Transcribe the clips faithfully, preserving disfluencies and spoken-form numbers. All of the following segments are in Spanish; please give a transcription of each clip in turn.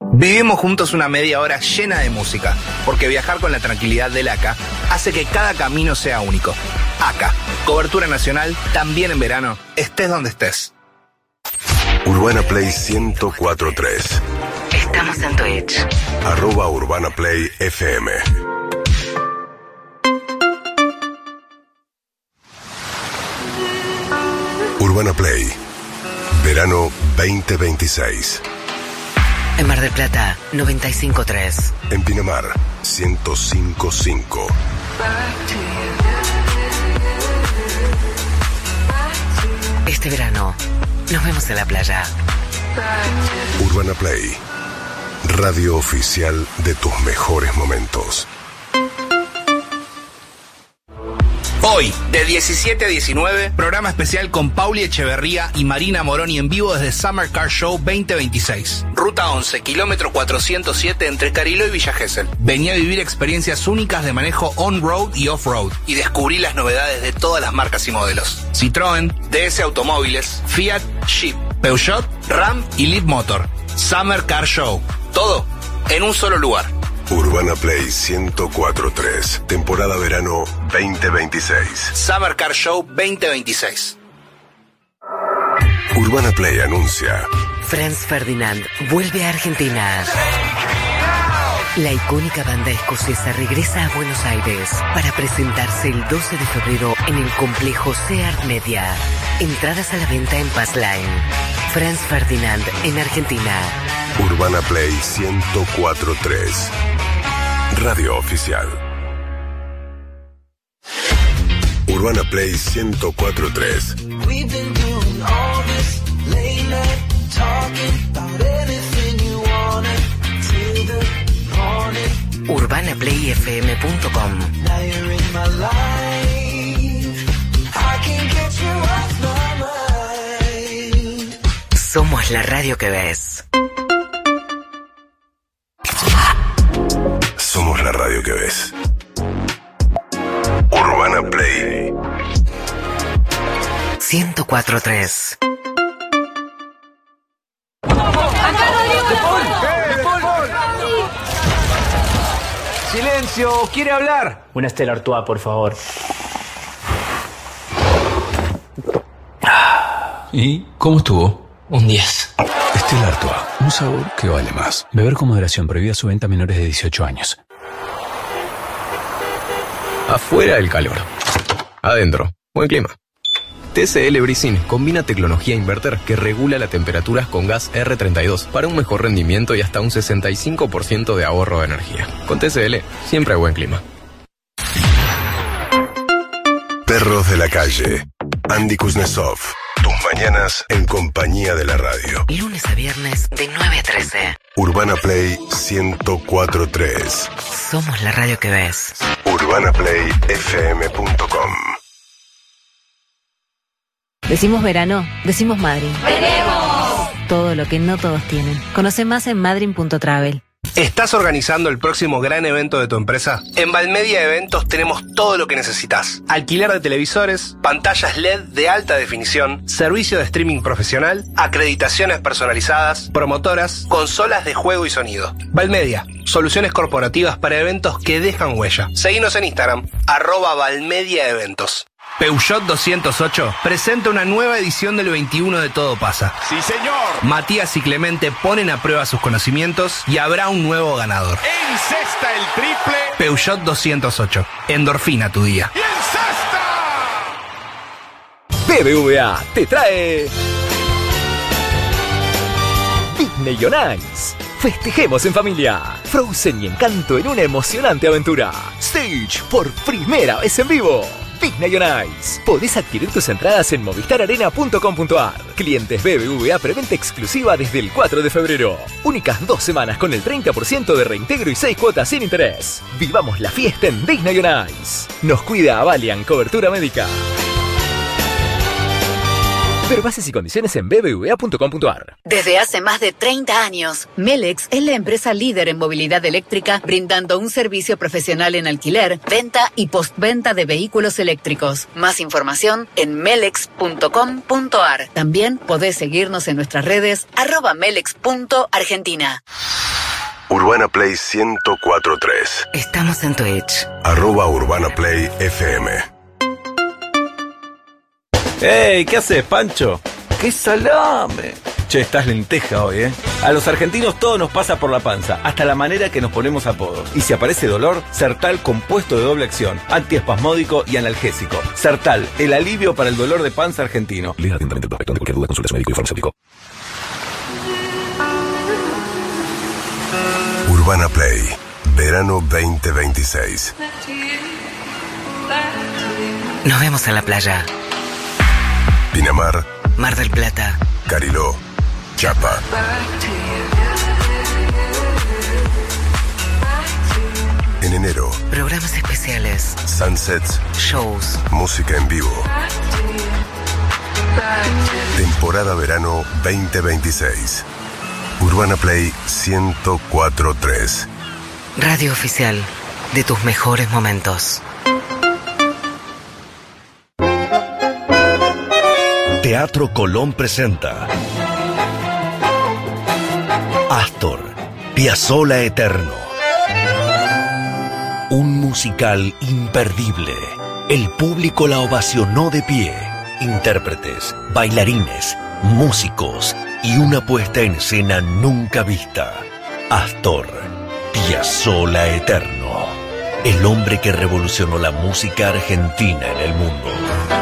Vivimos juntos una media hora llena de música, porque viajar con la tranquilidad del A C A hace que cada camino sea único. A C A, cobertura nacional, también en verano, estés donde estés. Urbana Play ciento cuatro punto tres. Estamos en Twitch. Arroba Urbana Play F M. Urbana Play, verano veinte veintiséis. En Mar del Plata, noventa y cinco punto tres. En Pinamar, ciento cinco punto cinco. Este verano, nos vemos en la playa. Urbana Play, radio oficial de tus mejores momentos. Hoy, de diecisiete a diecinueve, programa especial con Pauli Echeverría y Marina Moroni en vivo desde Summer Car Show veinte veintiséis. Ruta once, kilómetro cuatrocientos siete entre Cariló y Villa Gesell. Vení a vivir experiencias únicas de manejo on-road y off-road y descubrí las novedades de todas las marcas y modelos. Citroën, D S Automóviles, Fiat, Jeep, Peugeot, Ram y Leapmotor. Summer Car Show. Todo en un solo lugar. Urbana Play ciento cuatro punto tres. Temporada verano veinte veintiséis. Summer Car Show veinte veintiséis. Urbana Play anuncia. Franz Ferdinand vuelve a Argentina. La icónica banda escocesa regresa a Buenos Aires para presentarse el doce de febrero en el complejo Seat Media. Entradas a la venta en Passline. Franz Ferdinand en Argentina. Urbana Play ciento cuatro punto tres. Radio oficial. Urbana Play ciento cuatro punto tres. urbana play f m punto com. Somos la radio que ves. Somos la radio que ves. Urbana Play ciento cuatro punto tres. Silencio, ¿quiere hablar? Una Stella Artois, por favor. ¿Y cómo estuvo? Un diez. Stella Artois, un sabor que vale más. Beber con moderación, prohibida su venta a menores de dieciocho años. Afuera el calor. Adentro, buen clima. T C L Brisin combina tecnología inverter que regula las temperaturas con gas R treinta y dos para un mejor rendimiento y hasta un sesenta y cinco por ciento de ahorro de energía. Con T C L siempre hay buen clima. Perros de la calle. Andy Kuznetsov. Tus mañanas en compañía de la radio. Lunes a viernes de nueve a trece. Urbana Play ciento cuatro punto tres. Somos la radio que ves. Urbana Play F M punto com. Decimos verano, decimos Madryn. ¡Veremos! Todo lo que no todos tienen. Conoce más en madryn punto travel. ¿Estás organizando el próximo gran evento de tu empresa? En Valmedia Eventos tenemos todo lo que necesitas. Alquiler de televisores, pantallas L E D de alta definición, servicio de streaming profesional, acreditaciones personalizadas, promotoras, consolas de juego y sonido. Valmedia, soluciones corporativas para eventos que dejan huella. Seguinos en Instagram, arroba Valmedia Eventos. Peugeot doscientos ocho presenta una nueva edición del veintiuno de Todo Pasa. ¡Sí, señor! Matías y Clemente ponen a prueba sus conocimientos y habrá un nuevo ganador. ¡Encesta el triple! Peugeot doscientos ocho. Endorfina tu día. ¡Y encesta! B B V A te trae Disney on Ice. Festejemos en familia. Frozen y Encanto en una emocionante aventura. Stage por primera vez en vivo. Disney on Ice. Podés adquirir tus entradas en movistar arena punto com punto a r. Clientes B B V A preventa exclusiva desde el cuatro de febrero. Únicas dos semanas con el treinta por ciento de reintegro y seis cuotas sin interés. Vivamos la fiesta en Disney on Ice. Nos cuida Avalian Cobertura Médica. Ver bases y condiciones en b b v a punto com punto a r. Desde hace más de treinta años, Melex es la empresa líder en movilidad eléctrica, brindando un servicio profesional en alquiler, venta y postventa de vehículos eléctricos. Más información en melex punto com punto a r. También podés seguirnos en nuestras redes arroba melex punto argentina. Urbana Play ciento cuatro punto tres. Estamos en Twitch. Arroba Urbana Play F M. ¡Ey! ¿Qué haces, Pancho? ¡Qué salame! Che, estás lenteja hoy, ¿eh? A los argentinos todo nos pasa por la panza, hasta la manera que nos ponemos apodos. Y si aparece dolor, Sertal compuesto de doble acción, antiespasmódico y analgésico. Sertal, el alivio para el dolor de panza argentino. Lea atentamente el prospecto. Ante cualquier duda, consulte a su médico y farmacéutico. Urbana Play, verano veinte veintiséis. Nos vemos en la playa. Pinamar, Mar del Plata, Cariló, Chapa. En enero, programas especiales, sunsets, shows, música en vivo. Temporada verano veinte veintiséis. Urbana Play ciento cuatro punto tres. Radio oficial de tus mejores momentos. Teatro Colón presenta Astor, Piazzolla Eterno. Un musical imperdible. El público la ovacionó de pie. Intérpretes, bailarines, músicos y una puesta en escena nunca vista. Astor, Piazzolla Eterno. El hombre que revolucionó la música argentina en el mundo.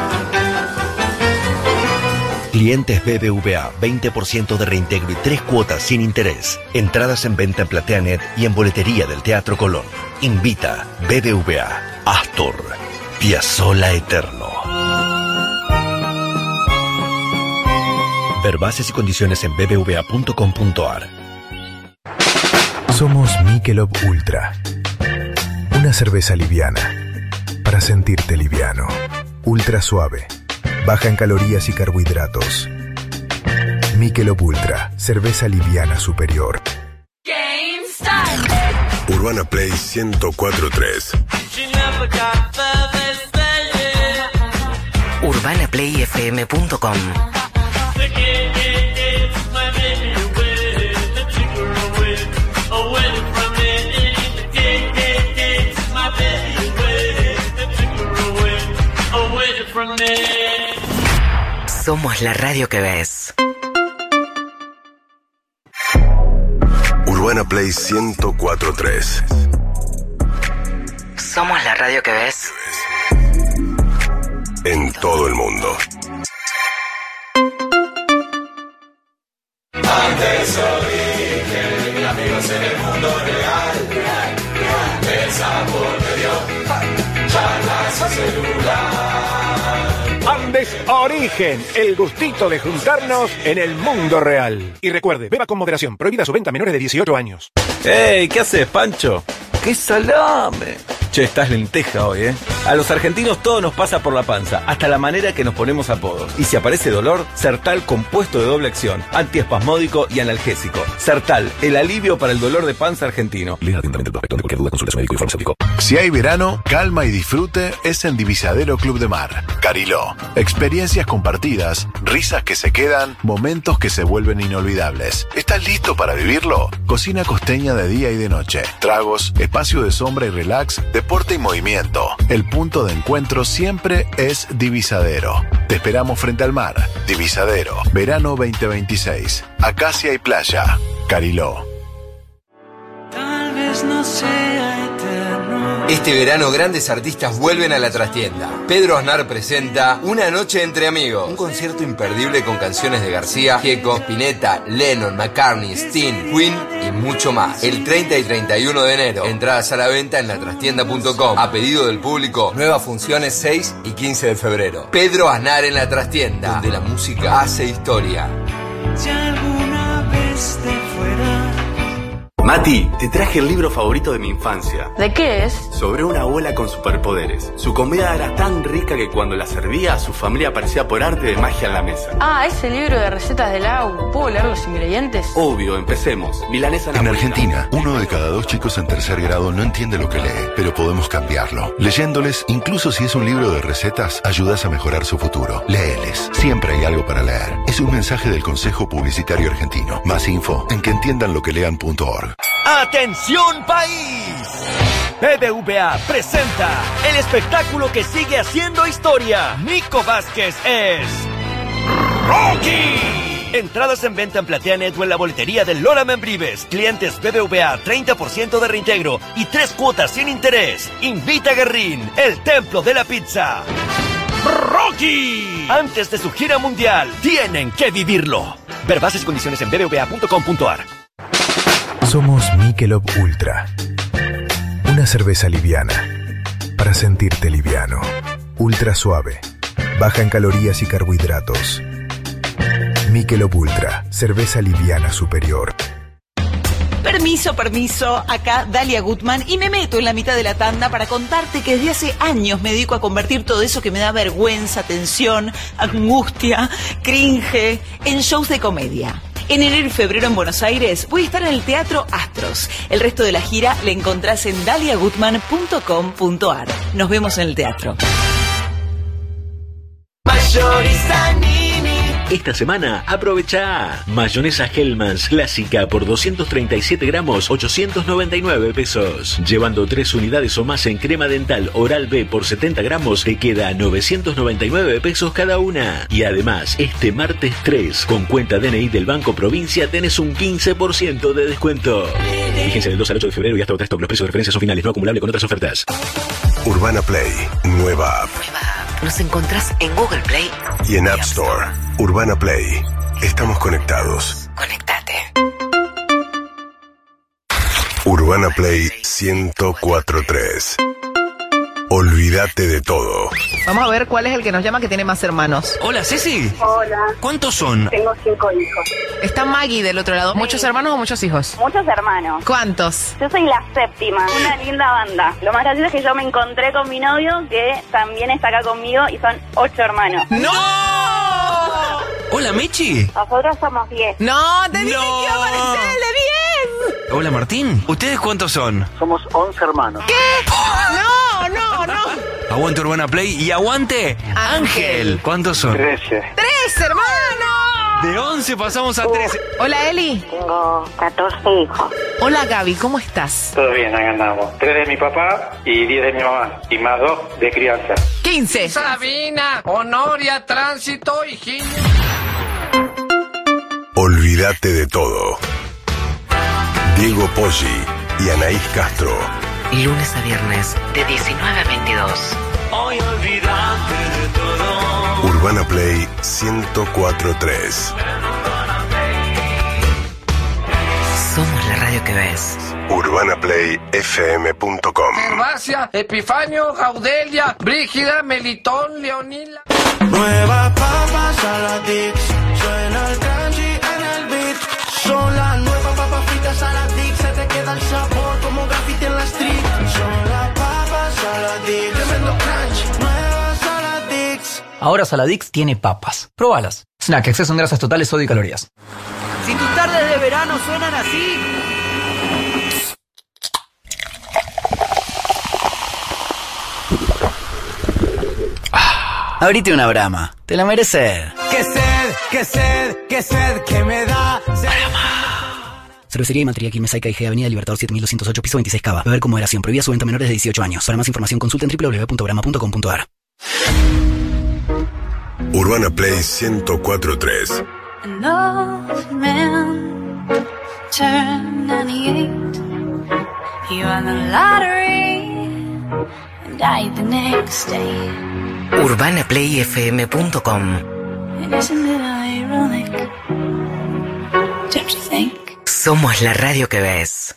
Clientes B B V A, veinte por ciento de reintegro y tres cuotas sin interés. Entradas en venta en PlateaNet y en boletería del Teatro Colón. Invita B B V A. Astor, Piazzolla Eterno. Ver bases y condiciones en b b v a punto com punto a r. Somos Michelob Ultra. Una cerveza liviana. Para sentirte liviano. Ultra suave. Baja en calorías y carbohidratos. Michelob Ultra, cerveza liviana superior. Urbana Play ciento cuatro punto tres. urbana play f m punto com. Somos la radio que ves. Urbana Play ciento cuatro punto tres. Somos la radio que ves. En todo el mundo. Antes origen, amigos en el mundo real. El sabor me dio charlas y celular. Andes Origen, el gustito de juntarnos en el mundo real. Y recuerde, beba con moderación, prohibida su venta a menores de dieciocho años. ¡Ey! ¿Qué haces, Pancho? ¡Qué salame! Che, estás lenteja hoy, ¿eh? A los argentinos todo nos pasa por la panza, hasta la manera que nos ponemos apodos. Y si aparece dolor, Sertal compuesto de doble acción, antiespasmódico y analgésico. Sertal, el alivio para el dolor de panza argentino. Lea atentamente el prospecto. Ante cualquier duda, consulte a su médico y farmacéutico. Si hay verano, calma y disfrute es en Divisadero Club de Mar, Cariló. Experiencias compartidas, risas que se quedan, momentos que se vuelven inolvidables. ¿Estás listo para vivirlo? Cocina costeña de día y de noche, tragos, espacio de sombra y relax, deporte y movimiento. El punto de encuentro siempre es Divisadero. Te esperamos frente al mar. Divisadero, verano veinte veintiséis. Acacia y playa, Cariló. Tal vez no sea eterno. Este verano grandes artistas vuelven a la trastienda. Pedro Aznar presenta Una noche entre amigos, un concierto imperdible con canciones de García, Gieco, Spinetta, Lennon, McCartney, Sting, Queen y mucho más. El treinta y treinta y uno de enero. Entradas a la venta en la trastienda punto com. A pedido del público, nuevas funciones seis y quince de febrero. Pedro Aznar en la trastienda, donde la música hace historia. Si alguna vez te fuera. Mati, te traje el libro favorito de mi infancia. ¿De qué es? Sobre una abuela con superpoderes. Su comida era tan rica que cuando la servía, su familia aparecía por arte de magia en la mesa. Ah, ese libro de recetas del agua. ¿Puedo leer los ingredientes? Obvio, empecemos. Milanesa En Argentina, uno de cada dos chicos en tercer grado no entiende lo que lee, pero podemos cambiarlo. Leyéndoles, incluso si es un libro de recetas, ayudas a mejorar su futuro. Léeles. Siempre hay algo para leer. Es un mensaje del Consejo Publicitario Argentino. Más info en que entiendan lo que lean punto org. ¡Atención país! B B V A presenta el espectáculo que sigue haciendo historia. Nico Vázquez es Rocky. Entradas en venta en PlateaNet o en la boletería de Lola Membrives. Clientes B B V A, treinta por ciento de reintegro y tres cuotas sin interés. Invita a Guerrín, el templo de la pizza. ¡Rocky! Antes de su gira mundial, tienen que vivirlo. Ver bases y condiciones en b b v a punto com punto a r. Somos Michelob Ultra. Una cerveza liviana. Para sentirte liviano. Ultra suave. Baja en calorías y carbohidratos. Michelob Ultra. Cerveza liviana superior. Permiso, permiso, acá Dalia Gutman y me meto en la mitad de la tanda para contarte que desde hace años me dedico a convertir todo eso que me da vergüenza, tensión, angustia, cringe, en shows de comedia. En enero y febrero en Buenos Aires voy a estar en el Teatro Astros. El resto de la gira la encontrás en dalia gutman punto com punto a r. Nos vemos en el teatro. Esta semana aprovecha mayonesa Hellmann's clásica por doscientos treinta y siete gramos, ochocientos noventa y nueve pesos. Llevando tres unidades o más en crema dental Oral B por setenta gramos, te queda novecientos noventa y nueve pesos cada una. Y además, este martes tres, con cuenta D N I del Banco Provincia, tenés un quince por ciento de descuento. Vigencia del dos al ocho de febrero y hasta otra stock. Los precios de referencia son finales, no acumulable con otras ofertas. Urbana Play, nueva app. Nos encontrás en Google Play Y en App Store. Urbana Play. Estamos conectados. Conectate. Urbana Play ciento cuatro punto tres. Olvídate de todo. Vamos a ver cuál es el que nos llama que tiene más hermanos. Hola, Ceci. Hola. ¿Cuántos son? Tengo cinco hijos. Está Maggie del otro lado. ¿Muchos hermanos o muchos hijos? Muchos hermanos. ¿Cuántos? Yo soy la séptima. Una linda banda. Lo más gracioso es que yo me encontré con mi novio, que también está acá conmigo, y son ocho hermanos. ¡No! Hola, Mechi. Nosotros somos diez. No, te dije que iba a aparecer el de diez. Hola, Martín. ¿Ustedes cuántos son? Somos once hermanos. ¿Qué? No, no, no. Aguante Urbana Play y aguante Ángel. ¿Cuántos son? Trece. ¡Tres hermanos! De once pasamos a trece. Hola, Eli. Tengo catorce hijos. Hola, Gaby. ¿Cómo estás? Todo bien, acá andamos. Tres de mi papá y diez de mi mamá. Y más dos de crianza. quince. Sabina, Honoria, Tránsito, Higiene. Olvídate de todo. Diego Poggi y Anaís Castro. Lunes a viernes, de diecinueve a veintidós. Hoy olvídate de todo. Urbana Play ciento cuatro punto tres. Somos la radio que ves. urbana play f m punto com. Gervasia, Epifanio, Gaudelia, Brígida, Melitón, Leonila. Nueva papa Saladix. Suena el crunchy en el beat. Son las nuevas papas fritas Saladix. Se te queda el sabor como graffiti en la street. Son las papas Saladix. Tremendo crunch. Nueva Saladix. Ahora Saladix tiene papas. Próbalas. Snack, exceso en grasas totales, sodio y calorías. Si tus tardes de verano suenan así. Abrite una Brahma, te la mereces. Qué sed, qué sed, qué sed que me da. Cervecería y Materia Quimesaica I G, Avenida Libertador siete mil doscientos ocho, piso veintiséis Cava. Beber con moderación. Prohibida su venta a menores de dieciocho años. Para más información consulta en w w w punto brahma punto com punto a r. Urbana Play ciento cuatro punto tres. An old man turned ninety-eight. He won the lottery and died the next day. urbana play f m punto com. And isn't it ironic? Don't you think? Somos la radio que ves.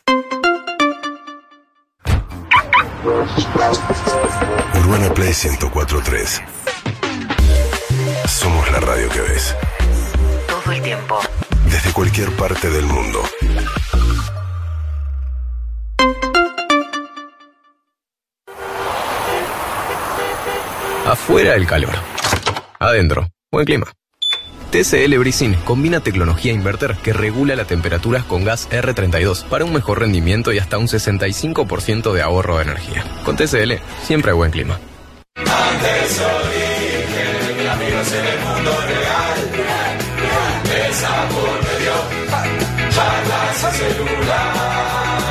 Urbana Play ciento cuatro punto tres. Somos la radio que ves. Todo el tiempo. Desde cualquier parte del mundo. Afuera el calor. Adentro, buen clima. T C L Bricine combina tecnología inverter que regula las temperaturas con gas R treinta y dos para un mejor rendimiento y hasta un sesenta y cinco por ciento de ahorro de energía. Con T C L siempre hay buen clima. Antes origen, amigos en el mundo real. El sabor me dio charlas y celular.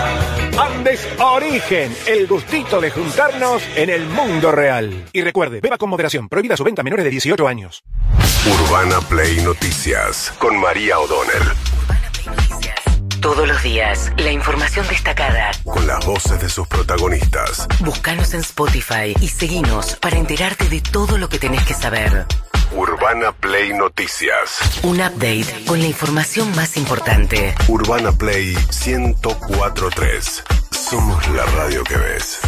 Origen, el gustito de juntarnos en el mundo real. Y recuerde, beba con moderación, prohibida su venta a menores de dieciocho años. Urbana Play Noticias, con María O'Donnell. Todos los días, la información destacada. Con las voces de sus protagonistas. Búscanos en Spotify y seguinos para enterarte de todo lo que tenés que saber. Urbana Play Noticias. Un update con la información más importante. Urbana Play ciento cuatro punto tres. Somos la radio que ves.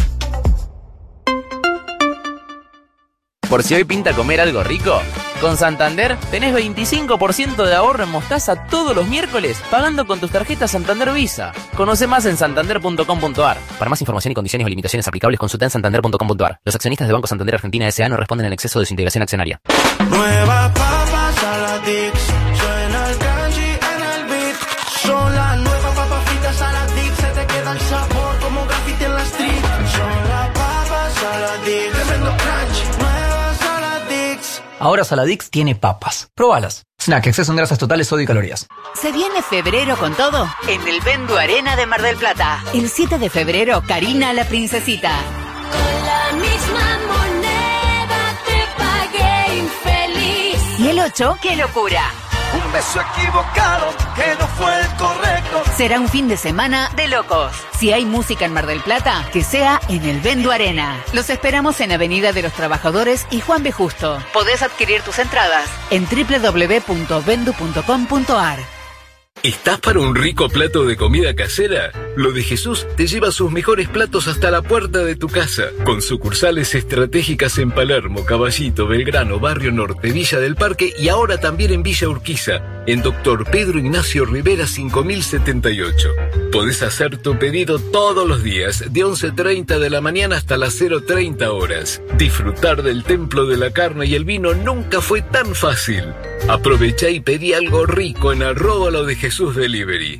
Por si hoy pinta comer algo rico, con Santander tenés veinticinco por ciento de ahorro en mostaza todos los miércoles pagando con tus tarjetas Santander Visa. Conoce más en santander punto com punto a r. Para más información y condiciones o limitaciones aplicables, consulta en santander punto com punto a r. Los accionistas de Banco Santander Argentina S A no responden al exceso de su integración accionaria. Nueva papas a la Dix, suena el kanji en el beat. Son las nuevas papas fritas a la Dix, se te queda el sabor como graffiti en la street. Son las papas a la Dix, tremendo crunch, nuevas a la Dix. Ahora Saladix tiene papas. Probalas. Snack, exceso en grasas totales, sodio y calorías. ¿Se viene febrero con todo? En el Vendu Arena de Mar del Plata. El siete de febrero, Karina la Princesita. Con la misma moneda te pagué infeliz. Y el ocho, ¡qué locura! Un beso equivocado que no fue el correcto. Será un fin de semana de locos. Si hay música en Mar del Plata, que sea en el Vendu Arena. Los esperamos en Avenida de los Trabajadores y Juan B. Justo. Podés adquirir tus entradas en doble u doble u doble u punto vendu punto com punto a r. ¿Estás para un rico plato de comida casera? Lo de Jesús te lleva sus mejores platos hasta la puerta de tu casa. Con sucursales estratégicas en Palermo, Caballito, Belgrano, Barrio Norte, Villa del Parque y ahora también en Villa Urquiza, en Doctor Pedro Ignacio Rivera cinco mil setenta y ocho. Podés hacer tu pedido todos los días, de once treinta de la mañana hasta las cero treinta horas. Disfrutar del templo de la carne y el vino nunca fue tan fácil. Aprovecha y pedí algo rico en arroba lo de Jesús Delivery.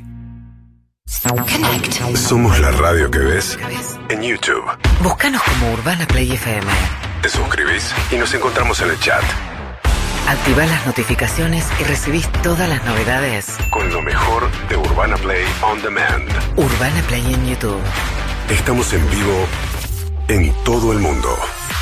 Somos la radio que ves en YouTube. Búscanos como Urbana Play F M. Te suscribís y nos encontramos en el chat. Activá las notificaciones y recibís todas las novedades. Con lo mejor de Urbana Play On Demand. Urbana Play en YouTube. Estamos en vivo en todo el mundo.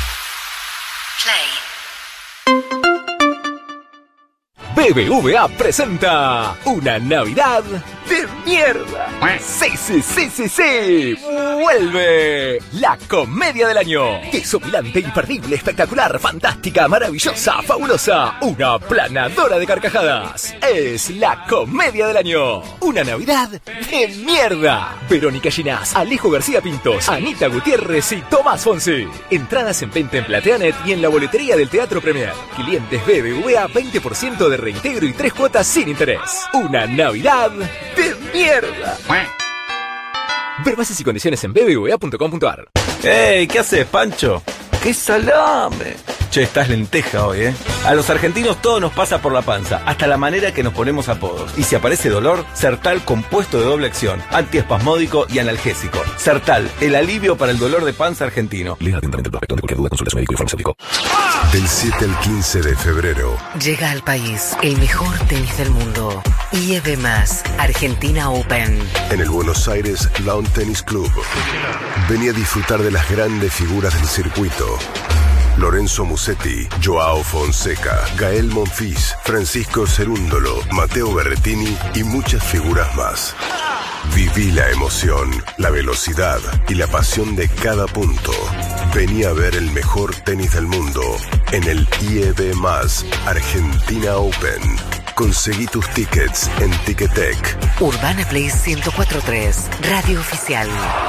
B B V A presenta una Navidad de mierda. Sí, sí, sí, sí, sí. Vuelve la comedia del año. Desopilante, imperdible, espectacular, fantástica, maravillosa, fabulosa. Una planadora de carcajadas. Es la comedia del año. Una Navidad de mierda. Verónica Ginás, Alejo García Pintos, Anita Gutiérrez y Tomás Fonsi. Entradas en venta en Plateanet y en la boletería del Teatro Premier. Clientes B B V A, veinte por ciento de reintegro y tres cuotas sin interés. Una Navidad de mierda. Ver bases y condiciones en b b v a punto com punto a r. ¡Ey! ¿Qué haces, Pancho? ¡Qué salame! Che, estás lenteja hoy, ¿eh? A los argentinos todo nos pasa por la panza, hasta la manera que nos ponemos apodos. Y si aparece dolor, Sertal compuesto de doble acción, antiespasmódico y analgésico. Sertal, el alivio para el dolor de panza argentino. Lea atentamente el prospecto, de cualquier duda consulte a su médico y farmacéutico. Del siete al quince de febrero. Llega al país el mejor tenis del mundo. I E B más, Argentina Open. En el Buenos Aires Lawn Tennis Club. Vení a disfrutar de las grandes figuras del circuito. Lorenzo Musetti, Joao Fonseca, Gael Monfils, Francisco Cerúndolo, Matteo Berrettini y muchas figuras más. Viví la emoción, la velocidad y la pasión de cada punto. Vení a ver el mejor tenis del mundo en el I E B más, Argentina Open. Conseguí tus tickets en Ticketek. Urbana Play ciento cuatro punto tres, radio oficial.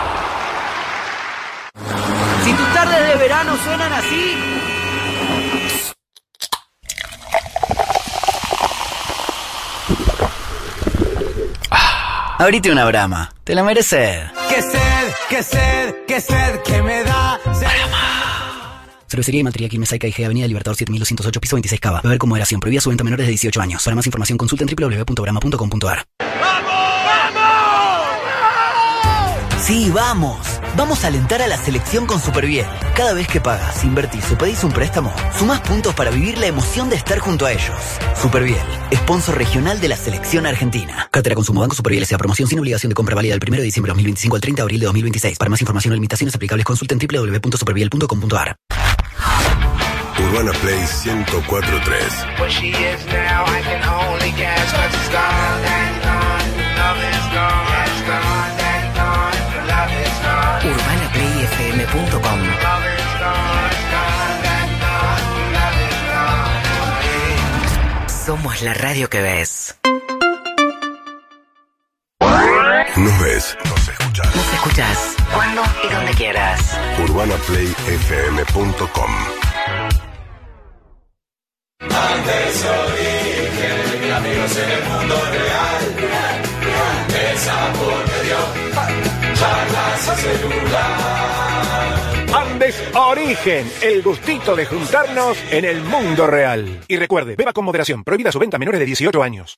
Si tus tardes de verano suenan así... Abrite una Brahma, te la mereces. ¡Qué sed, qué sed, qué sed que me da! Cervecería y Maltería Quilmes Saica I G, Avenida Libertador siete mil doscientos ocho, piso veintiséis Cava. Beber con moderación. Prohibida su venta a menores de dieciocho años. Para más información consulta en doble u doble u doble u punto brahma punto com punto a r. Sí, vamos. Vamos a alentar a la selección con Superviel. Cada vez que pagas, invertís o pedís un préstamo, sumás puntos para vivir la emoción de estar junto a ellos. Superviel, sponsor regional de la selección argentina. Cartera Consumo Banco Superviel S A. Promoción sin obligación de compra válida del primero de diciembre de dos mil veinticinco al treinta de abril de dos mil veintiséis. Para más información o limitaciones aplicables, consulten doble u doble u doble u punto superviel punto com punto a r. Urbana Play ciento cuatro punto tres. urbana play f m punto com. Somos la radio que ves. Nos ves, nos escuchas. Nos escuchas cuando y donde quieras. urbana play f m punto com. Antes origen, amigos en el mundo real. El sabor me dio charlas y celular. Andes Origen, el gustito de juntarnos en el mundo real. Y recuerde, beba con moderación, prohibida su venta a menores de dieciocho años.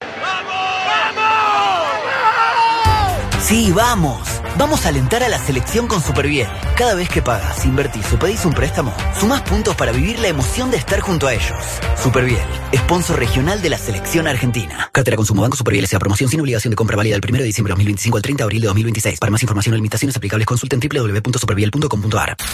Sí, vamos. Vamos a alentar a la selección con Superviel. Cada vez que pagas, invertís o pedís un préstamo, sumás puntos para vivir la emoción de estar junto a ellos. Superviel, sponsor regional de la selección argentina. Cartera Consumo Banco Superviel S A. Promoción sin obligación de compra válida del primero de diciembre de dos mil veinticinco al treinta de abril de dos mil veintiséis. Para más información o limitaciones aplicables, consulten doble u doble u doble u punto superviel punto com punto a r.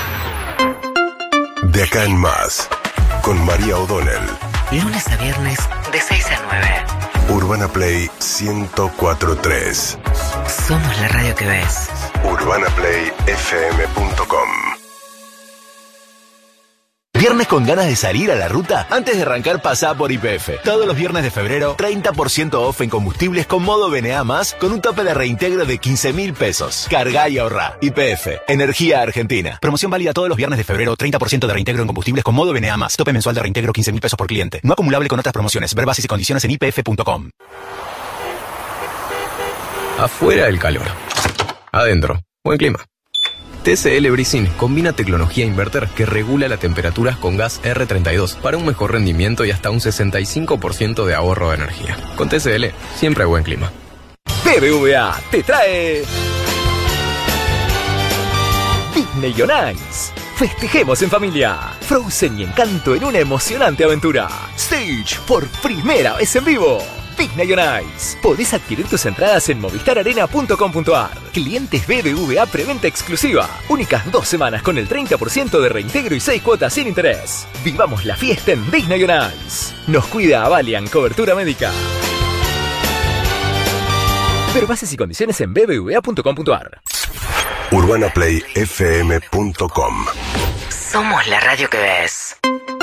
De acá en más, con María O'Donnell. Lunes a viernes de seis a nueve. Urbana Play ciento cuatro punto tres. Somos la radio que ves. urbana play f m punto com. ¿Viernes con ganas de salir a la ruta? Antes de arrancar, pasá por Y P F. Todos los viernes de febrero, treinta por ciento off en combustibles con modo B N A más, con un tope de reintegro de quince mil pesos. Cargá y ahorrá. Y P F, Energía Argentina. Promoción válida todos los viernes de febrero, treinta por ciento de reintegro en combustibles con modo B N A más. Tope mensual de reintegro quince mil pesos por cliente. No acumulable con otras promociones. Ver bases y condiciones en I P F punto com. Afuera el calor. Adentro, buen clima. T C L Bricin combina tecnología inverter que regula las temperaturas con gas R treinta y dos para un mejor rendimiento y hasta un sesenta y cinco por ciento de ahorro de energía. Con T C L siempre hay buen clima. B B V A te trae Disney on Ice. Festejemos en familia. Frozen y Encanto en una emocionante aventura. Stage por primera vez en vivo. Disney on Ice. Podés adquirir tus entradas en movistar arena punto com punto a r. Clientes B B V A preventa exclusiva. Únicas dos semanas con el treinta por ciento de reintegro y seis cuotas sin interés. Vivamos la fiesta en Disney on Ice. Nos cuida Avalian Cobertura Médica. Ver bases y condiciones en b b v a punto com punto a r. urbana play f m punto com. Somos la radio que ves.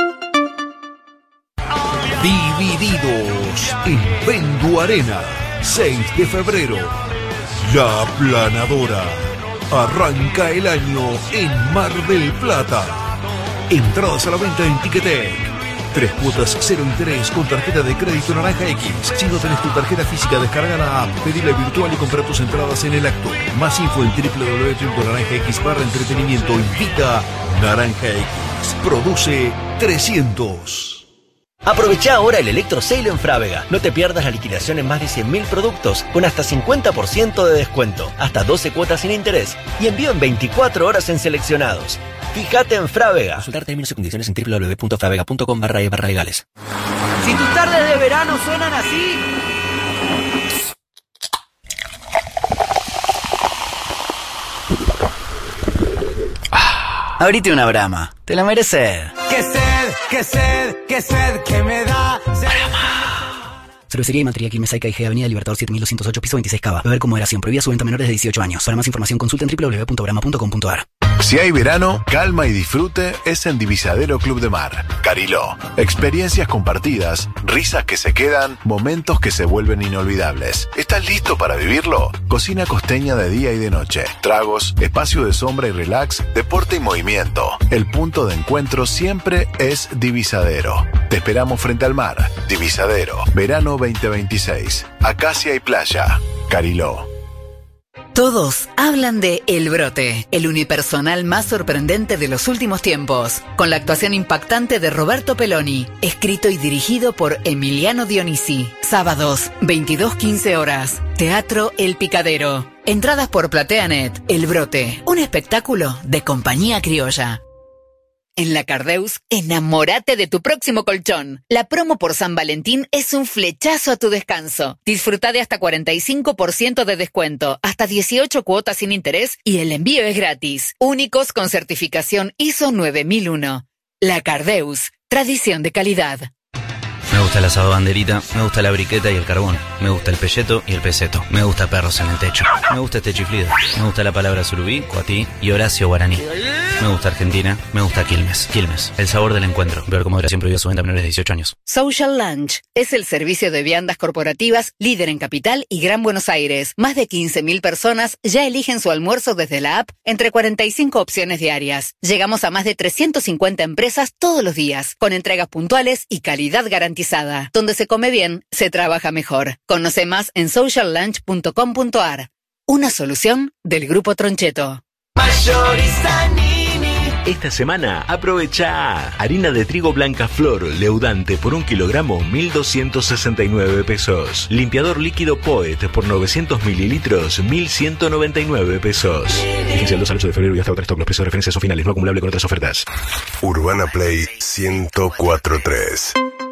Divididos en Vendu Arena, seis de febrero. La Aplanadora. Arranca el año en Mar del Plata. Entradas a la venta en Ticketek. Tres cuotas, cero interés con tarjeta de crédito Naranja X. Si no tenés tu tarjeta física, descarga la app, pedila virtual y compra tus entradas en el acto. Más info en doble u doble u doble u punto naranja x barra entretenimiento. Invita Naranja X. Produce trescientos. Aprovechá ahora el Electro Sale en Frávega. No te pierdas la liquidación en más de cien mil productos con hasta cincuenta por ciento de descuento, hasta doce cuotas sin interés y envío en veinticuatro horas en seleccionados. Fíjate en Frávega. Consultar términos y condiciones en doble u doble u doble u punto fravega punto com barra e barra legales. Si tus tardes de verano suenan así... Abrite una Brahma. Te la mereces. ¡Qué sed, qué sed, qué sed que me da! Cervecería y Materia Quilmes Saica I G, Avenida Libertador siete mil doscientos ocho, piso veintiséis, Cava. Beber con moderación. Prohibida su venta a menores de dieciocho años. Para más información consulten doble u doble u doble u punto brahma punto com punto a r. Si hay verano, calma y disfrute es en Divisadero Club de Mar. Cariló. Experiencias compartidas, risas que se quedan, momentos que se vuelven inolvidables. ¿Estás listo para vivirlo? Cocina costeña de día y de noche. Tragos, espacio de sombra y relax, deporte y movimiento. El punto de encuentro siempre es Divisadero. Te esperamos frente al mar. Divisadero. Verano veinte veintiséis. Acacia y playa. Cariló. Todos hablan de El Brote, el unipersonal más sorprendente de los últimos tiempos, con la actuación impactante de Roberto Peloni, escrito y dirigido por Emiliano Dionisi. Sábados, veintidós quince horas, Teatro El Picadero. Entradas por PlateaNet. El Brote. Un espectáculo de compañía criolla. En la Cardeus, enamórate de tu próximo colchón. La promo por San Valentín es un flechazo a tu descanso. Disfruta de hasta cuarenta y cinco por ciento de descuento, hasta dieciocho cuotas sin interés y el envío es gratis. Únicos con certificación I S O nueve mil uno. La Cardeus, tradición de calidad. Me gusta el asado banderita, me gusta la briqueta y el carbón, me gusta el pelleto y el peseto, me gusta perros en el techo, me gusta este chiflido, me gusta la palabra surubí, coatí y Horacio Guaraní. Me gusta Argentina, me gusta Quilmes. Quilmes, el sabor del encuentro. Beber con moderación, prohibido su venta a menores de dieciocho años. Social Lunch es el servicio de viandas corporativas líder en Capital y Gran Buenos Aires. Más de quince mil personas ya eligen su almuerzo desde la app entre cuarenta y cinco opciones diarias. Llegamos a más de trescientas cincuenta empresas todos los días, con entregas puntuales y calidad garantizada. Donde se come bien, se trabaja mejor. Conoce más en social lunch punto com punto a r. Una solución del Grupo Troncheto. Mayorista Nini. Esta semana aprovecha harina de trigo blanca flor leudante por un kilogramo mil doscientos sesenta y nueve pesos. Limpiador líquido Poet por novecientos mililitros mil ciento noventa y nueve pesos. Fíjense el dos al ocho de febrero y hasta otra stock. Los precios de referencia son finales, no acumulable con otras ofertas. Urbana Play ciento cuatro punto tres.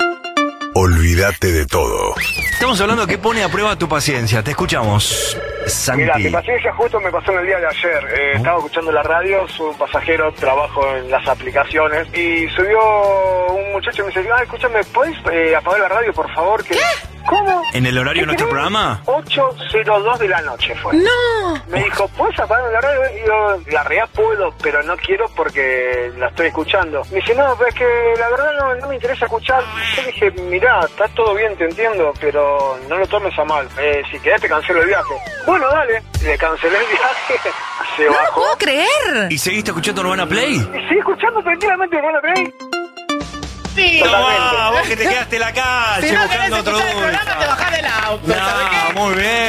Olvídate de todo. Estamos hablando de qué pone a prueba tu paciencia. Te escuchamos, Santi. Mira, mi paciencia justo me pasó en el día de ayer. Eh, ¿Oh? Estaba escuchando la radio, soy un pasajero, trabajo en las aplicaciones y subió un muchacho y me dice, ah, escúchame, ¿puedes eh, apagar la radio, por favor? Que... ¿Qué? ¿Cómo? ¿En el horario de nuestro programa? ocho cero dos de la noche fue. ¡No! Me dijo, ¿puedes apagar la radio? Y yo, la realidad puedo, pero no quiero porque la estoy escuchando. Me dice, no, pero es que la verdad no, no me interesa escuchar. Yo le dije, mirá, está todo bien, te entiendo, pero no lo tomes a mal. Eh, si querés te cancelo el viaje. Bueno, dale. Le cancelé el viaje. Se ¡No bajó. lo puedo creer! ¿Y seguiste escuchando Urbana Play? Y sigue escuchando tranquilamente Urbana Play. Sí. No, vos que te quedaste en la calle Si no querés buscando otro escuchar el dulce. programa, te bajás del auto. ¿Sabes qué? No, muy bien.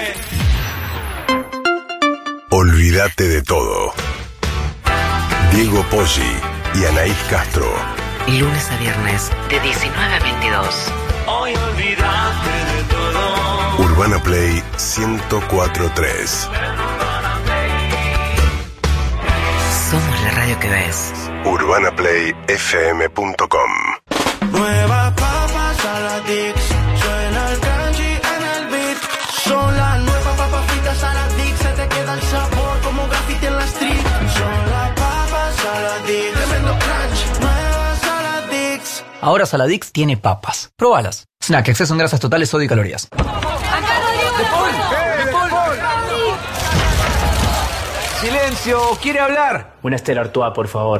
Olvídate de todo. Diego Poggi y Anaís Castro. Lunes a viernes, de diecinueve a veintidós. Hoy olvídate de todo. Urbana Play ciento cuatro punto tres. Somos la radio que ves. urbana play f m punto com. Nueva papas a la Dix. Suena el crunchy en el beat. Son las nuevas papas fritas a la Dix. Se te queda el sabor como graffiti en la street. Son las papas a la Dix. Tremendo crunch. Nuevas a la Dix. Ahora Saladix tiene papas. Probalas. Snack, exceso en grasas totales, sodio y calorías. Silencio, ¿quiere hablar? Una Stella Artois, por favor.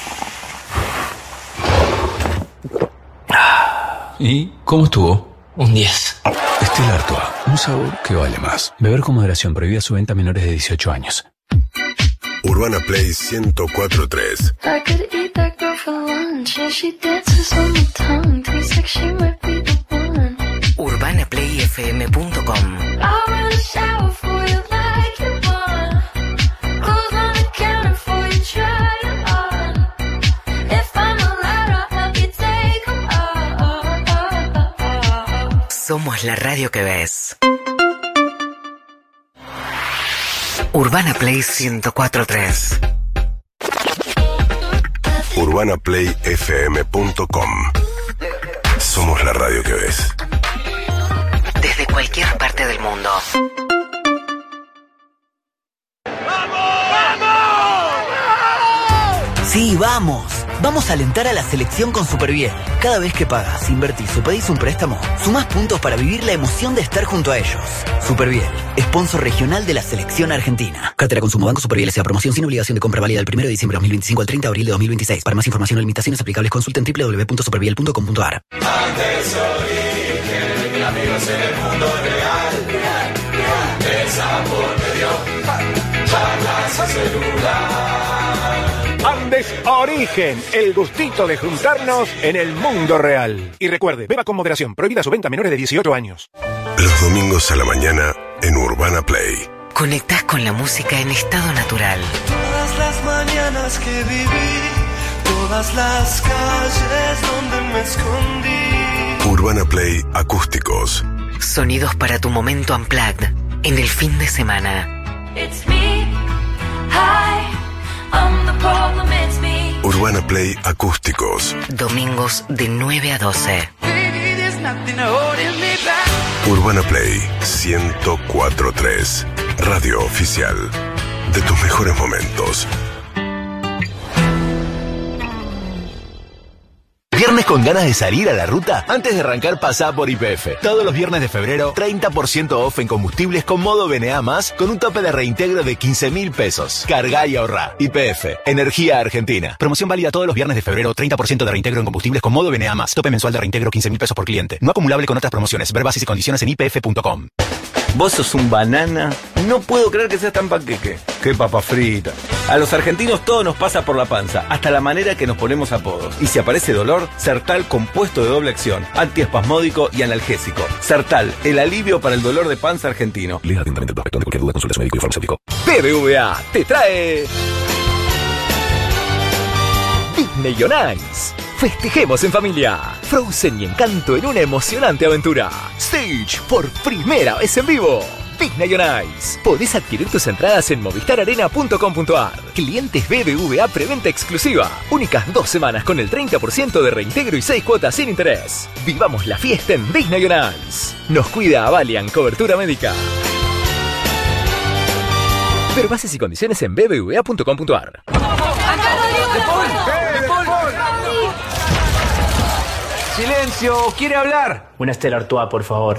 ¿Y cómo estuvo? Un diez. Stella Artois, un sabor que vale más. Beber con moderación, prohibida su venta a menores de dieciocho años. Urbana Play ciento cuatro punto tres. I could eat that girl for lunch and she dances on my tongue. Tastes like she might be the one. urbana play f m punto com. I wanna shower for you like you want. Clothes on the counter for you, try it on. If I'm allowed, I'll help you take 'em off. Somos la radio que ves. Urbana Play ciento cuatro punto tres. urbana play f m punto com. Somos la radio que ves. Desde cualquier parte del mundo. Sí, vamos. Vamos a alentar a la selección con Superbiel. Cada vez que pagas, invertís o pedís un préstamo, sumás puntos para vivir la emoción de estar junto a ellos. Superbiel, sponsor regional de la selección argentina. Cartera Consumo Banco Superbiel S A. Promoción sin obligación de compra válida del primero de diciembre de dos mil veinticinco al treinta de abril de dos mil veintiséis. Para más información o limitaciones aplicables, consulten doble u doble u doble u punto superbiel punto com punto a r. Antes origen, amigos en el mundo real. El sabor me dio charlas y celular. Andes Origen, el gustito de juntarnos en el mundo real. Y recuerde, beba con moderación, prohibida su venta a menores de dieciocho años. Los domingos a la mañana en Urbana Play. Conectás con la música en estado natural. Todas las mañanas que viví, todas las calles donde me escondí. Urbana Play Acústicos. Sonidos para tu momento unplugged en el fin de semana. it's me. Hi, I'm the problem, it's me. Urbana Play Acústicos. Domingos de nueve a doce. Baby, there's nothing holding me back. Urbana Play ciento cuatro punto tres. Radio oficial de tus mejores momentos. ¿Viernes con ganas de salir a la ruta? Antes de arrancar, pasá por Y P F. Todos los viernes de febrero, treinta por ciento off en combustibles con modo B N A más, con un tope de reintegro de quince mil pesos. Cargá y ahorrá. Y P F, Energía Argentina. Promoción válida todos los viernes de febrero, treinta por ciento de reintegro en combustibles con modo B N A más. Tope mensual de reintegro quince mil pesos por cliente. No acumulable con otras promociones. Ver bases y condiciones en I P F punto com. Vos sos un banana. No puedo creer que seas tan panqueque. Qué papa frita. A los argentinos todo nos pasa por la panza, hasta la manera que nos ponemos apodos. Y si aparece dolor, Sertal compuesto de doble acción, antiespasmódico y analgésico. Sertal, el alivio para el dolor de panza argentino. Lea atentamente el prospecto. De cualquier duda, consulte a su médico y farmacéutico. B B V A te trae Disney on Ice. Festejemos en familia. Frozen y Encanto en una emocionante aventura. Stage por primera vez en vivo. Disney on Ice. Podés adquirir tus entradas en movistar arena punto com punto a r. Clientes B B V A preventa exclusiva. Únicas dos semanas con el treinta por ciento de reintegro y seis cuotas sin interés. Vivamos la fiesta en Disney on Ice. Nos cuida Avalian, cobertura médica. Ver bases y condiciones en b b v a punto com punto a r. Silencio, ¿quiere hablar? Una Stella Artois, por favor.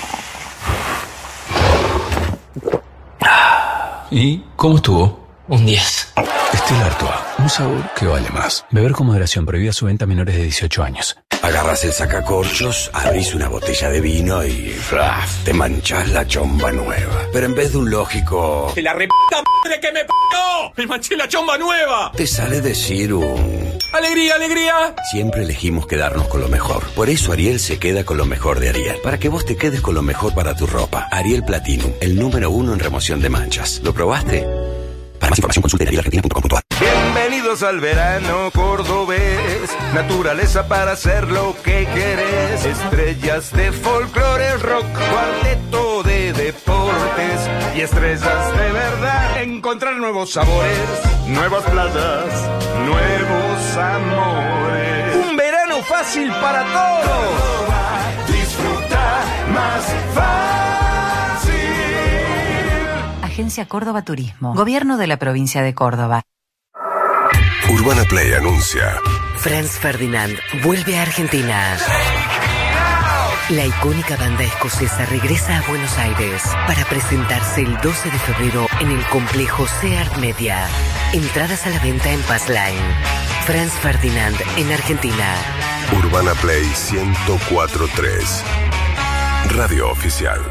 ¿Y cómo estuvo? Un diez. Stella Artois, un sabor que vale más. Beber con moderación, prohibida su venta a menores de dieciocho años. Agarras el sacacorchos, abrís una botella de vino y ¡fraf! Te manchás la chomba nueva. Pero en vez de un lógico... ¡Que la re*** madre que me p***! ¡Me manché la chomba nueva! Te sale decir un... ¡Alegría, alegría! Siempre elegimos quedarnos con lo mejor. Por eso Ariel se queda con lo mejor de Ariel. Para que vos te quedes con lo mejor para tu ropa. Ariel Platinum, el número uno en remoción de manchas. ¿Lo probaste? Para más información consulte ariel argentina punto com punto a r. Bienvenidos al verano cordobés. Naturaleza para hacer lo que querés. Estrellas de folclore, rock, cuarteto de deportes y estrellas de verdad. Encontrar nuevos sabores, nuevas playas, nuevos amores. Un verano fácil para todos. Disfruta más fácil. Agencia Córdoba Turismo. Gobierno de la provincia de Córdoba. Urbana Play anuncia. Franz Ferdinand vuelve a Argentina. La icónica banda escocesa regresa a Buenos Aires para presentarse el doce de febrero en el complejo Seat Media. Entradas a la venta en Passline. Franz Ferdinand en Argentina. Urbana Play ciento cuatro punto tres. Radio oficial.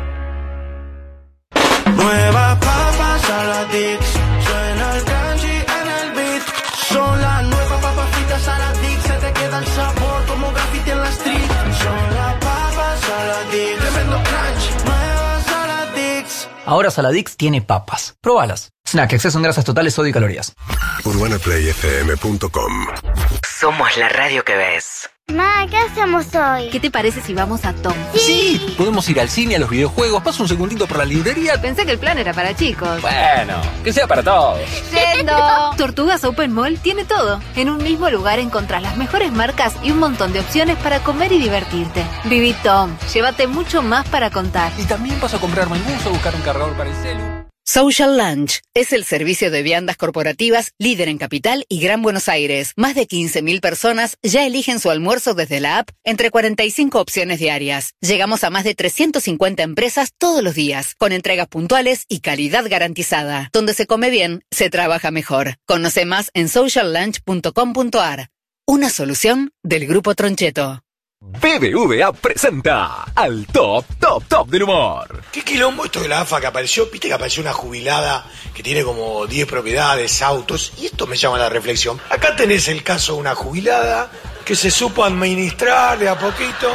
Nueva papa Saladix, suena el kanji en el beat. Son las nuevas papas fritas Saladix, se te queda el sabor como graffiti en la street. Son las papas Saladix, tremendo crunch, nueva Saladix. Ahora Saladix tiene papas. Probalas. Snack, exceso en grasas totales, sodio y calorías. urbana play f m punto com. Somos la radio que ves. Ma, ¿qué hacemos hoy? ¿Qué te parece si vamos a Tom? Sí. Podemos ir al cine, a los videojuegos. Paso un segundito por la librería. Pensé que el plan era para chicos. Bueno, que sea para todos. ¡Yendo! Tortugas Open Mall tiene todo. En un mismo lugar encontrás las mejores marcas y un montón de opciones para comer y divertirte. Viví Tom. Llévate mucho más para contar. Y también paso a comprarme el bus o buscar un cargador para el celu. Social Lunch es el servicio de viandas corporativas líder en Capital y Gran Buenos Aires. Más de quince mil personas ya eligen su almuerzo desde la app entre cuarenta y cinco opciones diarias. Llegamos a más de trescientas cincuenta empresas todos los días, con entregas puntuales y calidad garantizada. Donde se come bien, se trabaja mejor. Conoce más en social lunch punto com punto a r. Una solución del Grupo Troncheto. B B V A presenta al top, top, top del humor. ¿Qué quilombo esto de la A F A que apareció? Viste que apareció una jubilada que tiene como diez propiedades, autos, y esto me llama la reflexión. Acá tenés el caso de una jubilada que se supo administrar de a poquito,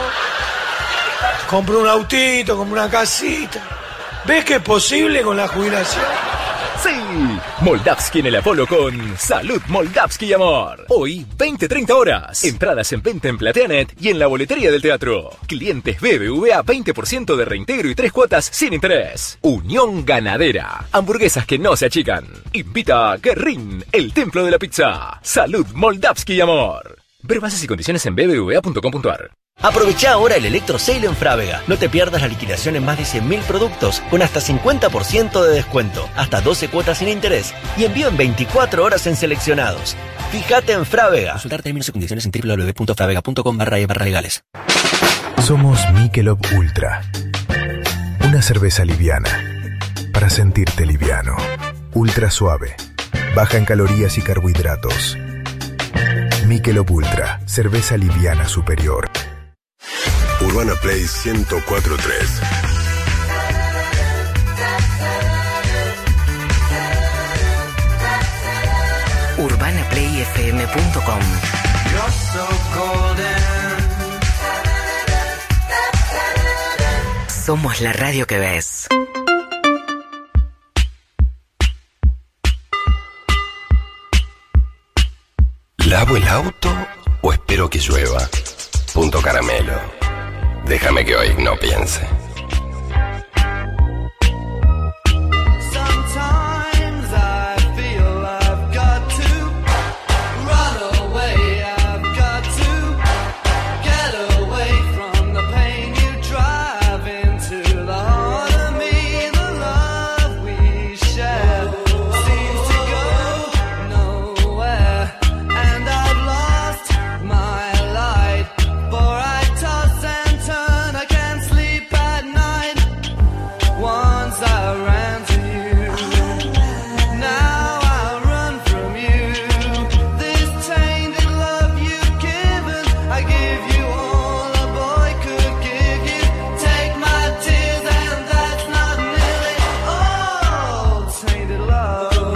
compró un autito, compró una casita. ¿Ves que es posible con la jubilación? Sí, Moldavsky en el Apolo con Salud Moldavsky y Amor. Hoy, veinte a treinta horas. Entradas en venta en Plateanet y en la boletería del teatro. Clientes B B V A veinte por ciento de reintegro y tres cuotas sin interés. Unión Ganadera. Hamburguesas que no se achican. Invita a Guerrín, el templo de la pizza. Salud Moldavsky y Amor. Ver bases y condiciones en b b v a punto com punto a r. Aprovecha ahora el Electro Sale en Frávega. No te pierdas la liquidación en más de cien mil productos con hasta cincuenta por ciento de descuento, hasta doce cuotas sin interés y envío en veinticuatro horas en seleccionados. Fíjate en Frávega. Consultar términos y condiciones en w w w punto fravega punto com barra e barra legales. Somos Michelob Ultra. Una cerveza liviana para sentirte liviano. Ultra suave. Baja en calorías y carbohidratos. Michelob Ultra. Cerveza liviana superior. Urbana Play ciento cuatro punto tres. urbana play f m punto com. Somos la radio que ves. ¿Lavo el auto o espero que llueva? Punto caramelo. Déjame que hoy no piense. Sometimes I feel I've got to run away, I've got to get away from the pain you drive into the heart of me. The love we share seems to go nowhere, and I've lost my light, for I toss and turn, I can't sleep at night. Once I ran to you, now I run from you. This tainted love you've given, I give you all a boy could give you. Take my tears and that's not nearly all. Tainted love,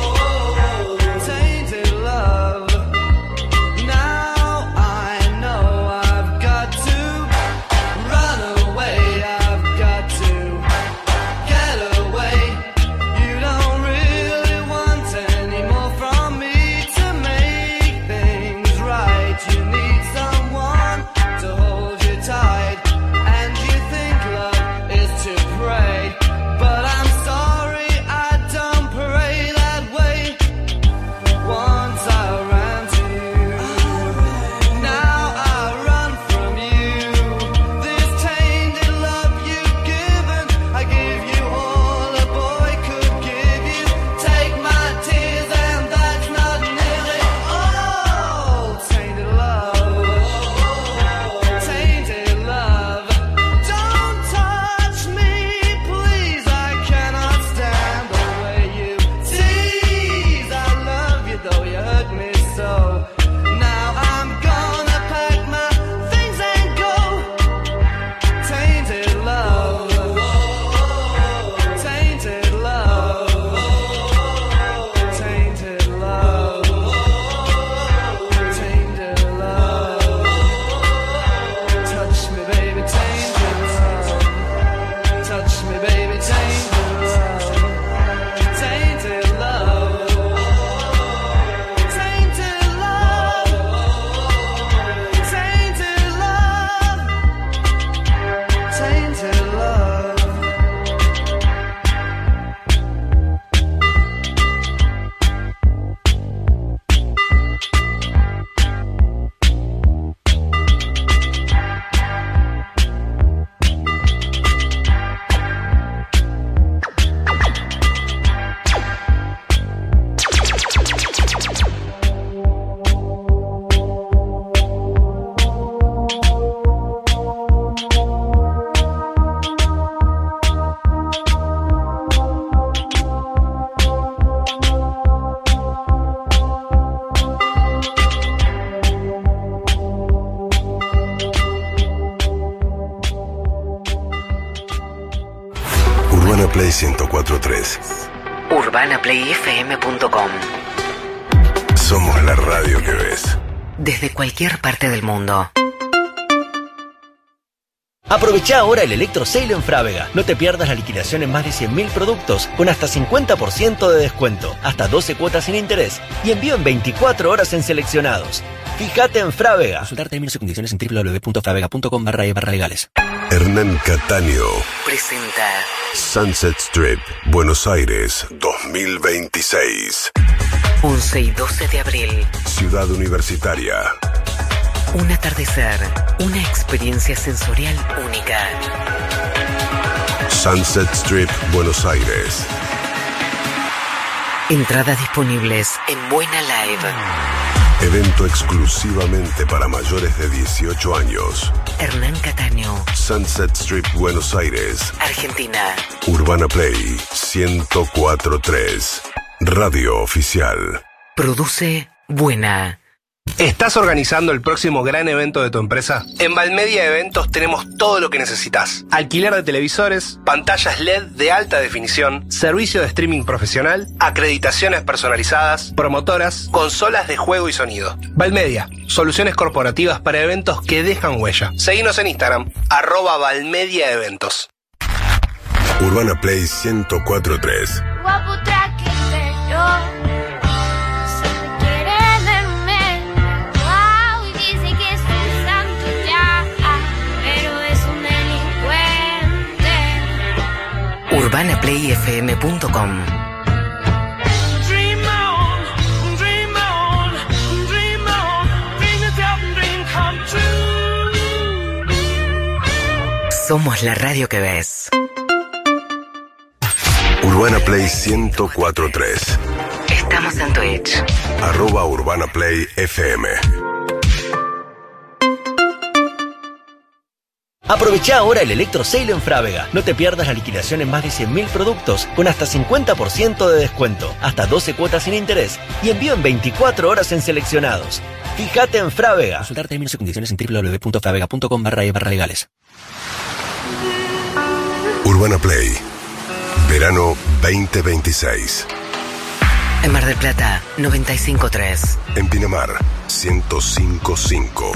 tainted love. Now I know I've got to run away, I've got to get away. You don't really want any more from me to make things right. You need someone to hold you tight, and you think love is to pray, but I'm sorry I don't pray that way. Once I ran to you, now I run from you. This tainted love you've given, I give you all a boy could give you. Take my tears and that's not nearly all. Tainted love, tainted love. Don't touch me, please, I cannot stand the way you tease. I love you though you hurt me so. Now I'm gonna pack my things and go. Tainted love, tainted love, tainted love, tainted love. Touch me, baby, tainted love. Touch me, baby, tainted love. Tainted love, tainted love, tainted love, tainted love. Urbana Play ciento cuatro punto tres. urbana play f m punto com. Somos la radio que ves. Desde cualquier parte del mundo. Aprovecha ahora el Electro Sale en Frávega. No te pierdas la liquidación en más de cien mil productos con hasta cincuenta por ciento de descuento, hasta doce cuotas sin interés y envío en veinticuatro horas en seleccionados. Fíjate en Frávega. Consultar términos y condiciones en doble u doble u doble u punto fravega punto com barra e barra legales. Hernán Cataño Presenta Sunset Strip, Buenos Aires, dos mil veintiséis. once y doce de abril. Ciudad Universitaria. Un atardecer, una experiencia sensorial única. Sunset Strip, Buenos Aires. Entradas disponibles en Buena Live. Evento exclusivamente para mayores de dieciocho años. Hernán Cataño, Sunset Strip, Buenos Aires. Argentina. Urbana Play ciento cuatro punto tres. Radio Oficial. Produce Buena. ¿Estás organizando el próximo gran evento de tu empresa? En Valmedia Eventos tenemos todo lo que necesitas. Alquiler de televisores, pantallas L E D de alta definición, servicio de streaming profesional, acreditaciones personalizadas, promotoras, consolas de juego y sonido. Valmedia, soluciones corporativas para eventos que dejan huella. Seguinos en Instagram, arroba Valmedia Eventos. Urbana Play ciento cuatro punto tres. Guapo traquetero, se te quiere verme. Wow, y dice que es un santo ya, pero es un delincuente. urbana play f m punto com. Dream on, dream on, dream on, dream yourself a dream come true. Somos la radio que ves. Urbana Play ciento cuatro punto tres. Estamos en Twitch. Arroba Urbana Play F M. Aprovecha ahora el Electro Sale en Frávega. No te pierdas la liquidación en más de cien mil productos con hasta cincuenta por ciento de descuento, hasta doce cuotas sin interés y envío en veinticuatro horas en seleccionados. Fíjate en Frávega. Consultar términos y condiciones en doble u doble u doble u punto fravega punto com barra e barra legales. Urbana Play. Verano veinte veintiséis. En Mar del Plata, noventa y cinco punto tres. En Pinamar, ciento cinco punto cinco.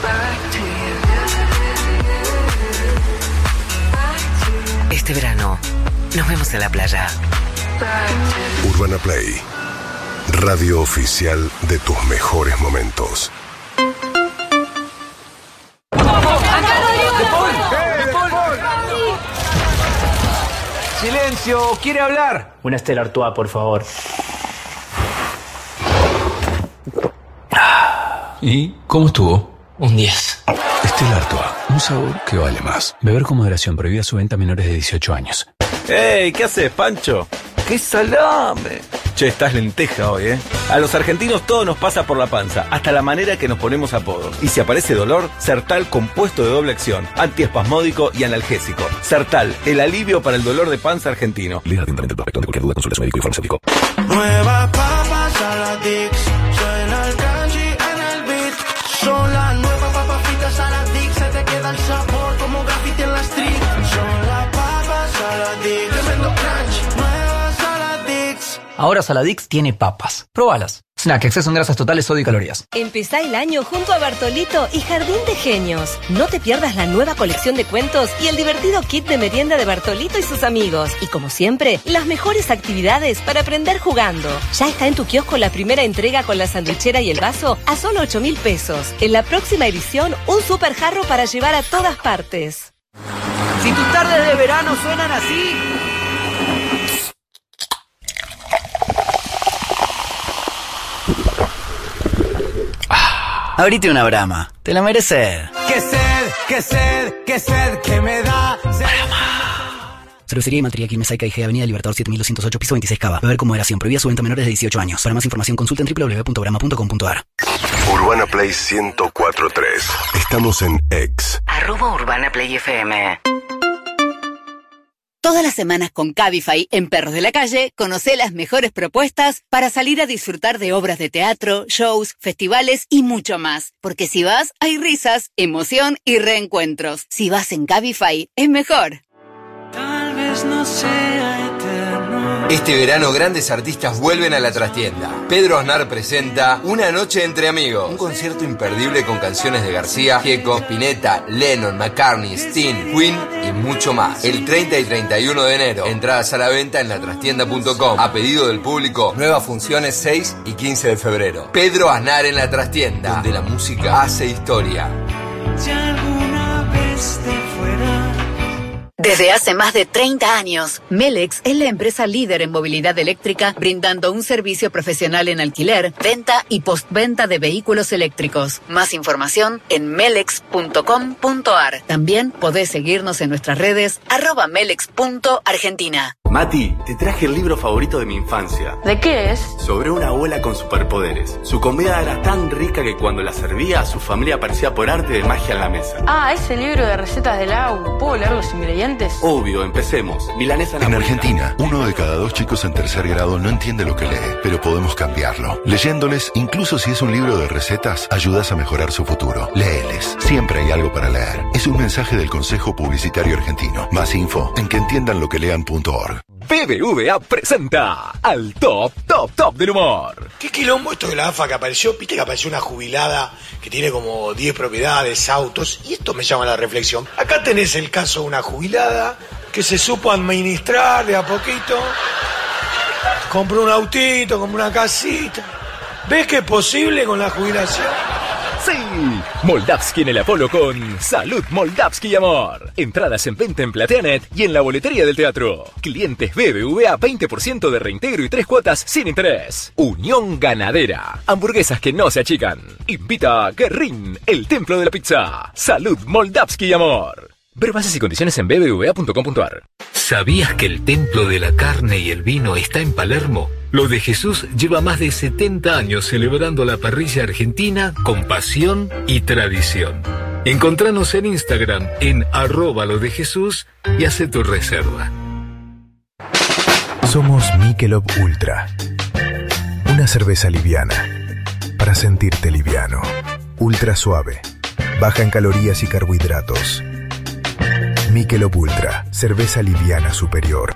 Este verano, nos vemos en la playa. Urbana Play. Radio oficial de tus mejores momentos. Silencio, ¿quiere hablar? Una Stella Artois, por favor. ¿Y cómo estuvo? Un diez. Stella Artois, un sabor que vale más. Beber con moderación, prohibida su venta a menores de dieciocho años. ¡Ey! ¿Qué haces, Pancho? ¡Qué salame! Che, estás lenteja hoy, ¿eh? A los argentinos todo nos pasa por la panza, hasta la manera que nos ponemos apodos. Y si aparece dolor, Sertal compuesto de doble acción, antiespasmódico y analgésico. Sertal, el alivio para el dolor de panza argentino. Lea atentamente el prospecto. De cualquier duda, consulte a su médico y farmacéutico. Nueva papas a la Dix, suena el crunchy en el beat. Son las nuevas papas fritas a la Dix, se te queda el sabor como graffiti en la street. Son las papas a la Dix, tremendo crunch, nuevas a la Dix. Ahora Saladix tiene papas. Probalas. Snack, exceso en grasas totales, sodio y calorías. Empezá el año junto a Bartolito y Jardín de Genios. No te pierdas la nueva colección de cuentos y el divertido kit de merienda de Bartolito y sus amigos. Y como siempre, las mejores actividades para aprender jugando. Ya está en tu kiosco la primera entrega con la sandwichera y el vaso a solo ocho mil pesos. En la próxima edición, un super jarro para llevar a todas partes. Si tus tardes de verano suenan así... Abrite una Brahma, te la mereces. ¡Qué sed, qué sed, qué sed que me da! Brahma. Cervecería y Maltería Quilmes Aica I G, Avenida Libertador siete mil doscientos ocho, piso veintiséis Cava. Beber con moderación, prohibida su venta a menores de dieciocho años. Para más información consulta en doble u doble u doble u punto brahma punto com punto a r. Urbana Play ciento cuatro punto tres. Estamos en X. Arroba Urbana Play F M. Todas las semanas con Cabify en Perros de la Calle, conoce las mejores propuestas para salir a disfrutar de obras de teatro, shows, festivales y mucho más. Porque si vas, hay risas, emoción y reencuentros. Si vas en Cabify, es mejor. Tal vez no sea eterno, Este verano grandes artistas vuelven a la trastienda. Pedro Aznar presenta Una noche entre amigos, un concierto imperdible con canciones de García, Gieco, Spinetta, Lennon, McCartney, Sting, Queen y mucho más. El treinta y treinta y uno de enero, entradas a la venta en la trastienda punto com. A pedido del público, nuevas funciones seis y quince de febrero. Pedro Aznar en la trastienda, donde la música hace historia. Si alguna vez te fuera. Desde hace más de treinta años, Melex es la empresa líder en movilidad eléctrica, brindando un servicio profesional en alquiler, venta y postventa de vehículos eléctricos. Más información en melex punto com punto ar. También podés seguirnos en nuestras redes arroba melex punto argentina. Mati, te traje el libro favorito de mi infancia. ¿De qué es? Sobre una abuela con superpoderes. Su comida era tan rica que cuando la servía, su familia aparecía por arte de magia en la mesa. Ah, ese libro de recetas del agua. ¿Puedo leer los ingredientes? Obvio, empecemos. Milanesa En napolitana. Argentina, uno de cada dos chicos en tercer grado no entiende lo que lee, pero podemos cambiarlo. Leyéndoles, incluso si es un libro de recetas, ayudas a mejorar su futuro. Léeles. Siempre hay algo para leer. Es un mensaje del Consejo Publicitario Argentino. Más info en que entiendan lo que lean punto org. B B V A presenta al top, top, top del humor. ¿Qué quilombo esto de la A F A que apareció? Viste que apareció una jubilada que tiene como diez propiedades, autos, y esto me llama la reflexión. Acá tenés el caso de una jubilada que se supo administrar de a poquito, compró un autito, compró una casita. ¿Ves que es posible con la jubilación? Sí, Moldavsky en el Apolo con Salud Moldavsky y Amor. Entradas en venta en Plateanet y en la boletería del teatro. Clientes B B V A veinte por ciento de reintegro y tres cuotas sin interés. Unión Ganadera. Hamburguesas que no se achican. Invita a Guerrín, el templo de la pizza. Salud Moldavsky y Amor. Ver bases y condiciones en b b v a punto com punto ar. ¿Sabías que el templo de la carne y el vino está en Palermo? Lo de Jesús lleva más de setenta años celebrando la parrilla argentina con pasión y tradición. Encontranos en Instagram en arroba lo de Jesús y hace tu reserva. Somos Michelob Ultra. Una cerveza liviana. Para sentirte liviano. Ultra suave. Baja en calorías y carbohidratos. Michelob Ultra. Cerveza liviana superior.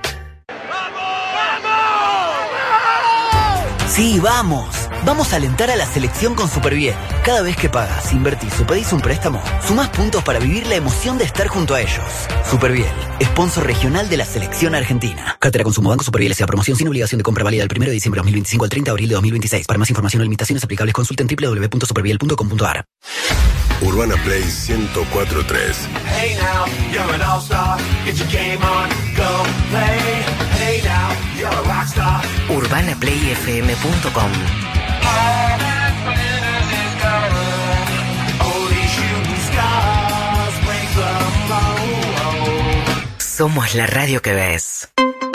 Sí, vamos. Vamos a alentar a la selección con Superbiel. Cada vez que pagas, invertís o pedís un préstamo, sumás puntos para vivir la emoción de estar junto a ellos. Superbiel, sponsor regional de la selección argentina. Cartera Consumo Banco Superbiel S A. Promoción sin obligación de compra válida del primero de diciembre de dos mil veinticinco al treinta de abril de dos mil veintiséis. Para más información o limitaciones aplicables, consulten doble u doble u doble u punto superbiel punto com punto ar. Urbana Play ciento cuatro punto tres. Hey now, you're an all-star. Get your game on, go play. Hey now, you're a rock star. urbana play f m punto com. Somos la radio que ves.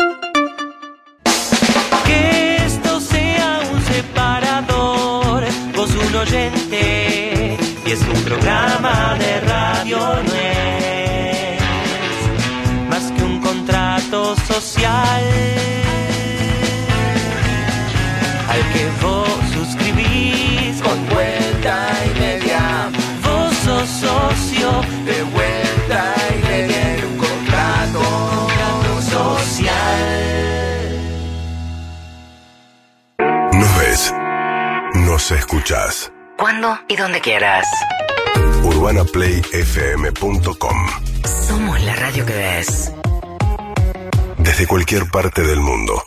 Que esto sea un separador, vos un oyente, y es un programa de radio, no es más que un contrato social al que vos suscribís con vuelta y media. Vos sos socio de vuelta y media en un contrato, contrato social. Nos ves, nos escuchás. Cuando y donde quieras. urbana play f m punto com. Somos la radio que ves. Desde cualquier parte del mundo.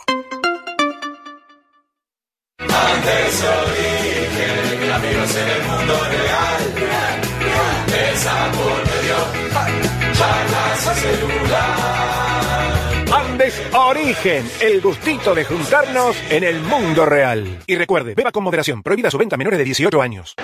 Antes origen, amigos en el mundo real. Mesa por medio, charlas y celular. Andes Origen, el gustito de juntarnos en el mundo real. Y recuerde, beba con moderación, prohibida su venta a menores de dieciocho años.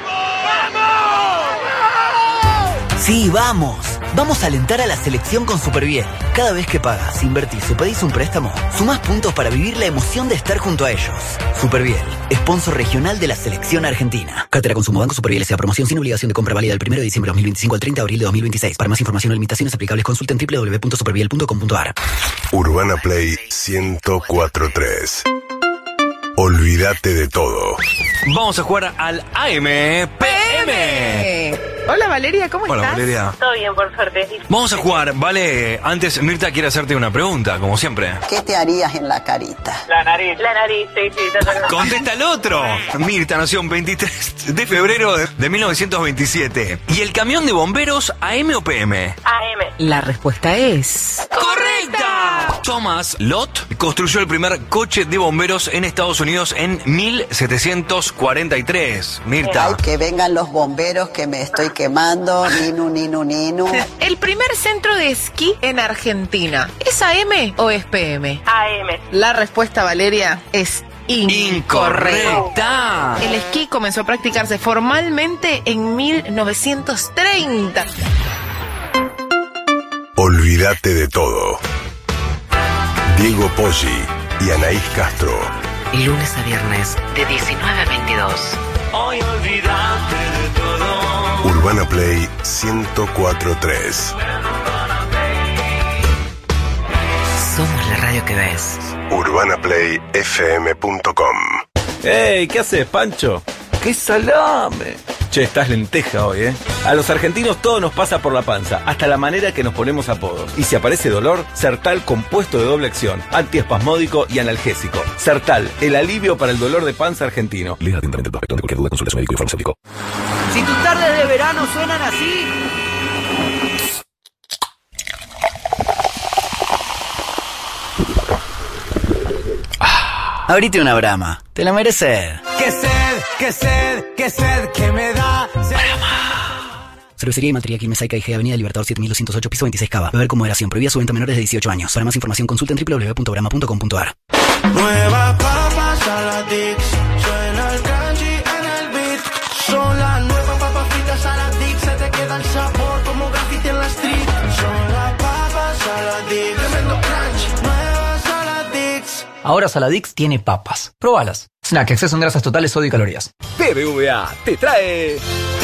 Sí, vamos. Vamos a alentar a la selección con Superbiel. Cada vez que pagas, invertís o pedís un préstamo, sumás puntos para vivir la emoción de estar junto a ellos. Superbiel, sponsor regional de la selección argentina. Cartera Consumo Banco Superbiel S A. Promoción sin obligación de compra válida del primero de diciembre de dos mil veinticinco al treinta de abril de dos mil veintiséis. Para más información o limitaciones aplicables, consulten doble u doble u doble u punto superbiel punto com punto ar. Urbana Play ciento cuatro punto tres. Olvídate de todo. Vamos a jugar al A M P M. Hola Valeria, ¿cómo Hola, estás? Valeria. Todo bien, por suerte. Vamos a jugar, vale. Antes, Mirta quiere hacerte una pregunta, como siempre. ¿Qué te harías en la carita? La nariz. La nariz, sí, sí. Totalmente. Contesta el otro. Mirta nació el veintitrés de febrero de mil novecientos veintisiete. ¿Y el camión de bomberos A M o P M? A M. La respuesta es... ¡Correcta! Thomas Lott construyó el primer coche de bomberos en Estados Unidos en mil setecientos cuarenta y tres. Mirta. Ay, que vengan los bomberos que me estoy quemando. Ninu, ninu, ninu. El primer centro de esquí en Argentina, ¿es A M o es P M? A M. La respuesta, Valeria, es incorrecta. El esquí comenzó a practicarse formalmente en mil novecientos treinta. Olvídate de todo. Diego Poggi y Anaís Castro. Lunes a viernes, de diecinueve a veintidós. Hoy olvídate de todo. Urbana Play ciento cuatro punto tres. Somos la radio que ves. urbana play f m punto com. ¡Ey! ¿Qué haces, Pancho? ¡Qué salame! Che, estás lenteja hoy, ¿eh? A los argentinos todo nos pasa por la panza, hasta la manera que nos ponemos apodos. Y si aparece dolor, Sertal compuesto de doble acción, antiespasmódico y analgésico. Sertal, el alivio para el dolor de panza argentino. Lea atentamente el prospecto. Ante cualquier duda, consulte a su médico y farmacéutico. Si tus tardes de verano suenan así... Abrite una Brahma, te la mereces. ¡Qué sed, qué sed, qué sed que me da! Cervecería y Materia Quilmes Saica I G, Avenida Libertador siete mil doscientos ocho, piso veintiséis Cava. Beber con moderación. Prohibida su venta a menores de dieciocho años. Para más información consulta en w w w punto brahma punto com punto a r. Nueva papas a la Dix. Suena el crunchy en el beat. Son las nuevas papas fritas a la Dix. Se te queda el sabor como graffiti en la street. Son las papas a la Dix. Tremendo crunch. Nuevas a la Dix. Ahora Saladix tiene papas. Probalas. Snack, exceso en grasas totales, sodio y calorías. B B V A te trae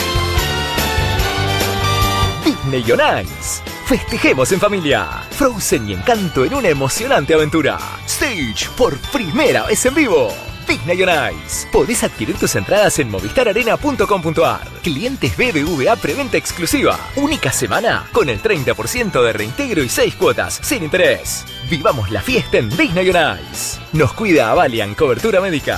Disney on Ice. Festejemos en familia. Frozen y Encanto en una emocionante aventura. Stage por primera vez en vivo. Disney on Ice. Podés adquirir tus entradas en movistar arena punto com punto a r. Clientes B B V A preventa exclusiva. Única semana con el treinta por ciento de reintegro y seis cuotas sin interés. Vivamos la fiesta en Disney on Ice. Nos cuida Avalian Cobertura Médica.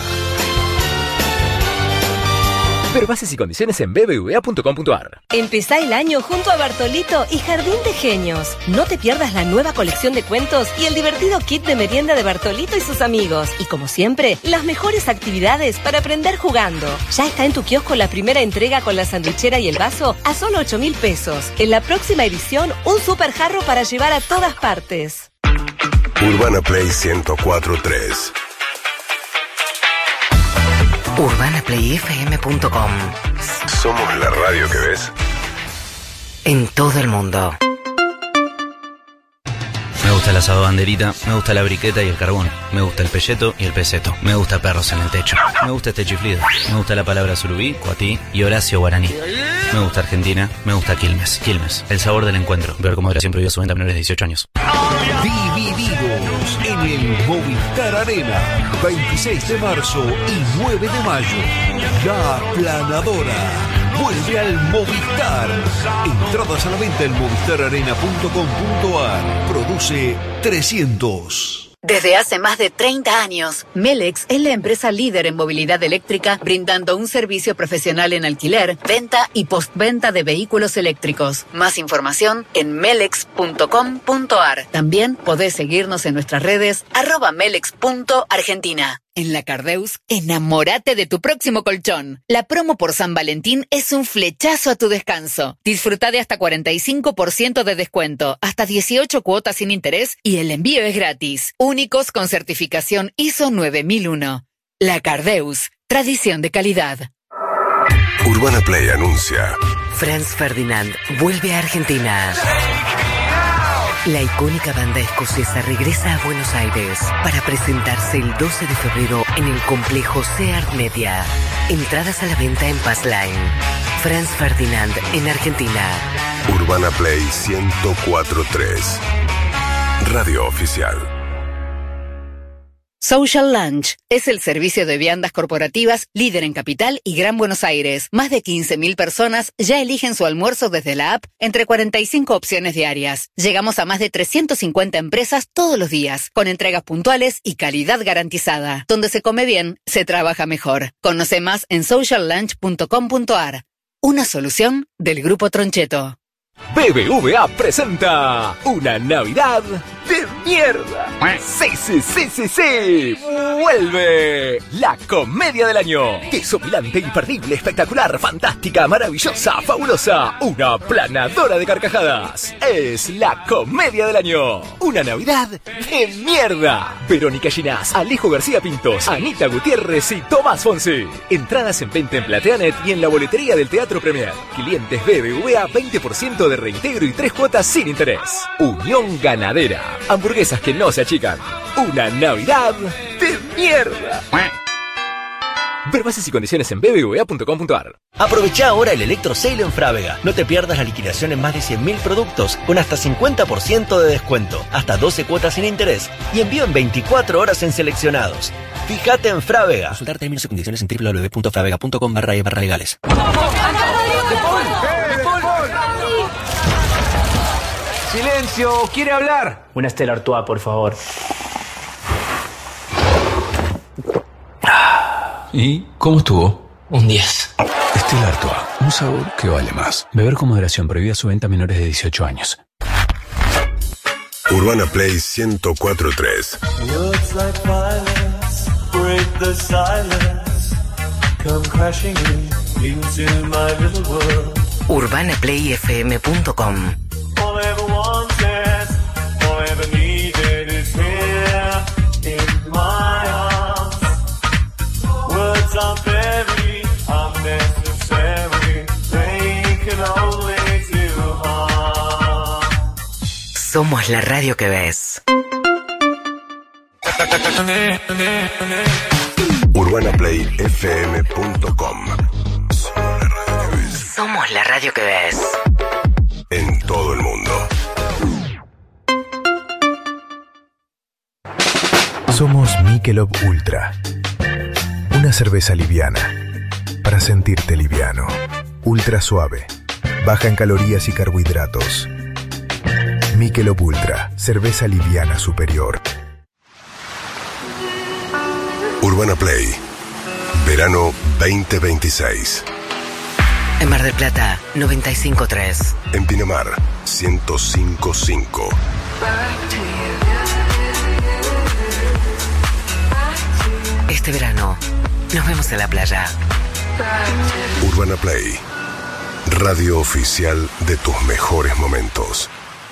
Ver bases y condiciones en b b v a punto com punto a r. Empezá el año junto a Bartolito y Jardín de Genios. No te pierdas la nueva colección de cuentos y el divertido kit de merienda de Bartolito y sus amigos. Y como siempre, las mejores actividades para aprender jugando. Ya está en tu kiosco la primera entrega con la sandwichera y el vaso a solo ocho mil pesos. En la próxima edición, un super jarro para llevar a todas partes. Urbana Play ciento cuatro punto tres. urbana play f m punto com. Somos la radio que ves. En todo el mundo. Me gusta el asado banderita, me gusta la briqueta y el carbón, me gusta el pelleto y el peseto, me gusta perros en el techo, me gusta este chiflido, me gusta la palabra surubí, cuatí y Horacio Guaraní. Me gusta Argentina, me gusta Quilmes. Quilmes, el sabor del encuentro. Ver con moderación, prohibida su venta a menores de dieciocho años. Divididos en el Movistar Arena, veintiséis de marzo y nueve de mayo. La Aplanadora vuelve al Movistar. Entradas a la venta en movistar arena punto com punto a r. Produce trescientos. Desde hace más de treinta años, Melex es la empresa líder en movilidad eléctrica, brindando un servicio profesional en alquiler, venta y postventa de vehículos eléctricos. Más información en melex punto com punto a r. También podés seguirnos en nuestras redes arroba melex punto argentina. En la Cardeus, enamórate de tu próximo colchón. La promo por San Valentín es un flechazo a tu descanso. Disfruta de hasta cuarenta y cinco por ciento de descuento, hasta dieciocho cuotas sin interés y el envío es gratis. Únicos con certificación I S O nueve mil uno. La Cardeus, tradición de calidad. Urbana Play anuncia. Franz Ferdinand vuelve a Argentina. La icónica banda escocesa regresa a Buenos Aires para presentarse el doce de febrero en el complejo Seat Media. Entradas a la venta en Passline. Franz Ferdinand en Argentina. Urbana Play ciento cuatro punto tres. Radio oficial. Social Lunch es el servicio de viandas corporativas líder en Capital y Gran Buenos Aires. Más de quince mil personas ya eligen su almuerzo desde la app entre cuarenta y cinco opciones diarias. Llegamos a más de trescientas cincuenta empresas todos los días, con entregas puntuales y calidad garantizada. Donde se come bien, se trabaja mejor. Conoce más en social lunch punto com punto a r. Una solución del Grupo Troncheto. B B V A presenta una Navidad de mierda. Sí, sí, sí, sí, sí. Vuelve la comedia del año. Desopilante, imperdible, espectacular, fantástica, maravillosa, fabulosa. Una planadora de carcajadas. Es la comedia del año. Una Navidad de mierda. Verónica Ginás, Alejo García Pintos, Anita Gutiérrez y Tomás Fonsi. Entradas en venta en Plateanet y en la boletería del Teatro Premier. Clientes B B V A veinte por ciento de reintegro y tres cuotas sin interés. Unión Ganadera. Hamburguesas que no se achican. Una Navidad de mierda. Ver bases y condiciones en b b v a punto com punto a r. Aprovecha ahora el Electro Sale en Frávega. No te pierdas la liquidación en más de cien mil productos con hasta cincuenta por ciento de descuento, hasta doce cuotas sin interés y envío en veinticuatro horas en seleccionados. Fíjate en Frávega. Consultar términos y condiciones en w w w punto fravega punto com barra e barra legales. ¡Silencio! ¿Quiere hablar? Una Stella Artois, por favor. ¿Y cómo estuvo? Un diez. Stella Artois, un sabor que vale más. Beber con moderación, prohibida su venta a menores de dieciocho años. Urbana Play ciento cuatro punto tres. Words like violence break the silence. Come crashing in into my little world. urbana play f m punto com. All I ever wanted, all I ever needed is here in my arms. Words are very unnecessary. They can only do harm. Somos la radio que ves. urbana play f m punto com. Somos la radio que ves. En todo el mundo. Somos Michelob Ultra. Una cerveza liviana. Para sentirte liviano. Ultra suave. Baja en calorías y carbohidratos. Michelob Ultra. Cerveza liviana superior. Urbana Play. Verano veinte veintiséis. En Mar del Plata, noventa y cinco punto tres. En Pinamar, ciento cinco punto cinco. Este verano, nos vemos en la playa. Urbana Play. Radio oficial de tus mejores momentos.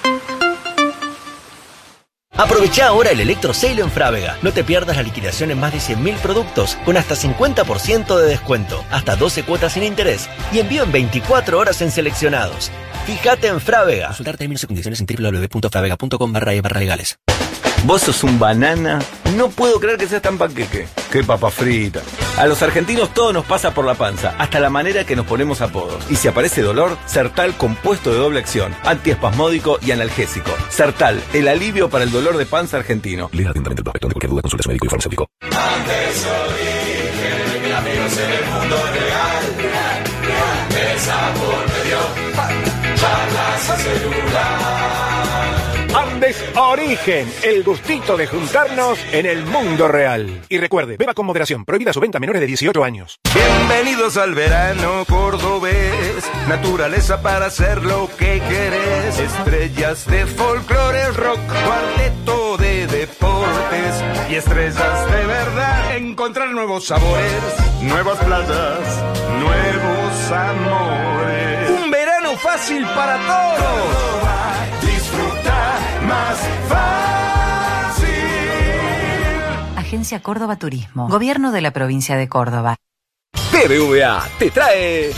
Aprovecha ahora el Electro Sale en Frávega. No te pierdas la liquidación en más de cien mil productos con hasta cincuenta por ciento de descuento, hasta doce cuotas sin interés y envío en veinticuatro horas en seleccionados. Fíjate en Frávega. Consultar términos y condiciones en w w w punto fravega punto com barra e barra legales. ¿Vos sos un banana? No puedo creer que seas tan panqueque. ¡Qué papa frita! A los argentinos todo nos pasa por la panza, hasta la manera que nos ponemos apodos. Y si aparece dolor, Sertal compuesto de doble acción, antiespasmódico y analgésico. Sertal, el alivio para el dolor de panza argentino. Lea atentamente el prospecto. De cualquier duda, consulte a su médico y farmacéutico. Antes origen, mil amigos en el mundo real. Mesa por medio, charlas y celular. Andes Origen, el gustito de juntarnos en el mundo real. Y recuerde, beba con moderación, prohibida su venta a menores de dieciocho años. Bienvenidos al verano cordobés, naturaleza para hacer lo que querés. Estrellas de folclore, rock, cuarteto de deportes y estrellas de verdad. Encontrar nuevos sabores, nuevas playas, nuevos amores. Un verano fácil para todos. Disfrutar más fácil. Agencia Córdoba Turismo. Gobierno de la provincia de Córdoba. B B V A te trae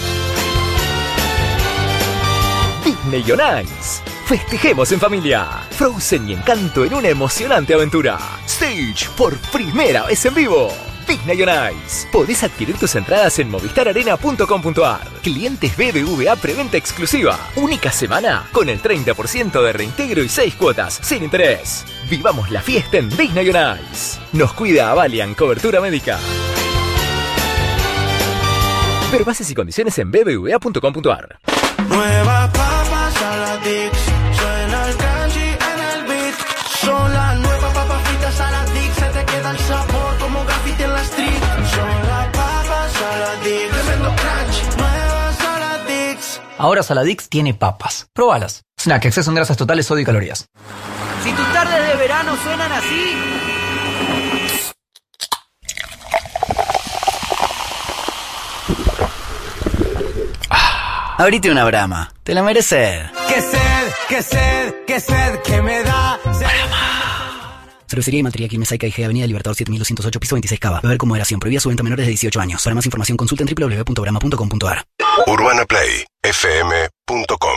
Disney on Ice. Festejemos en familia. Frozen y Encanto en una emocionante aventura. Stage por primera vez en vivo. Disney on Ice. Podés adquirir tus entradas en movistar arena punto com punto ar. Clientes B B V A preventa exclusiva. Única semana con el treinta por ciento de reintegro y seis cuotas sin interés. Vivamos la fiesta en Disney on Ice. Nos cuida Avalian Cobertura Médica. Ver bases y condiciones en b b v a punto com punto ar. Nueva papas Saladix, suena el crunchy en el beat. Son las nuevas papas fritas Saladix, se te queda el sabor como graffiti en la street. Son las papas Saladix, tremendo crunch, nuevas Saladix. Ahora Saladix tiene papas. Probalas. Snack, exceso en grasas totales, sodio y calorías. Si tus tardes de verano suenan así... Abrite una Brahma, te la mereces. ¡Qué sed, qué sed, qué sed que me da! Cervecería y Maltería Quilmes Saica I G, Avenida Libertador siete mil doscientos ocho, piso veintiséis Cava. Beber con moderación. Prohibida su venta a menores de dieciocho años. Para más información consulta en w w w punto brahma punto com punto ar. urbana play f m punto com.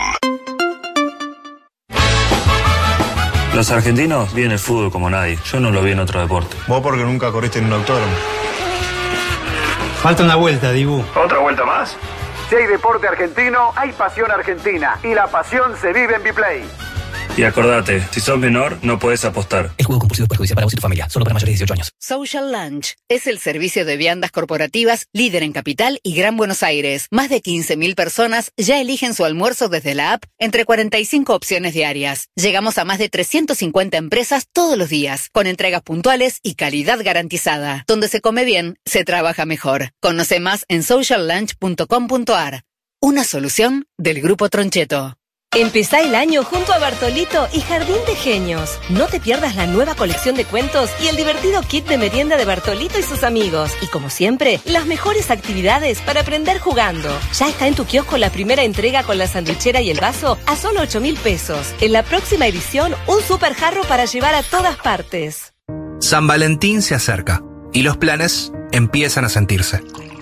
Los argentinos viven el fútbol como nadie. Yo no lo vi en otro deporte. Vos porque nunca corriste en un autódromo. Falta una vuelta, Dibu. ¿Otra vuelta más? Si hay deporte argentino, hay pasión argentina. Y la pasión se vive en Biplay. Y acordate, si sos menor, no podés apostar. El juego compulsivo es perjudicial para vos y tu familia. Solo para mayores de dieciocho años. Social Lunch es el servicio de viandas corporativas líder en Capital y Gran Buenos Aires. Más de quince mil personas ya eligen su almuerzo desde la app entre cuarenta y cinco opciones diarias. Llegamos a más de trescientas cincuenta empresas todos los días, con entregas puntuales y calidad garantizada. Donde se come bien, se trabaja mejor. Conoce más en social lunch punto com punto ar. Una solución del Grupo Troncheto. Empezá el año junto a Bartolito y Jardín de Genios. No te pierdas la nueva colección de cuentos y el divertido kit de merienda de Bartolito y sus amigos. Y como siempre, las mejores actividades para aprender jugando. Ya está en tu kiosco la primera entrega con la sandwichera y el vaso a solo ocho mil pesos. En la próxima edición, un super jarro para llevar a todas partes. San Valentín se acerca y los planes empiezan a sentirse.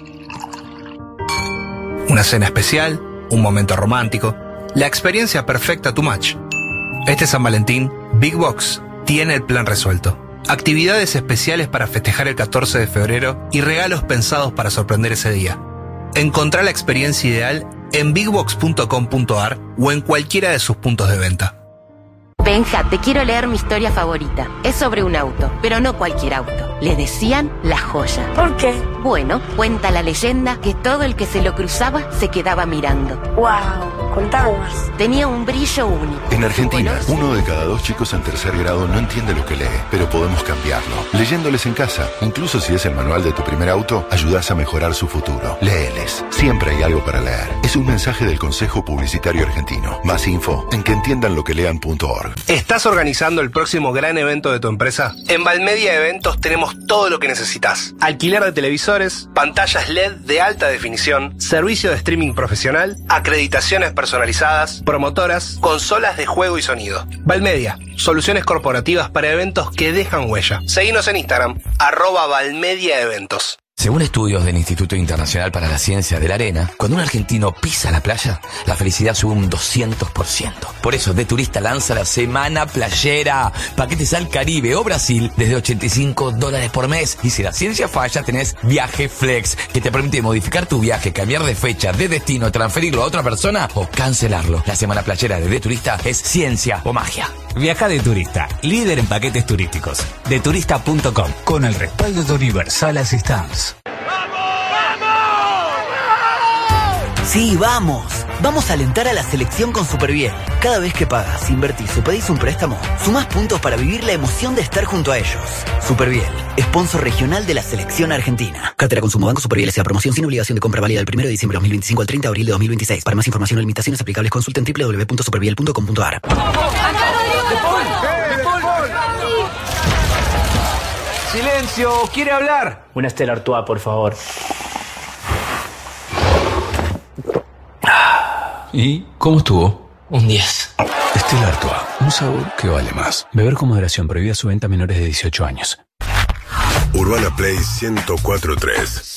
Una cena especial, un momento romántico, la experiencia perfecta to match. Este San Valentín, Big Box tiene el plan resuelto. Actividades especiales para festejar el catorce de febrero y regalos pensados para sorprender ese día. Encontrá la experiencia ideal en big box punto com punto ar o en cualquiera de sus puntos de venta. Benja, te quiero leer mi historia favorita. Es sobre un auto, pero no cualquier auto. Le decían la joya. ¿Por qué? Bueno, cuenta la leyenda que todo el que se lo cruzaba se quedaba mirando. ¡Wow! Contame más. Tenía un brillo único. En Argentina, uno de cada dos chicos en tercer grado no entiende lo que lee, pero podemos cambiarlo. Leyéndoles en casa, incluso si es el manual de tu primer auto, ayudás a mejorar su futuro. Léeles. Siempre hay algo para leer. Es un mensaje del Consejo Publicitario Argentino. Más info en que entiendan lo que lean punto org. ¿Estás organizando el próximo gran evento de tu empresa? En Valmedia Eventos tenemos todo lo que necesitas. Alquiler de televisores, pantallas L E D de alta definición, servicio de streaming profesional, acreditaciones personalizadas, promotoras, consolas de juego y sonido. Valmedia, soluciones corporativas para eventos que dejan huella. Seguinos en Instagram, arroba Valmedia Eventos. Según estudios del Instituto Internacional para la Ciencia de la Arena, cuando un argentino pisa la playa, la felicidad sube un doscientos por ciento. Por eso, De Turista lanza la Semana Playera. Paquetes al Caribe o Brasil desde ochenta y cinco dólares por mes. Y si la ciencia falla, tenés Viaje Flex, que te permite modificar tu viaje, cambiar de fecha, de destino, transferirlo a otra persona o cancelarlo. La Semana Playera de De Turista es ciencia o magia. Viaja de Turista, líder en paquetes turísticos. de turista punto com, con el respaldo de Universal Assistance. Sí, vamos. Vamos a alentar a la selección con Superbiel. Cada vez que pagas, invertís o pedís un préstamo, sumás puntos para vivir la emoción de estar junto a ellos. Superbiel, sponsor regional de la selección argentina. Cartera Consumo Banco Superbiel S A. Promoción sin obligación de compra válida del primero de diciembre de dos mil veinticinco al treinta de abril de dos mil veintiséis. Para más información o limitaciones aplicables, consulta en w w w punto superbiel punto com punto ar. Silencio, ¿quiere hablar? Una Stella Artois, por favor. ¿Y cómo estuvo? Un diez. Stella Artois, un sabor que vale más. Beber con moderación, prohibida su venta a menores de dieciocho años. Urbana Play ciento cuatro punto tres.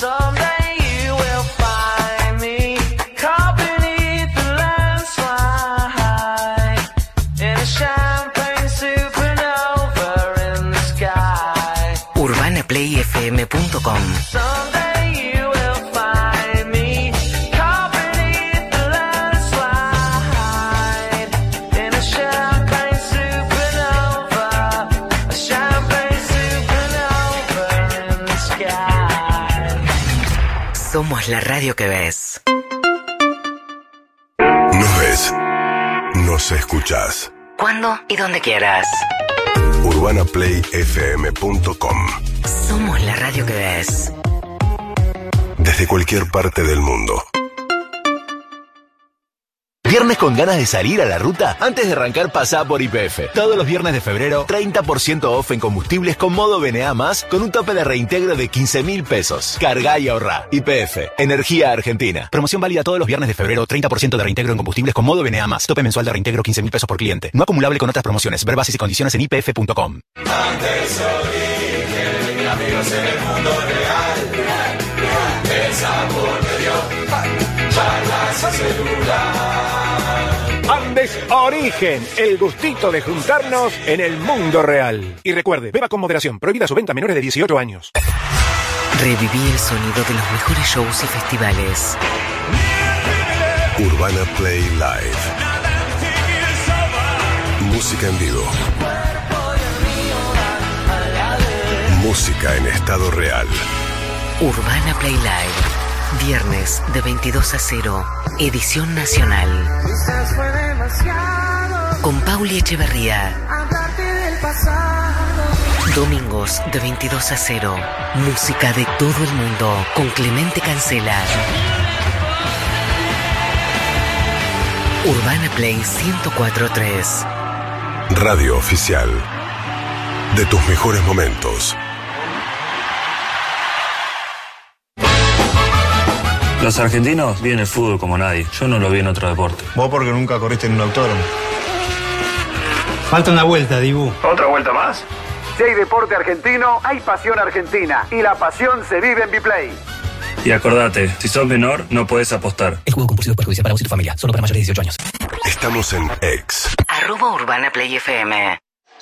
urbana play f m punto com. Somos la radio que ves. Nos ves, nos escuchás. Cuando y donde quieras. urbana play f m punto com. Somos la radio que ves. Desde cualquier parte del mundo. ¿Viernes con ganas de salir a la ruta? Antes de arrancar, pasá por Y P F. Todos los viernes de febrero, treinta por ciento off en combustibles con modo B N A más, con un tope de reintegro de quince mil pesos. Cargá y ahorrá. Y P F, Energía Argentina. Promoción válida todos los viernes de febrero, treinta por ciento de reintegro en combustibles con modo B N A más. Tope mensual de reintegro quince mil pesos por cliente. No acumulable con otras promociones. Ver bases y condiciones en I P F punto com. Antes origen, amigos en el mundo real. El sabor me dio charlas y celular. Andes Origen, el gustito de juntarnos en el mundo real. Y recuerde, beba con moderación, prohibida su venta a menores de dieciocho años. Reviví el sonido de los mejores shows y festivales. Urbana Play Live. Música en vivo. Música en estado real. Urbana Play Live. Viernes de veintidós a cero. Edición nacional. Con Pauli Echeverría. Domingos de veintidós a cero. Música de todo el mundo. Con Clemente Cancela. Urbana Play ciento cuatro punto tres. Radio oficial. De tus mejores momentos. Los argentinos viven el fútbol como nadie. Yo no lo vi en otro deporte. Vos porque nunca corriste en un autódromo. Falta una vuelta, Dibu. ¿Otra vuelta más? Si hay deporte argentino, hay pasión argentina. Y la pasión se vive en Biplay. Y acordate, si sos menor, no podés apostar. El juego compulsivo es perjudicial para vos y tu familia. Solo para mayores de dieciocho años. Estamos en X. Arroba Urbana Play F M.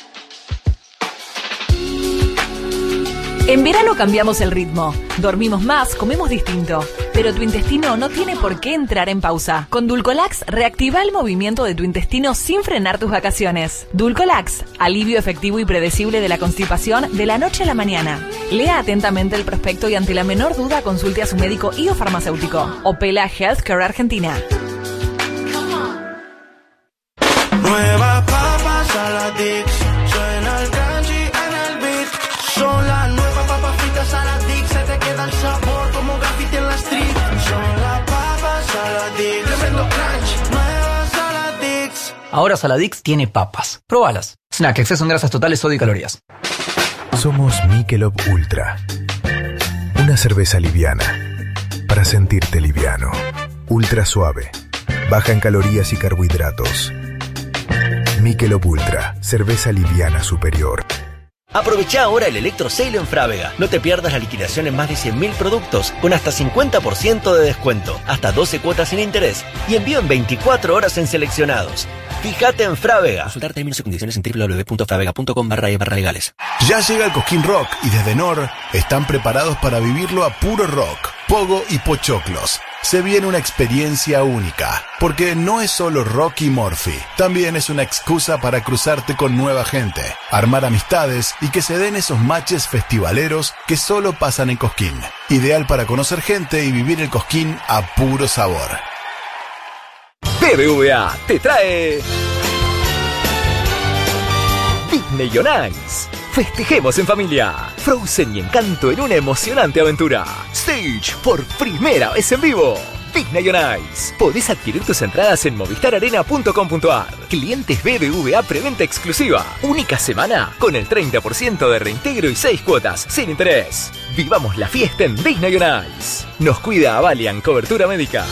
En verano cambiamos el ritmo. Dormimos más, comemos distinto. Pero tu intestino no tiene por qué entrar en pausa. Con Dulcolax, reactiva el movimiento de tu intestino sin frenar tus vacaciones. Dulcolax, alivio efectivo y predecible de la constipación de la noche a la mañana. Lea atentamente el prospecto y ante la menor duda consulte a su médico y o farmacéutico. Opela Healthcare Argentina. Nueva papa Saladix, suena el crunchy en el beat. Son las nuevas papas fritas Saladix, se te queda el sabor como graffiti en la street. Son las papas Saladix, tremendo crunch, nuevas Saladix. Ahora Saladix tiene papas. Probalas. Snack, exceso en grasas totales, sodio y calorías. Somos Michelob Ultra. Una cerveza liviana. Para sentirte liviano. Ultra suave. Baja en calorías y carbohidratos. Michelob Ultra, cerveza liviana superior. Aprovecha ahora el Electro Sale en Frávega. No te pierdas la liquidación en más de cien mil productos con hasta cincuenta por ciento de descuento, hasta doce cuotas sin interés y envío en veinticuatro horas en seleccionados. Fíjate en Frávega. Consultar términos y condiciones en w w w punto fravega punto com barra e barra legales. Ya llega el Cosquín Rock y desde N O R están preparados para vivirlo a puro rock, pogo y pochoclos. Se viene una experiencia única, porque no es solo rock y morfi, también es una excusa para cruzarte con nueva gente, armar amistades y que se den esos matches festivaleros que solo pasan en Cosquín. Ideal para conocer gente y vivir el Cosquín a puro sabor. B B V A te trae Disney on Ice. Festejemos en familia. Frozen y Encanto en una emocionante aventura. Stage por primera vez en vivo. Disney on Ice. Podés adquirir tus entradas en movistar arena punto com punto a r. Clientes B B V A preventa exclusiva. Única semana con el treinta por ciento de reintegro y seis cuotas sin interés. Vivamos la fiesta en Disney on Ice. Nos cuida Avalian Cobertura Médica.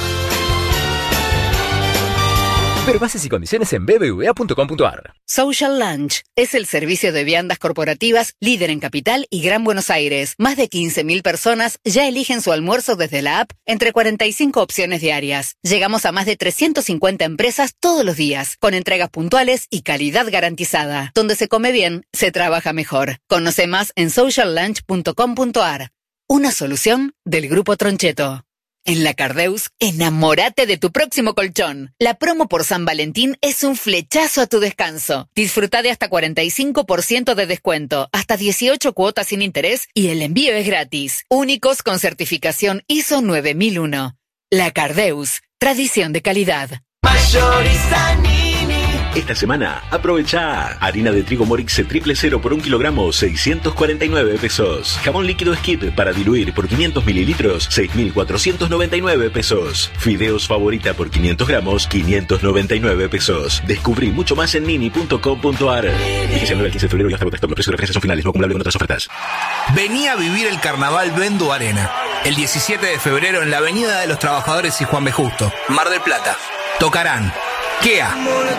Ver bases y condiciones en b b v a punto com punto a r. Social Lunch es el servicio de viandas corporativas líder en Capital y Gran Buenos Aires. Más de quince mil personas ya eligen su almuerzo desde la app entre cuarenta y cinco opciones diarias. Llegamos a más de trescientas cincuenta empresas todos los días, con entregas puntuales y calidad garantizada. Donde se come bien, se trabaja mejor. Conoce más en social lunch punto com punto a r. Una solución del Grupo Troncheto. En la Cardeus, enamórate de tu próximo colchón. La promo por San Valentín es un flechazo a tu descanso. Disfruta de hasta cuarenta y cinco por ciento de descuento, hasta dieciocho cuotas sin interés y el envío es gratis. Únicos con certificación I S O nueve mil uno. La Cardeus, tradición de calidad. Mayorista Nini. Esta semana, aprovecha harina de trigo Morix triple cero por un kilogramo, seiscientos cuarenta y nueve pesos. Jabón líquido Skip para diluir por quinientos mililitros, seis mil cuatrocientos noventa y nueve pesos. Fideos Favorita por quinientos gramos, quinientos noventa y nueve pesos. Descubrí mucho más en nini punto com punto ar. Vigencia nueve al quince de febrero y hasta agosto. Los precios de referencia son finales, no acumulable con otras ofertas. Vení a vivir el carnaval Vendu Arena. El diecisiete de febrero en la Avenida de los Trabajadores y Juan B. Justo, Mar del Plata. Tocarán Kea,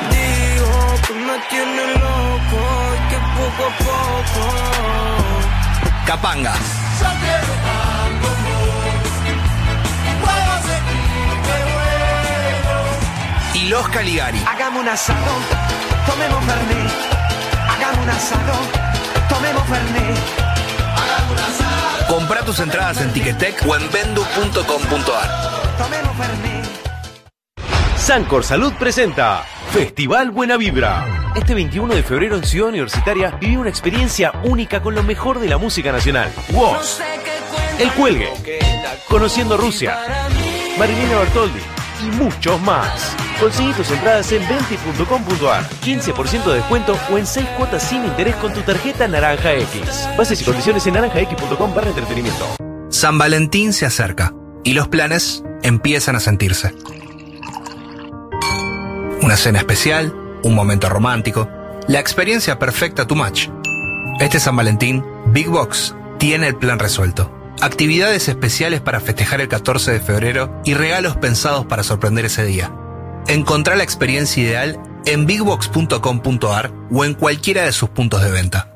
Capanga, y Los Caligari. Hagamos un asado, tomemos Fernet. Hagamos un asado, tomemos Fernet. Hagamos un asado. Comprá tus entradas en Ticketek o en vendu punto com punto ar. Tomemos Fernet. Sancor Salud presenta Festival Buena Vibra. Este veintiuno de febrero en Ciudad Universitaria viví una experiencia única con lo mejor de la música nacional. Woz, El Cuelgue, Conociendo Rusia, Marilina Bertoldi y muchos más. Conseguí tus entradas en venti punto com punto ar, quince por ciento de descuento o en seis cuotas sin interés con tu tarjeta Naranja X. Bases y condiciones en naranja x punto com barra entretenimiento. San Valentín se acerca y los planes empiezan a sentirse. Una cena especial, un momento romántico, la experiencia perfecta to match. Este San Valentín, Big Box tiene el plan resuelto. Actividades especiales para festejar el catorce de febrero y regalos pensados para sorprender ese día. Encontrá la experiencia ideal en big box punto com punto ar o en cualquiera de sus puntos de venta.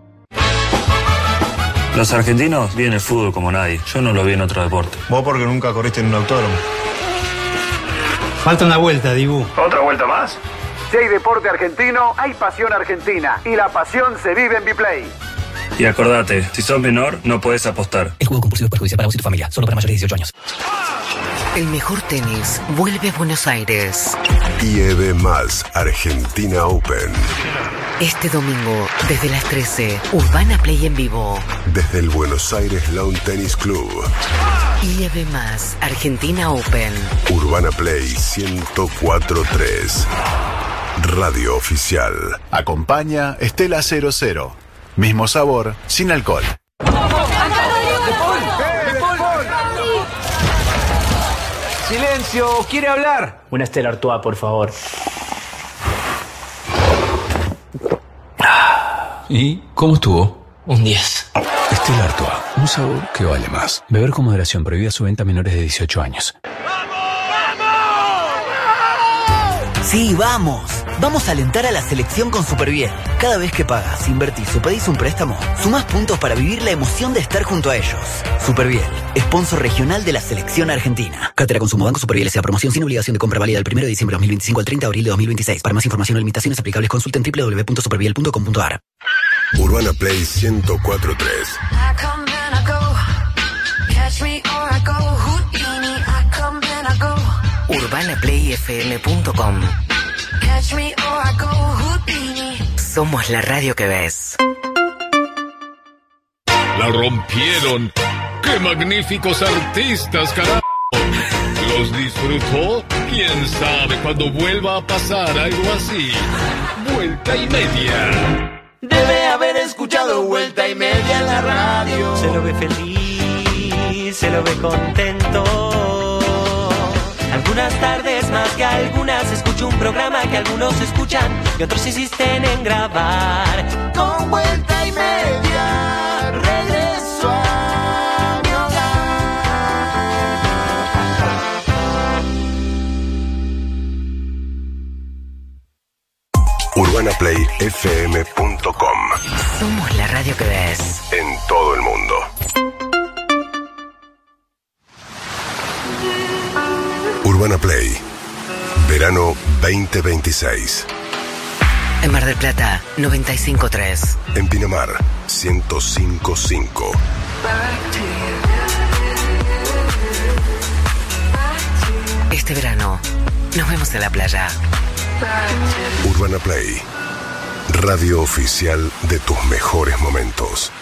Los argentinos viven el fútbol como nadie. Yo no lo vi en otro deporte. Vos porque nunca corriste en un autódromo. Falta una vuelta, Dibu. ¿Otra vuelta más? Si hay deporte argentino, hay pasión argentina. Y la pasión se vive en Biplay. Y acordate, si sos menor, no podés apostar. El juego compulsivo es perjudicial para vos y tu familia. Solo para mayores de dieciocho años. El mejor tenis vuelve a Buenos Aires. I E B más Argentina Open. Este domingo, desde las trece, Urbana Play en vivo. Desde el Buenos Aires Lawn Tennis Club. I E B más Argentina Open. Urbana Play ciento cuatro punto tres. Radio oficial. Acompaña Estela cero cero. Mismo sabor, sin alcohol. Silencio, ¿quiere hablar? Una Stella Artois, por favor. ¿Y cómo estuvo? Un diez. Stella Artois, un sabor que vale más. Beber con moderación, prohibida su venta a menores de dieciocho años. Sí, vamos. Vamos a alentar a la selección con Superbiel. Cada vez que pagas, invertís o pedís un préstamo, sumás puntos para vivir la emoción de estar junto a ellos. Superbiel, sponsor regional de la selección argentina. Cátedra Consumo Banco Superbiel S A. Promoción sin obligación de compra válida del primero de diciembre de dos mil veinticinco al treinta de abril de dos mil veintiséis. Para más información o limitaciones aplicables, consulten doble u doble u doble u punto superbiel punto com punto ar. Urbana Play ciento cuatro punto tres. urbana play f m punto com. Somos la radio que ves. La rompieron. ¡Qué magníficos artistas, carajo! ¿Los disfrutó? ¿Quién sabe cuando vuelva a pasar algo así? Vuelta y media. Debe haber escuchado Vuelta y Media en la radio. Se lo ve feliz, se lo ve contento. Algunas tardes más que algunas escucho un programa que algunos escuchan y otros insisten en grabar. Con Vuelta y Media regreso a mi hogar. urbana play f m punto com. Somos la radio que ves. En todo el mundo. Urbana Play, verano veinte veintiséis. En Mar del Plata, noventa y cinco punto tres. En Pinamar, ciento cinco punto cinco. vemos en la playa. Urbana Play, radio oficial de tus mejores momentos.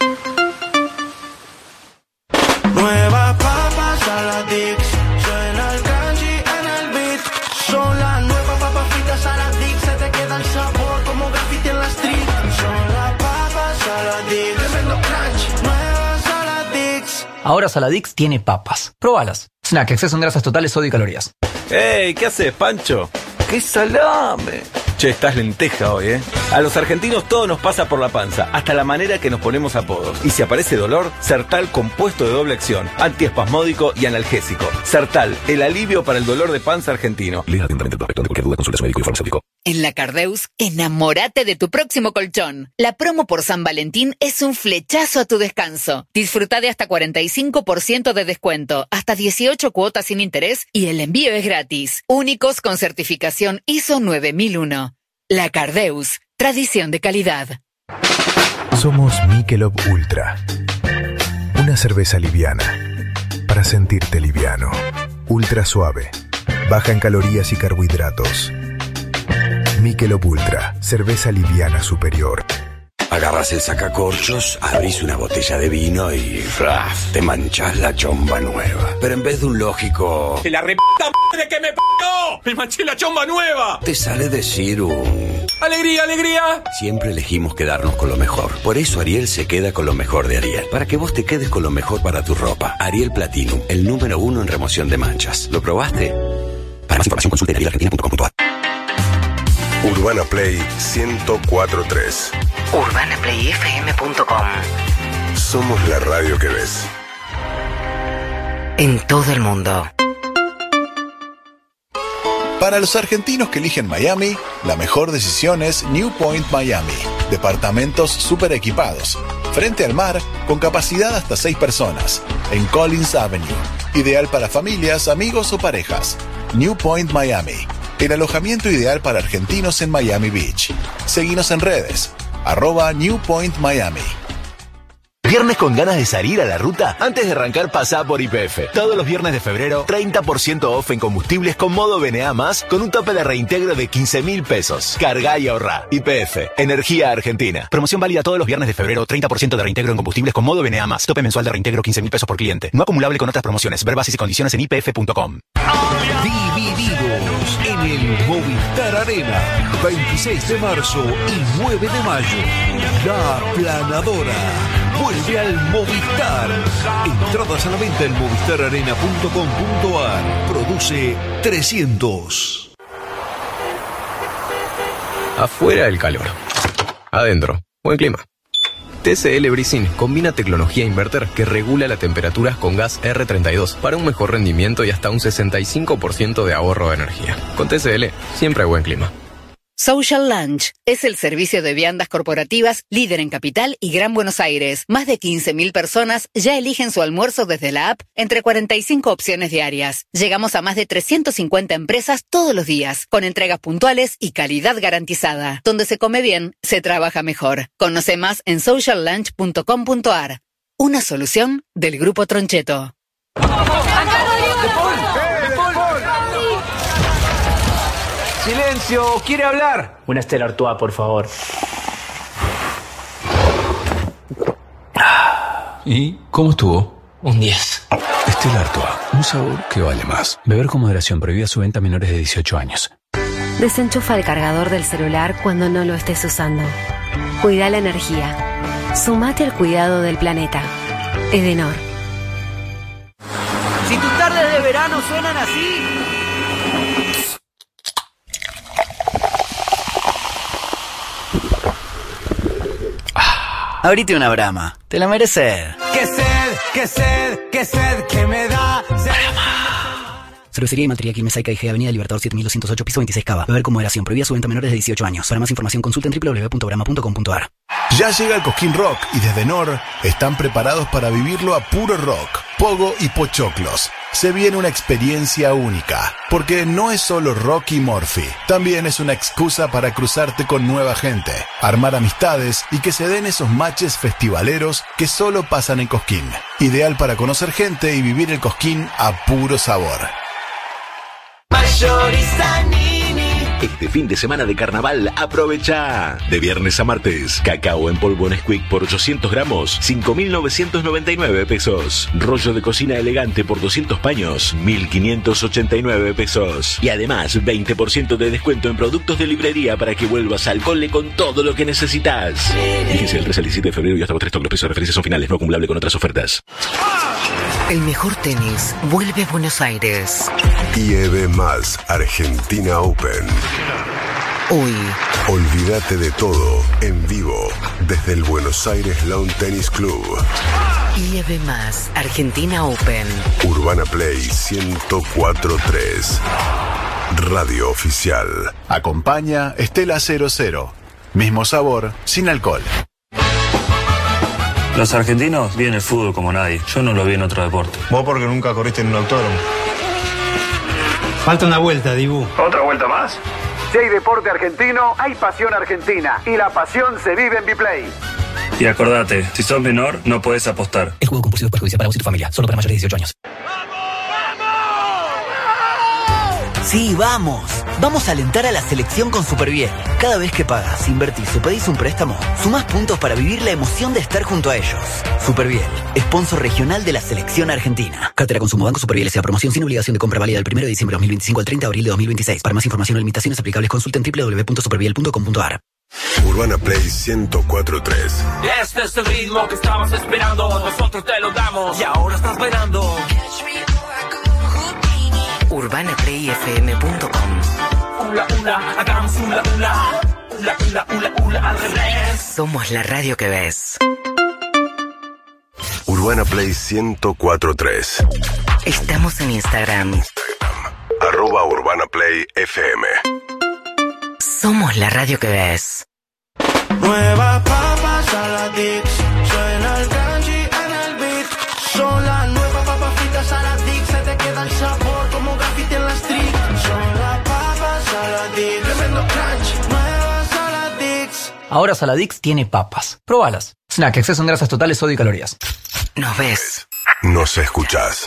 Nueva papa Saladix, suena el kanji en el beat. Son las nuevas papas fritas Saladix, se te queda el sabor como graffiti en la street. Son las papas Saladix, tremendo crunch, nueva Saladix. Ahora Saladix tiene papas. Probalas. Snack, exceso en grasas totales, sodio y calorías. ¡Ey! ¿Qué haces, Pancho? ¡Qué salame! Che, estás lenteja hoy, ¿eh? A los argentinos todo nos pasa por la panza, hasta la manera que nos ponemos apodos. Y si aparece dolor, Sertal compuesto de doble acción, antiespasmódico y analgésico. Sertal, el alivio para el dolor de panza argentino. Lea atentamente el prospecto. Ante cualquier duda, consulta a su médico y farmacéutico. En la Cardeus, enamórate de tu próximo colchón. La promo por San Valentín es un flechazo a tu descanso. Disfruta de hasta cuarenta y cinco por ciento de descuento, hasta dieciocho cuotas sin interés y el envío es gratis. Únicos con certificación I S O nueve mil uno. La Cardeus, tradición de calidad. Somos Michelob Ultra. Una cerveza liviana para sentirte liviano. Ultra suave, baja en calorías y carbohidratos. Michelob Ultra, cerveza liviana superior. Agarras el sacacorchos, abrís una botella de vino y ¡raf! Te manchás la chomba nueva. Pero en vez de un lógico... ¡La re*** madre que me p***ó! ¡Me manché la chomba nueva! Te sale decir un... ¡Alegría, alegría! Siempre elegimos quedarnos con lo mejor. Por eso Ariel se queda con lo mejor de Ariel. Para que vos te quedes con lo mejor para tu ropa. Ariel Platinum, el número uno en remoción de manchas. ¿Lo probaste? Para más información consulte ariel argentina punto com punto a r. Urbana Play ciento cuatro punto tres. urbana play f m punto com. Somos la radio que ves. En todo el mundo. Para los argentinos que eligen Miami, la mejor decisión es New Point Miami. Departamentos super equipados, frente al mar, con capacidad hasta seis personas, en Collins Avenue. Ideal para familias, amigos o parejas. New Point Miami, el alojamiento ideal para argentinos en Miami Beach. Seguinos en redes, arroba New Point Miami. ¿Viernes con ganas de salir a la ruta? Antes de arrancar, pasá por Y P F. Todos los viernes de febrero, treinta por ciento off en combustibles con modo B N A más, con un tope de reintegro de quince mil pesos. Cargá y ahorrá. Y P F, Energía Argentina. Promoción válida todos los viernes de febrero, treinta por ciento de reintegro en combustibles con modo B N A más. Tope mensual de reintegro quince mil pesos por cliente. No acumulable con otras promociones. Ver bases y condiciones en I P F punto com. Divididos en el Movistar Arena, veintiséis de marzo y nueve de mayo. La Planadora vuelve al Movistar. Entradas a la venta en movistar arena punto com punto a r. Produce trescientos. Afuera el calor. Adentro, buen clima. T C L Brisin combina tecnología inverter que regula la temperatura con gas R treinta y dos para un mejor rendimiento y hasta un sesenta y cinco por ciento de ahorro de energía. Con T C L, siempre hay buen clima. Social Lunch es el servicio de viandas corporativas líder en Capital y Gran Buenos Aires. Más de quince mil personas ya eligen su almuerzo desde la app entre cuarenta y cinco opciones diarias. Llegamos a más de trescientas cincuenta empresas todos los días, con entregas puntuales y calidad garantizada. Donde se come bien, se trabaja mejor. Conoce más en social lunch punto com punto a r. Una solución del Grupo Troncheto. ¡Silencio! ¿Quiere hablar? Una Stella Artois, por favor. ¿Y cómo estuvo? Un diez. Stella Artois, un sabor que vale más. Beber con moderación, prohibida su venta a menores de dieciocho años. Desenchufa el cargador del celular cuando no lo estés usando. Cuida la energía. Sumate al cuidado del planeta. Edenor. Si tus tardes de verano suenan así... Abrite una Brahma, te la mereces. ¡Qué sed, qué sed, qué sed que me da! Cervecería y Materia Quilmes I G, Avenida Libertador siete mil doscientos ocho, piso veintiséis, Cava. Beber con moderación, prohibida su venta a menores de dieciocho años. Para más información consulten doble u doble u doble u punto brahma punto com punto a r. Ya llega el Cosquín Rock y desde Nor están preparados para vivirlo a puro rock, pogo y pochoclos. Se viene una experiencia única, porque no es solo rock y morfi, también es una excusa para cruzarte con nueva gente, armar amistades y que se den esos matches festivaleros que solo pasan en Cosquín. Ideal para conocer gente y vivir el Cosquín a puro sabor. Shorty Zanini. Este fin de semana de carnaval, aprovecha. De viernes a martes, cacao en polvo Nesquik por ochocientos gramos, cinco mil novecientos noventa y nueve pesos. Rollo de cocina elegante por doscientos paños, mil quinientos ochenta y nueve pesos. Y además, veinte por ciento de descuento en productos de librería para que vuelvas al cole con todo lo que necesitas. Fíjense el tres al diecisiete de febrero y hasta tres toques. Los precios de referencia son finales, no acumulable con otras ofertas. El mejor tenis vuelve a Buenos Aires. I E B Más Argentina Open. Hoy. Olvídate de todo en vivo desde el Buenos Aires Lawn Tennis Club. I E B Más Argentina Open. Urbana Play ciento cuatro punto tres. Radio oficial. Acompaña Estela cero cero. Mismo sabor, sin alcohol. Los argentinos viven el fútbol como nadie. Yo no lo vi en otro deporte. Vos porque nunca corriste en un autódromo. Falta una vuelta, Dibu. ¿Otra vuelta más? Si hay deporte argentino, hay pasión argentina. Y la pasión se vive en Biplay. Y acordate, si sos menor, no podés apostar. El juego compulsivo es perjudicial para vos y tu familia. Solo para mayores de dieciocho años. Sí, vamos. Vamos a alentar a la selección con Superbiel. Cada vez que pagas, invertís o pedís un préstamo, sumás puntos para vivir la emoción de estar junto a ellos. Superbiel, sponsor regional de la selección argentina. Cátedra Consumo Banco Superbiel S A. Promoción sin obligación de compra válida del primero de diciembre de dos mil veinticinco al treinta de abril de dos mil veintiséis. Para más información o limitaciones aplicables, consulten doble u doble u doble u punto superbiel punto com punto a r. Urbana Play ciento cuatro punto tres. Este es el ritmo que estabas esperando. Nosotros te lo damos y ahora estás bailando. urbana play f m punto com. Ula, ula, hagamos ula, ula. Ula, ula, ula, ula, al revés. Somos la radio que ves. Urbana Play ciento cuatro punto tres. Estamos en Instagram. Arroba Urbana Play F M. Somos la radio que ves. Nuevas papas Saladix. Suena el crunchy en el beat. Son las nuevas papas fritas Saladix. Se te queda el sabor como graffiti en la street. Son las papas Saladix. Tremendo crunch. Nuevas Saladix. Ahora Saladix tiene papas. Probalas. Snack, exceso en grasas totales, sodio y calorías. Nos ves. Nos escuchás.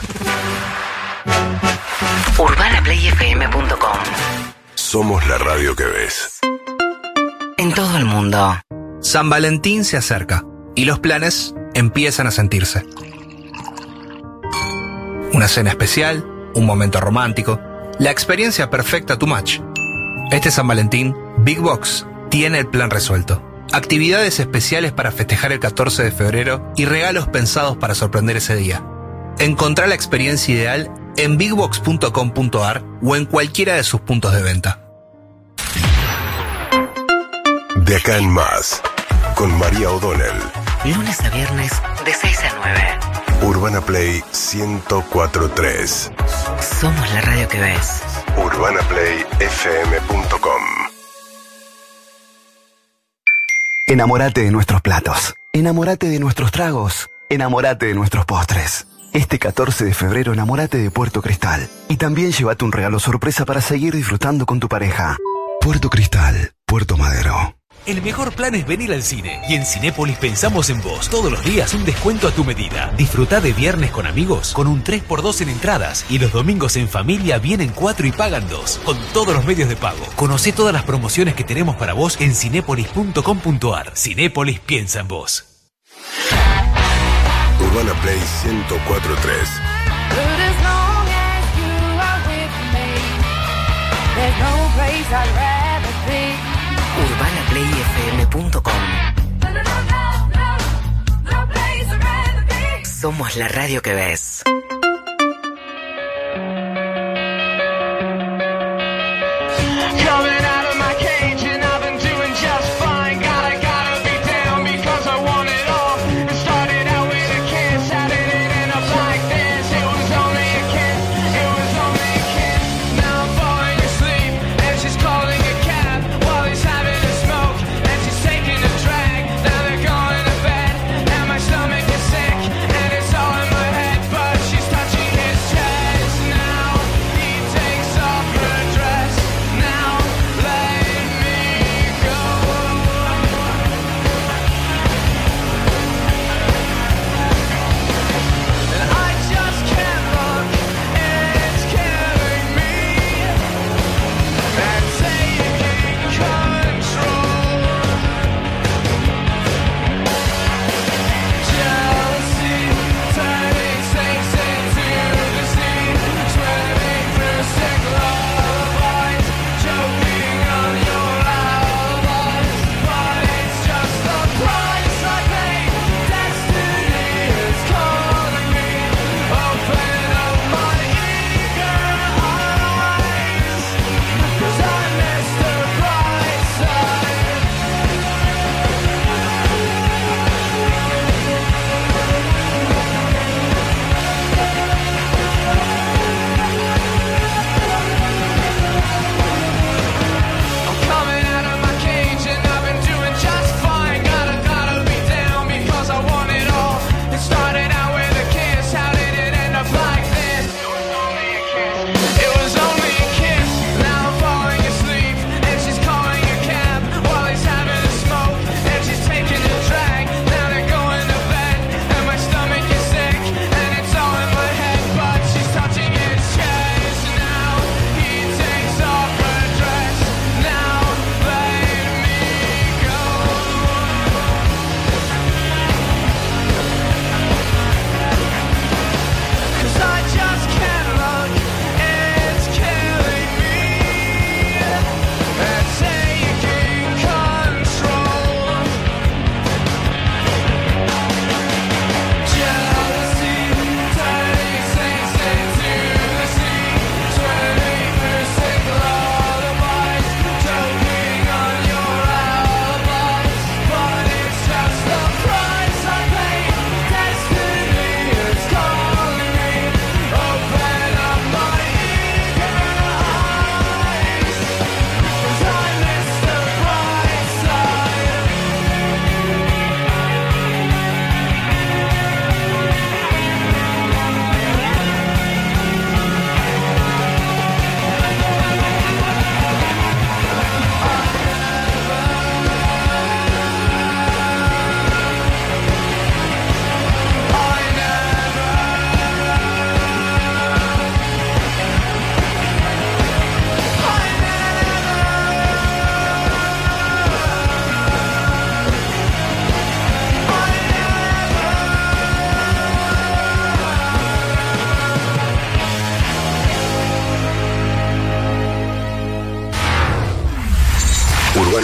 urbana play f m punto com. Somos la radio que ves. En todo el mundo. San Valentín se acerca y los planes empiezan a sentirse. Una cena especial, un momento romántico, la experiencia perfecta to match. Este San Valentín, Big Box tiene el plan resuelto. Actividades especiales para festejar el catorce de febrero y regalos pensados para sorprender ese día. Encontrá la experiencia ideal en big box punto com punto a r o en cualquiera de sus puntos de venta. De acá en más, con María O'Donnell. Lunes a viernes de seis a nueve. Urbana Play ciento cuatro punto tres. Somos la radio que ves. urbana play f m punto com. Enamórate de nuestros platos. Enamórate de nuestros tragos. Enamórate de nuestros postres. Este catorce de febrero enamórate de Puerto Cristal. Y también llévate un regalo sorpresa para seguir disfrutando con tu pareja. Puerto Cristal, Puerto Madero. El mejor plan es venir al cine. Y en Cinépolis pensamos en vos. Todos los días un descuento a tu medida. Disfrutá de viernes con amigos con un tres por dos en entradas. Y los domingos en familia vienen cuatro y pagan dos. Con todos los medios de pago. Conocé todas las promociones que tenemos para vos en cinépolis punto com punto a r. Cinépolis piensa en vos. Urbana Play ciento cuatro punto tres. urbana play f m punto com. Somos la radio que ves. But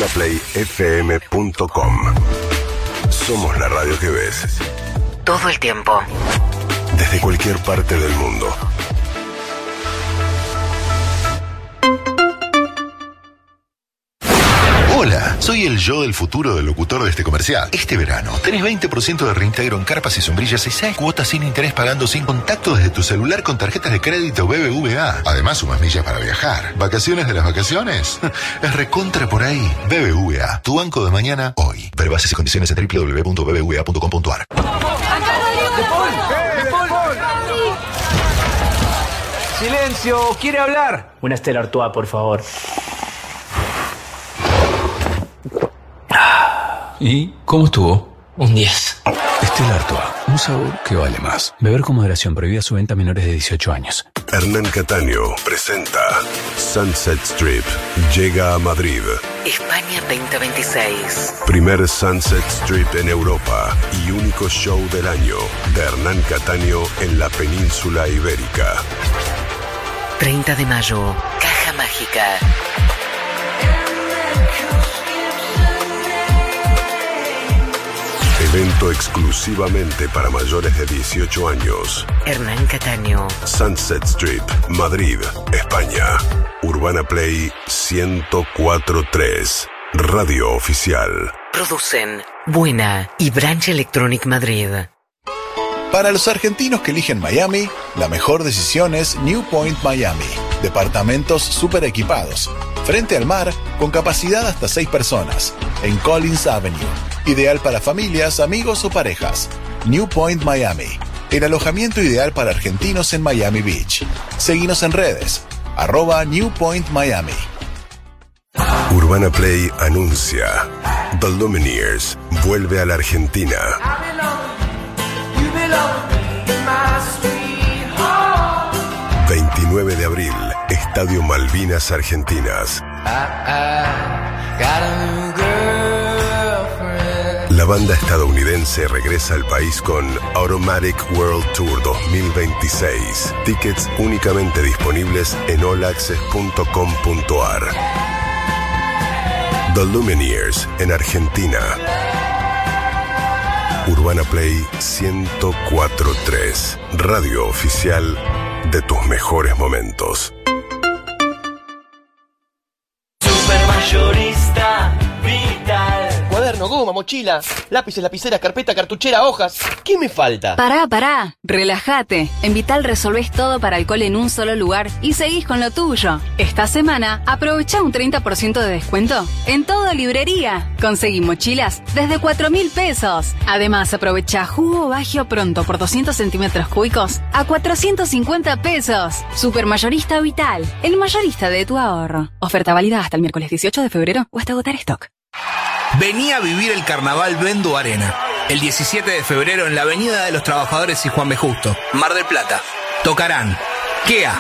urbana play f m punto com. Somos la radio que ves. Todo el tiempo. Desde cualquier parte del mundo. Hola, soy el yo del futuro del locutor de este comercial. Este verano tenés veinte por ciento de reintegro en carpas y sombrillas y seis cuotas sin interés pagando sin contacto desde tu celular con tarjetas de crédito B B V A. Además, sumas millas para viajar. ¿Vacaciones de las vacaciones? Es recontra por ahí. B B V A, tu banco de mañana, hoy. Ver bases y condiciones en doble u doble u doble u punto b b v a punto com punto a r. Silencio, ¿quiere hablar? Una Stella Artois, por favor. ¿Y cómo estuvo? Un diez. Stella Artois, un sabor que vale más. Beber con moderación, prohibida su venta a menores de dieciocho años. Hernán Cataño presenta Sunset Strip. Llega a Madrid. España veinte veintiséis. Primer Sunset Strip en Europa y único show del año de Hernán Cataño en la península ibérica. treinta de mayo, Caja Mágica. Evento exclusivamente para mayores de dieciocho años. Hernán Cataño. Sunset Strip, Madrid, España. Urbana Play ciento cuatro punto tres. Radio Oficial. Producen Buena y Branch Electronic Madrid. Para los argentinos que eligen Miami, la mejor decisión es New Point Miami. Departamentos super equipados, frente al mar, con capacidad hasta seis personas, en Collins Avenue. Ideal para familias, amigos o parejas. New Point Miami, el alojamiento ideal para argentinos en Miami Beach. Seguinos en redes, arroba New Point Miami. Urbana Play anuncia The Lumineers vuelve a la Argentina. veintinueve de abril, Estadio Malvinas Argentinas. La banda estadounidense regresa al país con Automatic World Tour dos mil veintiséis. Tickets únicamente disponibles en all access punto com punto a r. The Lumineers en Argentina. Urbana Play ciento cuatro punto tres. Radio oficial de tus mejores momentos. Supermayorista Vital. Cuaderno, goma, mochila, lápices, lapiceras, carpeta, cartuchera, hojas. ¿Qué me falta? Pará, pará, relájate. En Vital resolvés todo para alcohol en un solo lugar y seguís con lo tuyo. Esta semana, aprovecha un treinta por ciento de descuento en toda librería. Conseguí mochilas desde cuatro mil pesos. Además, aprovecha jugo Bagio Pronto por doscientos centímetros cúbicos a cuatrocientos cincuenta pesos. Supermayorista Vital, el mayorista de tu ahorro. Oferta válida hasta el miércoles dieciocho de febrero o hasta agotar stock. Vení a vivir el carnaval Vendu Arena. El diecisiete de febrero en la Avenida de los Trabajadores y Juan B. Justo, Mar del Plata. Tocarán Kea,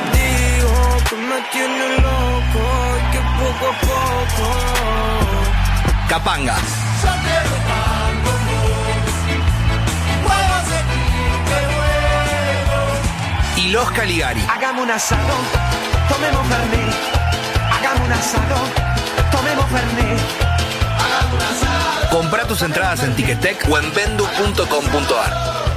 Capanga y Los Caligari. Hagamos un asado, tomemos Fernet. Hagamos un asado, tomemos Fernet. Comprá tus entradas en Ticketek o en vendu punto com punto a r.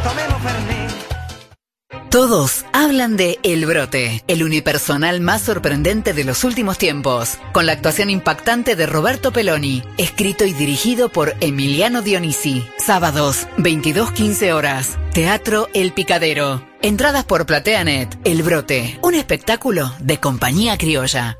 Todos hablan de El Brote, el unipersonal más sorprendente de los últimos tiempos, con la actuación impactante de Roberto Peloni, escrito y dirigido por Emiliano Dionisi. Sábados, veintidós quince horas, Teatro El Picadero. Entradas por PlateaNet. El Brote, un espectáculo de Compañía Criolla.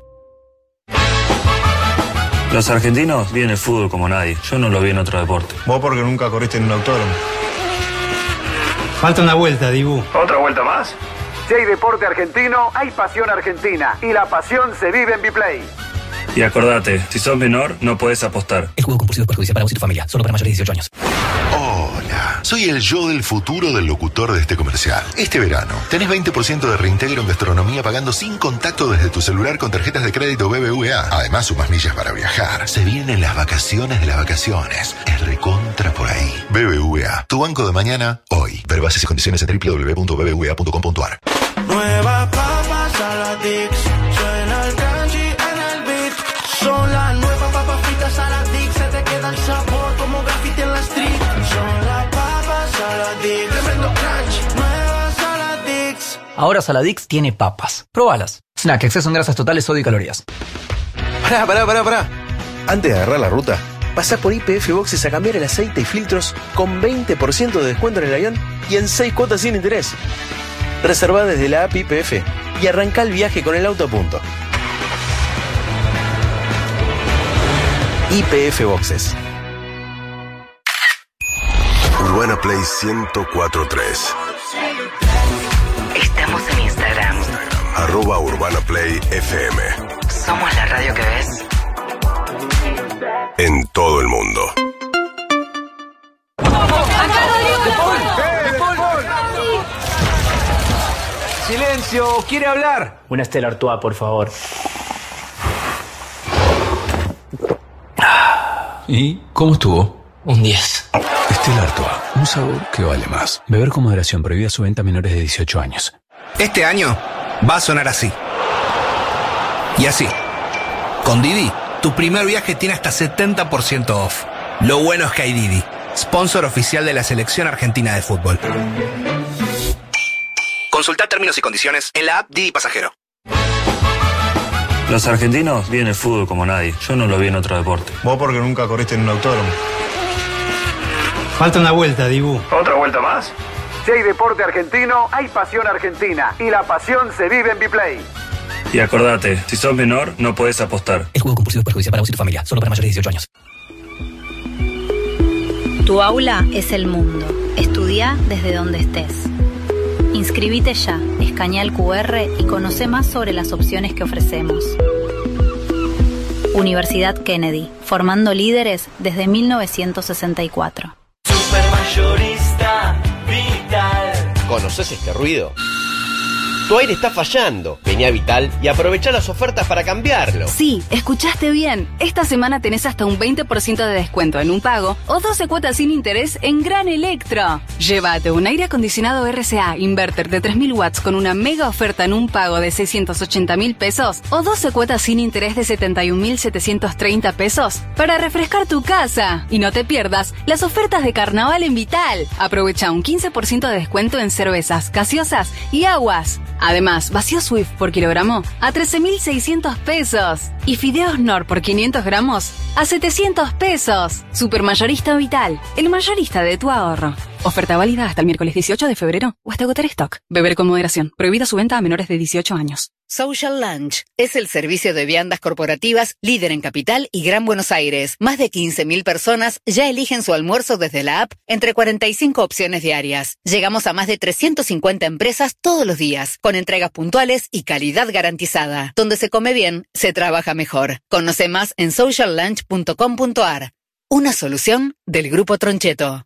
Los argentinos viven el fútbol como nadie. Yo no lo vi en otro deporte. Vos porque nunca corriste en un autódromo. Falta una vuelta, Dibu. ¿Otra vuelta más? Si hay deporte argentino, hay pasión argentina. Y la pasión se vive en Biplay. Y acordate, si sos menor, no podés apostar. El juego compulsivo es perjudicial para vos y tu familia. Solo para mayores de dieciocho años. Hola, soy el yo del futuro del locutor de este comercial. Este verano tenés veinte por ciento de reintegro en gastronomía pagando sin contacto desde tu celular con tarjetas de crédito B B V A. Además, sumas millas para viajar. Se vienen las vacaciones de las vacaciones. Es recontra por ahí. B B V A, tu banco de mañana, hoy. Ver bases y condiciones en doble u doble u doble u punto b b v a punto com punto a r. Nuevas papas a la Dix. Suena el kanji en el beat. Son las nuevas papas fritas Ahora Saladix tiene papas. Probalas. Snack, exceso en grasas totales, sodio y calorías. Pará, pará, pará, pará. Antes de agarrar la ruta, pasá por I P F Boxes a cambiar el aceite y filtros con veinte por ciento de descuento en el avión y en seis cuotas sin interés. Reservá desde la app I P F y arrancá el viaje con el auto a punto. I P F Boxes. Urbana Play ciento cuatro punto tres. Estamos en Instagram. Arroba Urbana Play F M. Somos la radio que ves en todo el mundo. Silencio, ¿quiere hablar? Una Stella Artois, por favor. ¿Y cómo estuvo? Un diez. Stella Artois, un sabor que vale más. Beber con moderación, prohibida su venta a menores de dieciocho años. Este año va a sonar así. Y así. Con Didi, tu primer viaje tiene hasta setenta por ciento off. Lo bueno es que hay Didi, sponsor oficial de la selección argentina de fútbol. Consulta términos y condiciones en la app Didi Pasajero. Los argentinos viven el fútbol como nadie. Yo no lo vi en otro deporte. Vos porque nunca corriste en un autódromo. Falta una vuelta, Dibu. ¿Otra vuelta más? Si hay deporte argentino, hay pasión argentina. Y la pasión se vive en Biplay. Y acordate, si sos menor, no podés apostar. El juego compulsivo es perjudicial para vos y tu familia. Solo para mayores de dieciocho años. Tu aula es el mundo. Estudia desde donde estés. Inscribite ya, escanea el cu erre y conoce más sobre las opciones que ofrecemos. Universidad Kennedy, formando líderes desde mil novecientos sesenta y cuatro. Supermayorista Vital. ¿Conoces este ruido? Tu aire está fallando. Vení a Vital y aprovechá las ofertas para cambiarlo. Sí, escuchaste bien. Esta semana tenés hasta un veinte por ciento de descuento en un pago o doce cuotas sin interés en Gran Electro. Llévate un aire acondicionado R C A inverter de tres mil watts con una mega oferta en un pago de seiscientos ochenta mil pesos o doce cuotas sin interés de setenta y un mil setecientos treinta pesos para refrescar tu casa. Y no te pierdas las ofertas de carnaval en Vital. Aprovecha un quince por ciento de descuento en cervezas, gaseosas y aguas. Además, vacío Swift por kilogramo a trece mil seiscientos pesos y fideos Nor por quinientos gramos a setecientos pesos. Supermayorista Vital, el mayorista de tu ahorro. Oferta válida hasta el miércoles dieciocho de febrero o hasta agotar stock. Beber con moderación. Prohibida su venta a menores de dieciocho años. Social Lunch es el servicio de viandas corporativas líder en Capital y Gran Buenos Aires. Más de quince mil personas ya eligen su almuerzo desde la app entre cuarenta y cinco opciones diarias. Llegamos a más de trescientas cincuenta empresas todos los días, con entregas puntuales y calidad garantizada. Donde se come bien, se trabaja mejor. Conoce más en social lunch punto com punto a r. Una solución del Grupo Troncheto.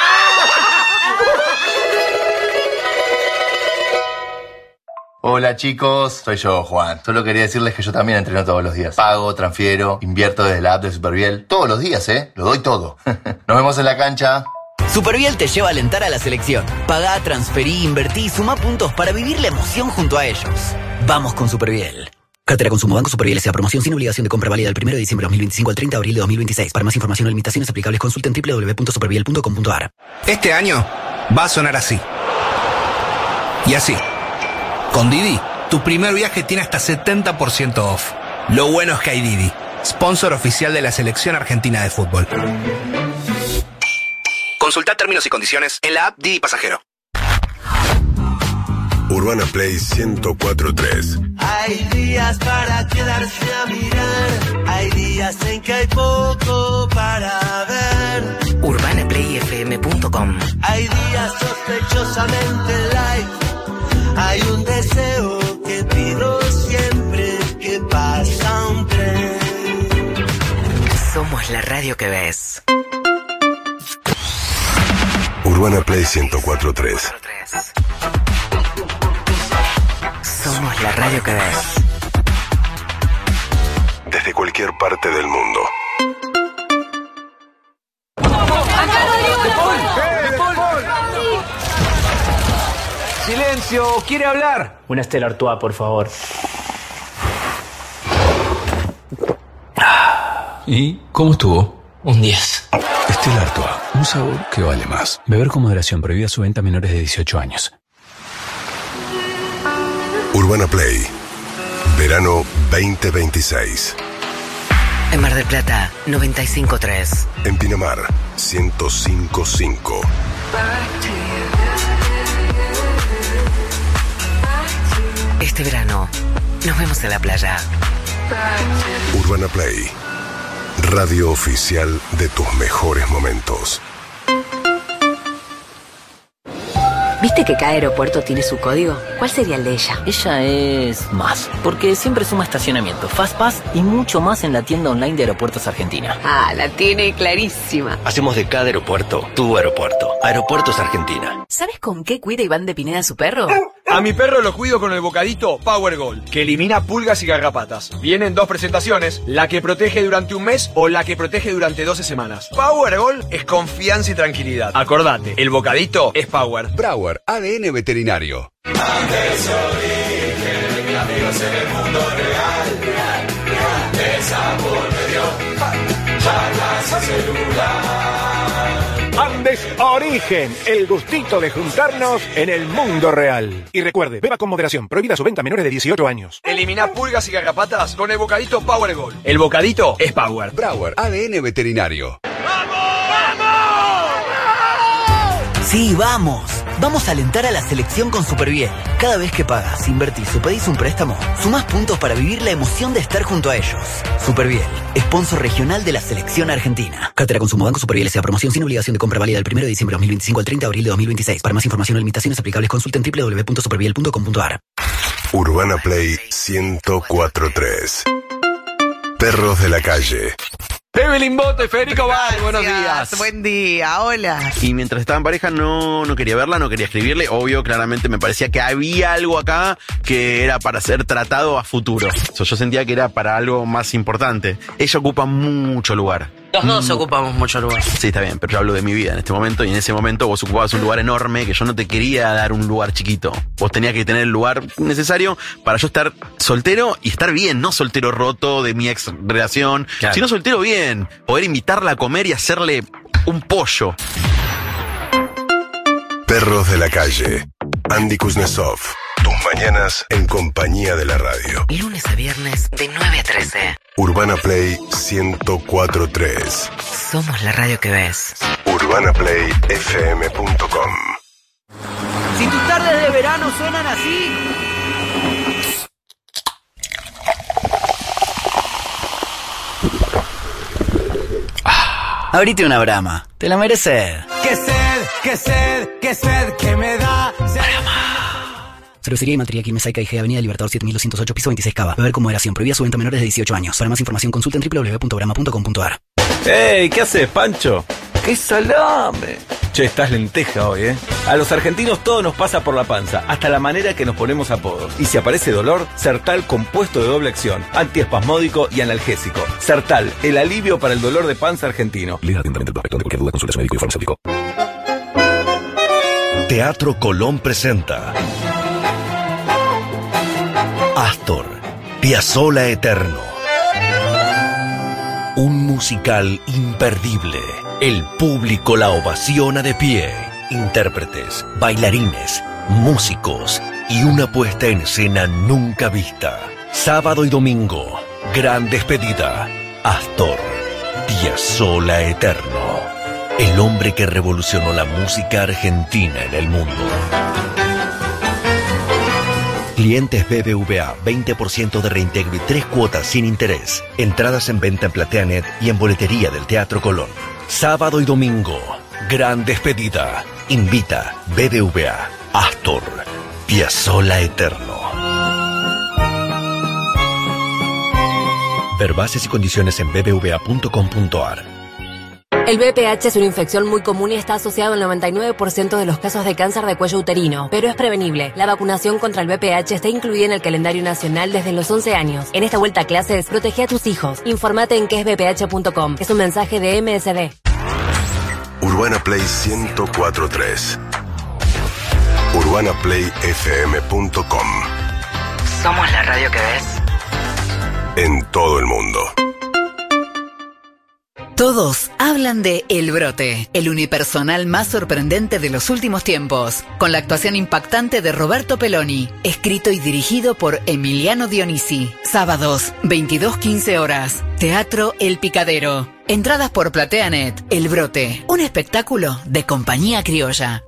Hola chicos, soy yo, Juan. Solo quería decirles que yo también entreno todos los días. Pago, transfiero, invierto desde la app de Superviel. Todos los días, ¿eh? Lo doy todo. Nos vemos en la cancha. Superviel te lleva a alentar a la selección. Pagá, transferí, invertí y sumá puntos para vivir la emoción junto a ellos. Vamos con Superviel. Cartera Consumo Banco Superviel S A. Promoción sin obligación de compra válida del primero de diciembre de dos mil veinticinco al treinta de abril de dos mil veintiséis. Para más información o limitaciones aplicables consulten doble u doble u doble u punto superviel punto com punto a r. Este año va a sonar así. Y así. Con Didi, tu primer viaje tiene hasta setenta por ciento off. Lo bueno es que hay Didi, sponsor oficial de la selección argentina de fútbol. Consulta términos y condiciones en la app Didi Pasajero. Urbana Play ciento cuatro punto tres. Hay días para quedarse a mirar. Hay días en que hay poco para ver. urbana play f m punto com. Hay días sospechosamente light. Hay un deseo que pido siempre que pasa un tren. Somos la radio que ves. Urbana Play ciento cuatro punto tres. Somos la radio que ves. Desde cualquier parte del mundo. Silencio, ¿quiere hablar? Una Stella Artois, por favor. ¿Y cómo estuvo? Un diez. Stella Artois, un sabor que vale más. Beber con moderación, prohibida su venta a menores de dieciocho años. Urbana Play. Verano veinte veintiséis. En Mar del Plata, noventa y cinco punto tres. En Pinamar, ciento cinco punto cinco. Este verano, nos vemos en la playa. Urbana Play. Radio oficial de tus mejores momentos. ¿Viste que cada aeropuerto tiene su código? ¿Cuál sería el de ella? Ella es más, porque siempre suma estacionamiento, Fastpass y mucho más en la tienda online de Aeropuertos Argentina. Ah, la tiene clarísima. Hacemos de cada aeropuerto tu aeropuerto. Aeropuertos Argentina. ¿Sabes con qué cuida Iván de Pineda a su perro? A mi perro lo cuido con el bocadito Power Gold, que elimina pulgas y garrapatas. Vienen dos presentaciones, la que protege durante un mes o la que protege durante doce semanas. Power Gold es confianza y tranquilidad. Acordate, el bocadito es Power. Brauer, A D N veterinario. Andes Origen, mi amigos en el mundo real. El sabor me dio charlas y celular. Andes Origen, el gustito de juntarnos en el mundo real. Y recuerde, beba con moderación, prohibida su venta a menores de dieciocho años. Elimina pulgas y garrapatas con el bocadito Power Gold. El bocadito es Power. Brauer, A D N veterinario. Sí, vamos. Vamos a alentar a la selección con Superviel. Cada vez que pagas, invertís o pedís un préstamo, sumás puntos para vivir la emoción de estar junto a ellos. Superviel, sponsor regional de la selección argentina. Cartera Consumo Banco Superviel S A. Promoción sin obligación de compra válida del primero de diciembre de dos mil veinticinco al treinta de abril de dos mil veintiséis. Para más información o limitaciones aplicables, consulten doble u doble u doble u punto superviel punto com punto a r. Urbana Play ciento cuatro punto tres. Perros de la calle. Evelyn Boto y Federico Val, buenos días. Buen día, hola. Y mientras estaba en pareja no, no quería verla, no quería escribirle. Obvio, claramente me parecía que había algo acá que era para ser tratado a futuro. O sea, yo sentía que era para algo más importante. Ella ocupa mucho lugar. Los dos ocupamos mucho lugar. Sí, está bien, pero yo hablo de mi vida en este momento y en ese momento vos ocupabas un lugar enorme que yo no te quería dar un lugar chiquito. Vos tenías que tener el lugar necesario para yo estar soltero y estar bien, no soltero roto de mi ex relación, claro, sino soltero bien, poder invitarla a comer y hacerle un pollo. Perros de la calle. Andy Kuznetsov. Tus mañanas en compañía de la radio. Lunes a viernes de nueve a trece. Urbana Play ciento cuatro punto tres. Somos la radio que ves. urbana play f m punto com. Si tus tardes de verano suenan así. Abrite una Brahma. Te la mereces. ¡Qué sed, qué sed, qué sed que me da! Cervecería y Maltería Quilmes Saica I G, Avenida Libertador siete mil doscientos ocho, piso veintiséis Cava. Beber con moderación. Prohibida su venta a menores de dieciocho años. Para más información consulten doble u doble u doble u punto brahma punto com punto a r. ¡Ey! ¿Qué haces, Pancho? ¡Qué salame! Che, estás lenteja hoy, ¿eh? A los argentinos todo nos pasa por la panza, hasta la manera que nos ponemos apodos. Y si aparece dolor, Sertal compuesto de doble acción, antiespasmódico y analgésico. Sertal, el alivio para el dolor de panza argentino. Lea atentamente el prospecto. De cualquier duda, consulte a su médico y farmacéutico. Teatro Colón presenta Astor, Piazzolla Eterno. Un musical imperdible. El público la ovaciona de pie. Intérpretes, bailarines, músicos y una puesta en escena nunca vista. Sábado y domingo, gran despedida. Astor, Piazzolla Eterno. El hombre que revolucionó la música argentina en el mundo. Clientes B B V A, veinte por ciento de reintegro y tres cuotas sin interés. Entradas en venta en PlateaNet y en boletería del Teatro Colón. Sábado y domingo, gran despedida. Invita B B V A, Astor, Piazzolla Eterno. Ver bases y condiciones en b b v a punto com punto a r. El B P H es una infección muy común y está asociado al noventa y nueve por ciento de los casos de cáncer de cuello uterino, pero es prevenible. La vacunación contra el B P H está incluida en el calendario nacional desde los once años. En esta vuelta a clases, protege a tus hijos. Infórmate en que es b p h punto com. Es un mensaje de M S D. Urbana Play ciento cuatro punto tres. urbana play f m punto com. Somos la radio que ves. En todo el mundo. Todos hablan de El Brote, el unipersonal más sorprendente de los últimos tiempos, con la actuación impactante de Roberto Peloni, escrito y dirigido por Emiliano Dionisi. Sábados, veintidós quince horas, Teatro El Picadero. Entradas por PlateaNet. El Brote, un espectáculo de Compañía Criolla.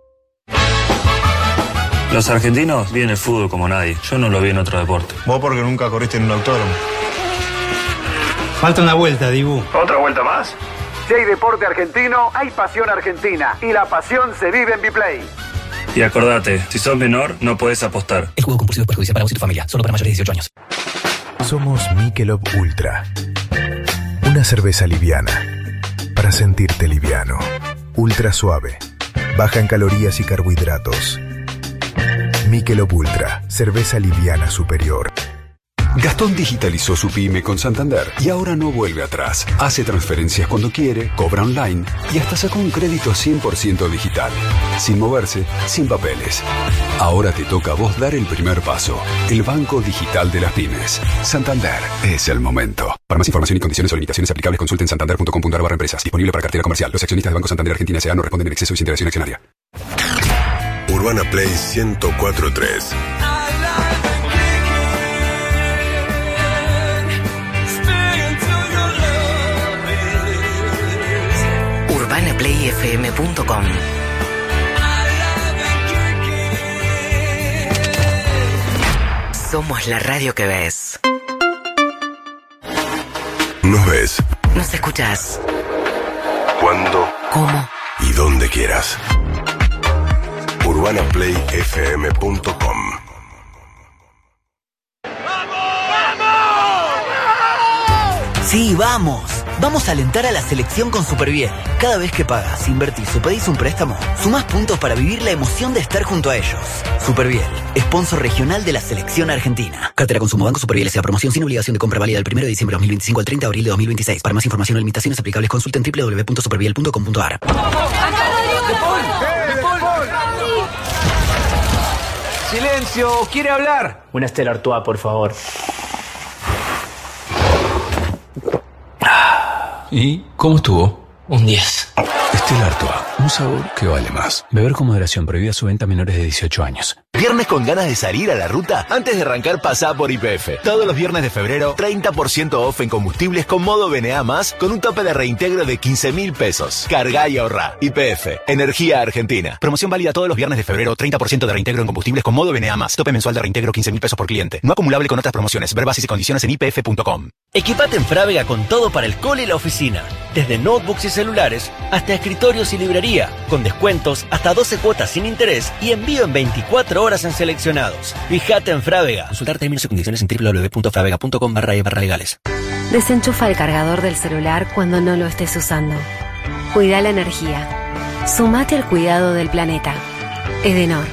Los argentinos viven el fútbol como nadie. Yo no lo vi en otro deporte. Vos porque nunca corriste en un autódromo. Falta una vuelta, Dibu. ¿Otra vuelta más? Si hay deporte argentino, hay pasión argentina. Y la pasión se vive en Biplay. Y acordate, si sos menor, no podés apostar. El juego compulsivo es perjudicial para vos y tu familia. Solo para mayores de dieciocho años. Somos Michelob Ultra. Una cerveza liviana. Para sentirte liviano. Ultra suave. Baja en calorías y carbohidratos. Michelob Ultra. Cerveza liviana superior. Gastón digitalizó su pyme con Santander y ahora no vuelve atrás. Hace transferencias cuando quiere, cobra online y hasta sacó un crédito cien por ciento digital. Sin moverse, sin papeles. Ahora te toca a vos dar el primer paso. El banco digital de las pymes. Santander es el momento. Para más información y condiciones o limitaciones aplicables, consulten santander punto com punto a r barra empresas. Disponible para cartera comercial. Los accionistas de Banco Santander Argentina S A no responden en exceso y sin interacción accionaria. Urbana Play ciento cuatro punto tres. urbana play f m punto com. Somos la radio que ves. Nos ves. Nos escuchás. Cuando, ¿cómo? Y donde quieras. urbana play f m punto com. Sí, vamos. Vamos a alentar a la selección con Superbiel. Cada vez que pagas, invertís o pedís un préstamo, sumás puntos para vivir la emoción de estar junto a ellos. Superbiel, sponsor regional de la selección argentina. Cartera Consumo Banco Superbiel S A. Promoción sin obligación de compra válida del primero de diciembre de dos mil veinticinco al treinta de abril de dos mil veintiséis. Para más información o limitaciones aplicables, consulten doble u doble u doble u punto superbiel punto com punto a r. Silencio, ¿quiere hablar? Una Stella Artois, por favor. ¿Y cómo estuvo? Un diez. Stella Artois, un sabor que vale más. Beber con moderación, prohibida su venta a menores de dieciocho años. ¿Viernes con ganas de salir a la ruta? Antes de arrancar, pasá por Y P F. Todos los viernes de febrero, treinta por ciento off en combustibles con modo B N A más, con un tope de reintegro de quince mil pesos. Cargá y ahorrá. Y P F, Energía Argentina. Promoción válida todos los viernes de febrero, treinta por ciento de reintegro en combustibles con modo B N A más. Tope mensual de reintegro quince mil pesos por cliente. No acumulable con otras promociones. Ver bases y condiciones en I P F punto com. Equipate en Frávega con todo para el cole y la oficina. Desde notebooks y celulares hasta escritorios y librería. Con descuentos hasta doce cuotas sin interés y envío en veinticuatro horas en seleccionados. Fíjate en Frávega. Consultar términos y condiciones en doble u doble u doble u punto frávega punto com barra e barra legales. Desenchufa el cargador del celular cuando no lo estés usando. Cuida la energía. Sumate al cuidado del planeta. Edenor.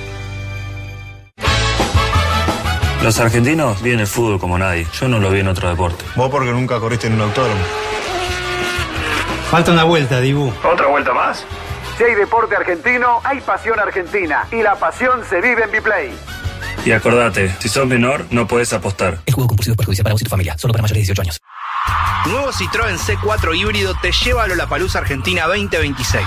Los argentinos viven el fútbol como nadie. Yo no lo vi en otro deporte. Vos porque nunca corriste en un autódromo. Falta una vuelta, Dibu. ¿Otra vuelta más? Si hay deporte argentino, hay pasión argentina. Y la pasión se vive en Biplay. Y acordate, si sos menor, no podés apostar. El juego compulsivo es perjudicial para vos y tu familia. Solo para mayores de dieciocho años. Nuevo Citroën C cuatro híbrido te lleva a Lollapalooza Argentina veinte veintiséis.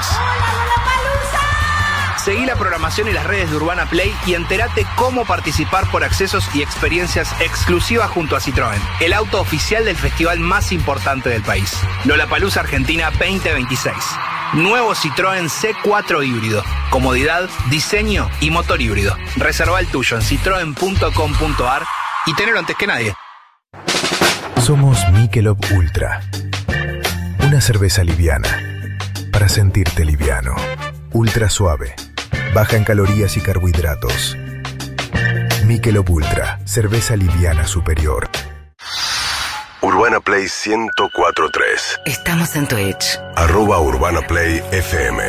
Seguí la programación y las redes de Urbana Play y entérate cómo participar por accesos y experiencias exclusivas junto a Citroën, el auto oficial del festival más importante del país. Lollapalooza Argentina veinte veintiséis. Nuevo Citroën C cuatro híbrido. Comodidad, diseño y motor híbrido. Reserva el tuyo en citroen punto com punto a r y tenelo antes que nadie. Somos Michelob Ultra. Una cerveza liviana. Para sentirte liviano. Ultra suave. Baja en calorías y carbohidratos. Michelob Ultra. Cerveza liviana superior. Urbana Play ciento cuatro punto tres. Estamos en Twitch. Arroba Urbana Play F M.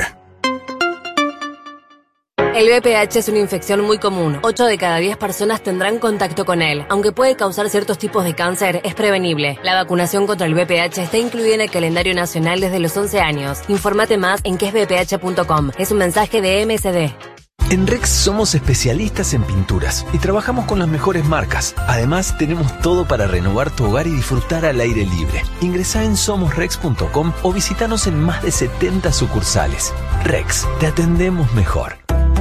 El V P H es una infección muy común. ocho de cada diez personas tendrán contacto con él. Aunque puede causar ciertos tipos de cáncer, es prevenible. La vacunación contra el V P H está incluida en el calendario nacional desde los once años. Informate más en que es v p h punto com. Es un mensaje de M S D. En Rex somos especialistas en pinturas y trabajamos con las mejores marcas. Además, tenemos todo para renovar tu hogar y disfrutar al aire libre. Ingresá en somos rex punto com o visítanos en más de setenta sucursales. Rex, te atendemos mejor.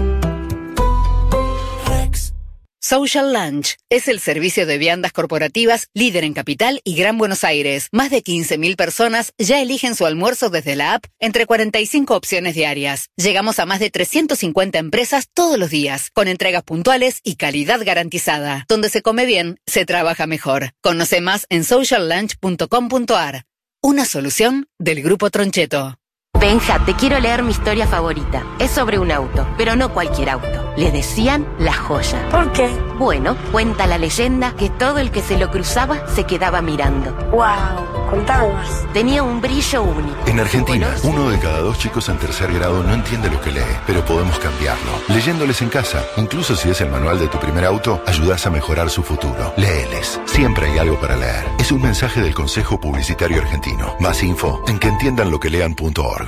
Social Lunch es el servicio de viandas corporativas líder en Capital y Gran Buenos Aires. Más de quince mil personas ya eligen su almuerzo desde la app entre cuarenta y cinco opciones diarias. Llegamos a más de trescientas cincuenta empresas todos los días, con entregas puntuales y calidad garantizada. Donde se come bien, se trabaja mejor. Conoce más en social lunch punto com punto a r. Una solución del Grupo Troncheto. Benja, te quiero leer mi historia favorita. Es sobre un auto, pero no cualquier auto. Le decían la joya. ¿Por qué? Bueno, cuenta la leyenda que todo el que se lo cruzaba se quedaba mirando. ¡Wow! Contame más. Tenía un brillo único. En Argentina, uno de cada dos chicos en tercer grado no entiende lo que lee, pero podemos cambiarlo. Leyéndoles en casa, incluso si es el manual de tu primer auto, ayudas a mejorar su futuro. Léeles. Siempre hay algo para leer. Es un mensaje del Consejo Publicitario Argentino. Más info en que entiendan lo que lean punto org.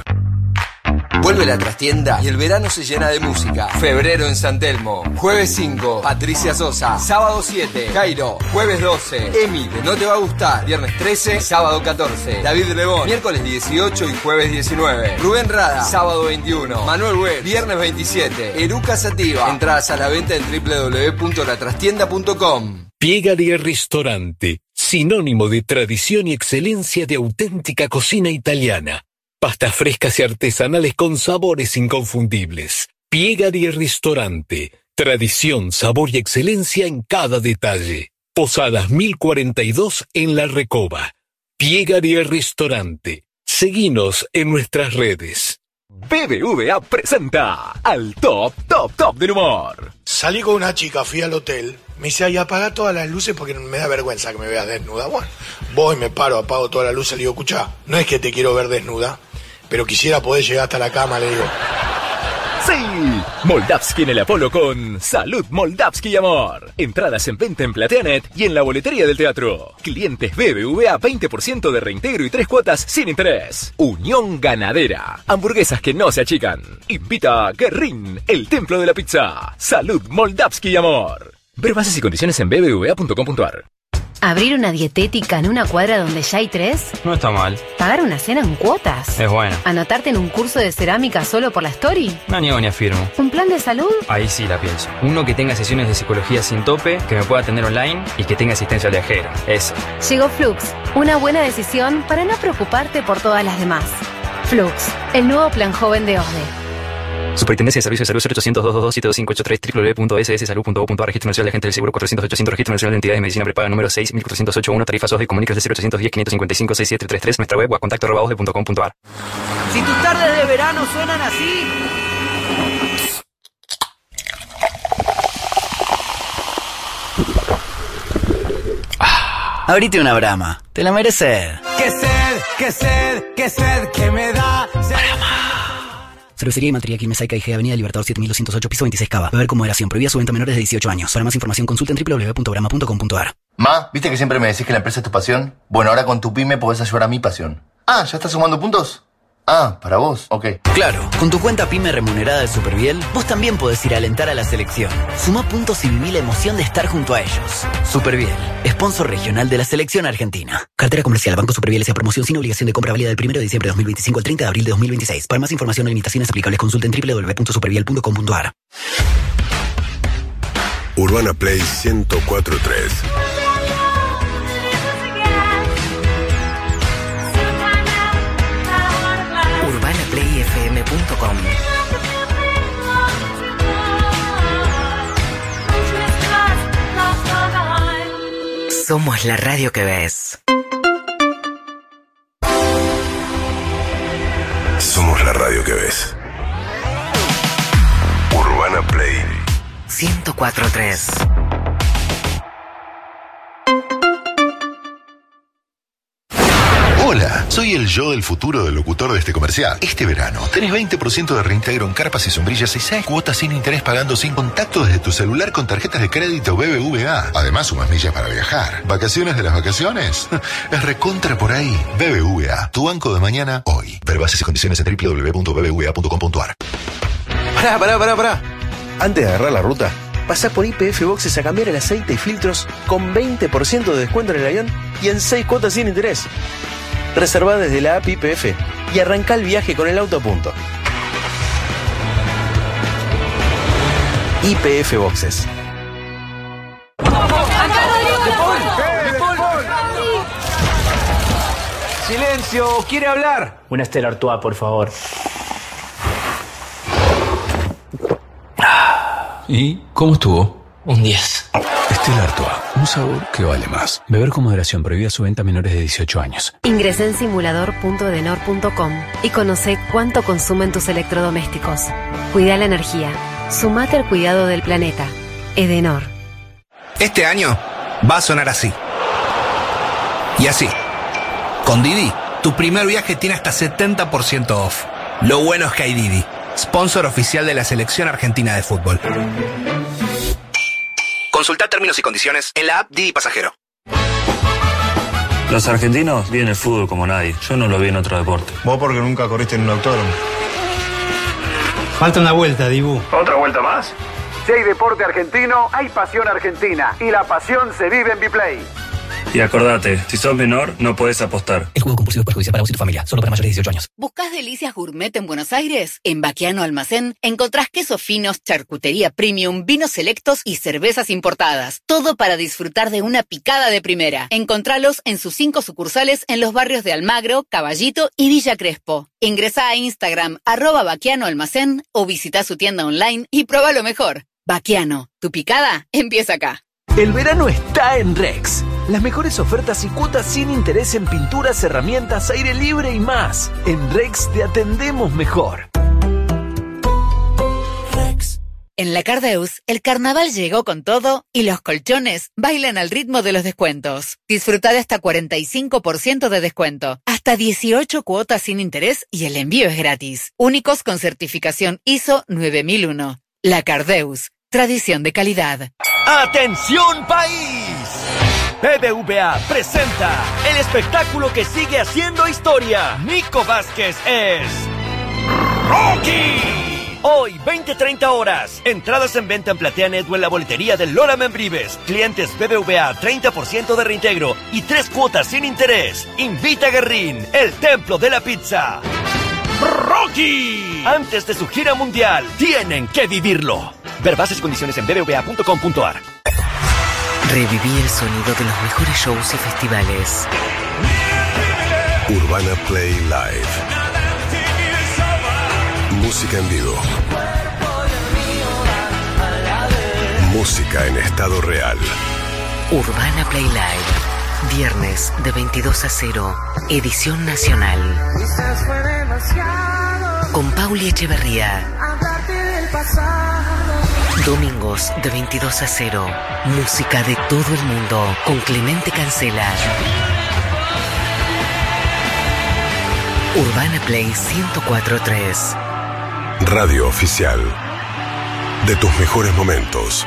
Vuelve la trastienda y el verano se llena de música. Febrero en San Telmo. Jueves cinco, Patricia Sosa. Sábado siete, Jairo. Jueves doce, Emi, de No Te Va a Gustar. Viernes trece, sábado catorce, David Lebón. Miércoles dieciocho y jueves diecinueve, Rubén Rada. Sábado veintiuno, Manuel Web. Viernes veintisiete, Eruca Sativa. Entradas a la venta en doble u doble u doble u punto la trastienda punto com. Piegari Ristorante, sinónimo de tradición y excelencia de auténtica cocina italiana. Pastas frescas y artesanales con sabores inconfundibles. Piegari Ristorante. Tradición, sabor y excelencia en cada detalle. Posadas mil cuarenta y dos en La Recoba. Piegari Ristorante. Seguinos en nuestras redes. B B V A presenta al top, top, top del humor. Salí con una chica, fui al hotel. Me dice, ay, apaga todas las luces porque me da vergüenza que me veas desnuda. Bueno, voy, me paro, apago todas las luces y le digo, escuchá, no es que te quiero ver desnuda, pero quisiera poder llegar hasta la cama, le digo. ¡Sí! Moldavsky en el Apolo con Salud Moldavsky y Amor. Entradas en venta en Plateanet y en la boletería del teatro. Clientes B B V A veinte por ciento de reintegro y tres cuotas sin interés. Unión Ganadera. Hamburguesas que no se achican. Invita a Guerrín, el templo de la pizza. Salud Moldavsky y Amor. Ver bases y condiciones en b b v a punto com punto a r. ¿Abrir una dietética en una cuadra donde ya hay tres? No está mal. ¿Pagar una cena en cuotas? Es bueno. ¿Anotarte en un curso de cerámica solo por la story? No niego ni afirmo. ¿Un plan de salud? Ahí sí la pienso. Uno que tenga sesiones de psicología sin tope, que me pueda atender online y que tenga asistencia al viajero. Eso. Llegó Flux. Una buena decisión para no preocuparte por todas las demás. Flux, el nuevo plan joven de O S D E. Superintendencia de Servicios de Salud cero ochocientos, doscientos veintidós, siete dos cinco ocho tres, doble u doble u doble u punto s s salud punto gov punto a r. Registro Nacional de Agentes del Seguro cuatrocientos ochocientos, Registro Nacional de Entidades de Medicina Prepaga número seis mil cuatrocientos ochenta y uno, tarifas O S D E, comuníquese cero ochocientos diez, quinientos cincuenta y cinco, sesenta y siete treinta y tres, nuestra web o a contacto arroba osde punto com punto a r. Si tus tardes de verano suenan así... Abrite una Brahma, te la mereces. ¡Qué sed, qué sed, qué sed que me da! Cervecería y Materia Química Saica I G, Avenida Libertador siete mil doscientos ocho, piso veintiséis Cava. Beber con moderación. Prohibida su venta a menores de dieciocho años. Para más información consulta en doble u doble u doble u punto brahma punto com punto a r. Ma, ¿viste que siempre me decís que la empresa es tu pasión? Bueno, ahora con tu pyme podés ayudar a mi pasión. Ah, ¿ya estás sumando puntos? Ah, para vos, ok. Claro, con tu cuenta PYME remunerada de Superviel, vos también podés ir a alentar a la selección. Sumá puntos y viví la emoción de estar junto a ellos. Superviel, sponsor regional de la selección argentina. Cartera comercial, Banco Superviel S A promoción sin obligación de compra válida del primero de diciembre de dos mil veinticinco al treinta de abril de dos mil veintiséis. Para más información o limitaciones aplicables consulten doble u doble u doble u punto superviel punto com punto a r. Urbana Play ciento cuatro punto tres. urbana play f m punto com. Somos la radio que ves. Somos la radio que ves. Urbana Play ciento cuatro punto tres. Hola, soy el yo del futuro del locutor de este comercial. Este verano tenés veinte por ciento de reintegro en carpas y sombrillas y seis cuotas sin interés pagando sin contacto desde tu celular con tarjetas de crédito B B V A. Además, sumas millas para viajar. ¿Vacaciones de las vacaciones? Es recontra por ahí. B B V A, tu banco de mañana, hoy. Ver bases y condiciones en doble u doble u doble u punto b b v a punto com punto a r. Pará, pará, pará, pará. Antes de agarrar la ruta, pasá por Y P F Boxes a cambiar el aceite y filtros con veinte por ciento de descuento en el avión y en seis cuotas sin interés. Reservá desde la app Y P F y arrancá el viaje con el auto a punto. Y P F Boxes. Silencio, ¿quiere hablar? Una Stella Artois, por favor. ¿Y cómo estuvo? Un diez. Stella Artois, un sabor que vale más. Beber con moderación, prohibida su venta a menores de dieciocho años. Ingresá en simulador punto edenor punto com y conoce cuánto consumen tus electrodomésticos. Cuida la energía. Sumate al cuidado del planeta. Edenor. Este año va a sonar así. Y así. Con Didi, tu primer viaje tiene hasta setenta por ciento off. Lo bueno es que hay Didi, sponsor oficial de la selección argentina de fútbol. Consulta términos y condiciones en la app Didi Pasajero. Los argentinos viven el fútbol como nadie. Yo no lo vi en otro deporte. Vos porque nunca corriste en un autódromo. Falta una vuelta, Dibu. ¿Otra vuelta más? Si hay deporte argentino, hay pasión argentina. Y la pasión se vive en Biplay. Y acordate, si sos menor, no podés apostar. El juego compulsivo es perjudicial para vos y tu familia. Solo para mayores de dieciocho años. ¿Buscás delicias gourmet en Buenos Aires? En Baquiano Almacén encontrás quesos finos, charcutería premium, vinos selectos y cervezas importadas. Todo para disfrutar de una picada de primera. Encontralos en sus cinco sucursales en los barrios de Almagro, Caballito y Villa Crespo. Ingresá a Instagram, arroba Baquiano Almacén, o visita su tienda online y prueba lo mejor. Baquiano, tu picada empieza acá. El verano está en Rex. Las mejores ofertas y cuotas sin interés en pinturas, herramientas, aire libre y más. En Rex te atendemos mejor. Rex. En la Cardeus, el carnaval llegó con todo y los colchones bailan al ritmo de los descuentos. Disfruta de hasta cuarenta y cinco por ciento de descuento, hasta dieciocho cuotas sin interés y el envío es gratis. Únicos con certificación I S O nueve mil uno. La Cardeus, tradición de calidad. ¡Atención país! B B V A presenta el espectáculo que sigue haciendo historia. Nico Vázquez es Rocky. Hoy, veinte treinta horas. Entradas en venta en PlateaNet o en la boletería de Lola Membrives. Clientes B B V A, treinta por ciento de reintegro y tres cuotas sin interés. Invita a Guerrín, el templo de la pizza. Rocky. Antes de su gira mundial, tienen que vivirlo. Ver bases y condiciones en b b v a punto com punto a r. Reviví el sonido de los mejores shows y festivales. Urbana Play Live. Música en vivo. Música en estado real. Urbana Play Live. Viernes de veintidós a cero. Edición nacional. Con Pauli Echeverría. Domingos de veintidós a cero. Música de todo el mundo con Clemente Cancela. Urbana Play ciento cuatro punto tres. Radio oficial de tus mejores momentos.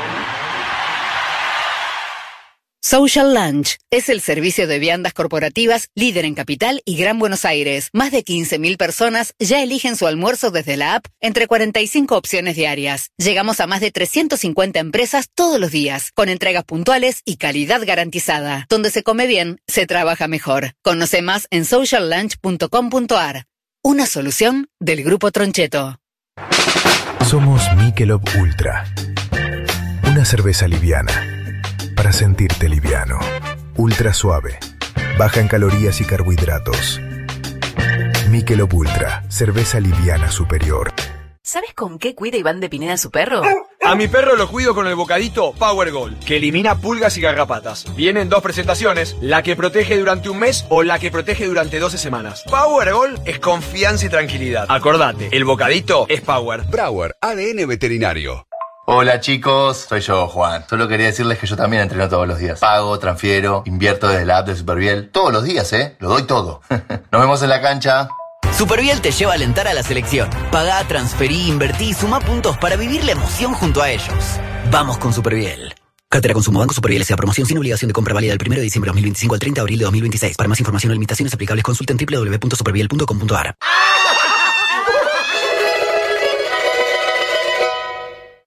Social Lunch es el servicio de viandas corporativas líder en Capital y Gran Buenos Aires. Más de quince mil personas ya eligen su almuerzo desde la app entre cuarenta y cinco opciones diarias. Llegamos a más de trescientas cincuenta empresas todos los días, con entregas puntuales y calidad garantizada. Donde se come bien, se trabaja mejor. Conoce más en social lunch punto com punto a r. Una solución del Grupo Troncheto. Somos Michelob Ultra. Una cerveza liviana. Para sentirte liviano. Ultra suave. Baja en calorías y carbohidratos. Michelob Ultra. Cerveza liviana superior. ¿Sabes con qué cuida Iván de Pineda a su perro? A mi perro lo cuido con el bocadito Power Gold, que elimina pulgas y garrapatas. Viene en dos presentaciones, la que protege durante un mes o la que protege durante doce semanas. Power Gold es confianza y tranquilidad. Acordate, el bocadito es Power. Brauer, A D N Veterinario. Hola chicos, soy yo, Juan. Solo quería decirles que yo también entreno todos los días. Pago, transfiero, invierto desde la app de Superviel. Todos los días, ¿eh? Lo doy todo. Nos vemos en la cancha. Superviel te lleva a alentar a la selección. Pagá, transferí, invertí y sumá puntos para vivir la emoción junto a ellos. Vamos con Superviel. Cartera Consumo Banco Superviel S A. Promoción sin obligación de compra válida del primero de diciembre de dos mil veinticinco al treinta de abril de dos mil veintiséis. Para más información o limitaciones aplicables consulten doble u doble u doble u punto superviel punto com punto a r.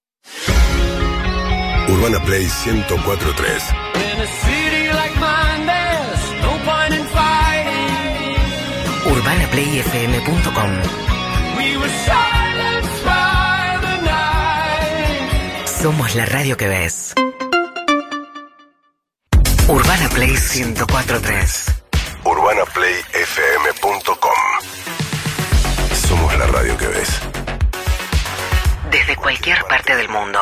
Urbana Play ciento cuatro punto tres. urbana play f m punto com. Somos la radio que ves. Urbana Play ciento cuatro punto tres. urbana play f m punto com. Somos la radio que ves. Desde cualquier parte del mundo.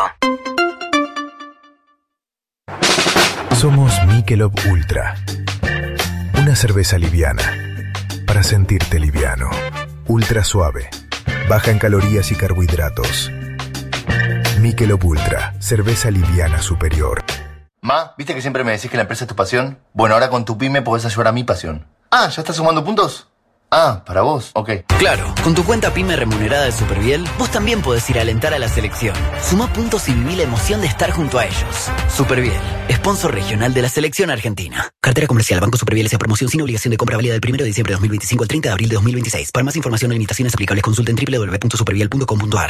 Somos Michelob Ultra. Una cerveza liviana para sentirte liviano. Ultra suave. Baja en calorías y carbohidratos. Michelob Ultra. Cerveza liviana superior. Ma, ¿viste que siempre me decís que la empresa es tu pasión? Bueno, ahora con tu pyme podés ayudar a mi pasión. Ah, ¿ya estás sumando puntos? Ah, para vos, ok. Claro, con tu cuenta PYME remunerada de Superviel, vos también podés ir a alentar a la selección. Sumá puntos y viví la emoción de estar junto a ellos. Superviel, sponsor regional de la selección argentina. Cartera comercial, Banco Superviel S A Promoción sin obligación de compra válida del primero de diciembre de dos mil veinticinco al treinta de abril de dos mil veintiséis. Para más información o limitaciones aplicables consulten doble u doble u doble u punto superviel punto com punto a r.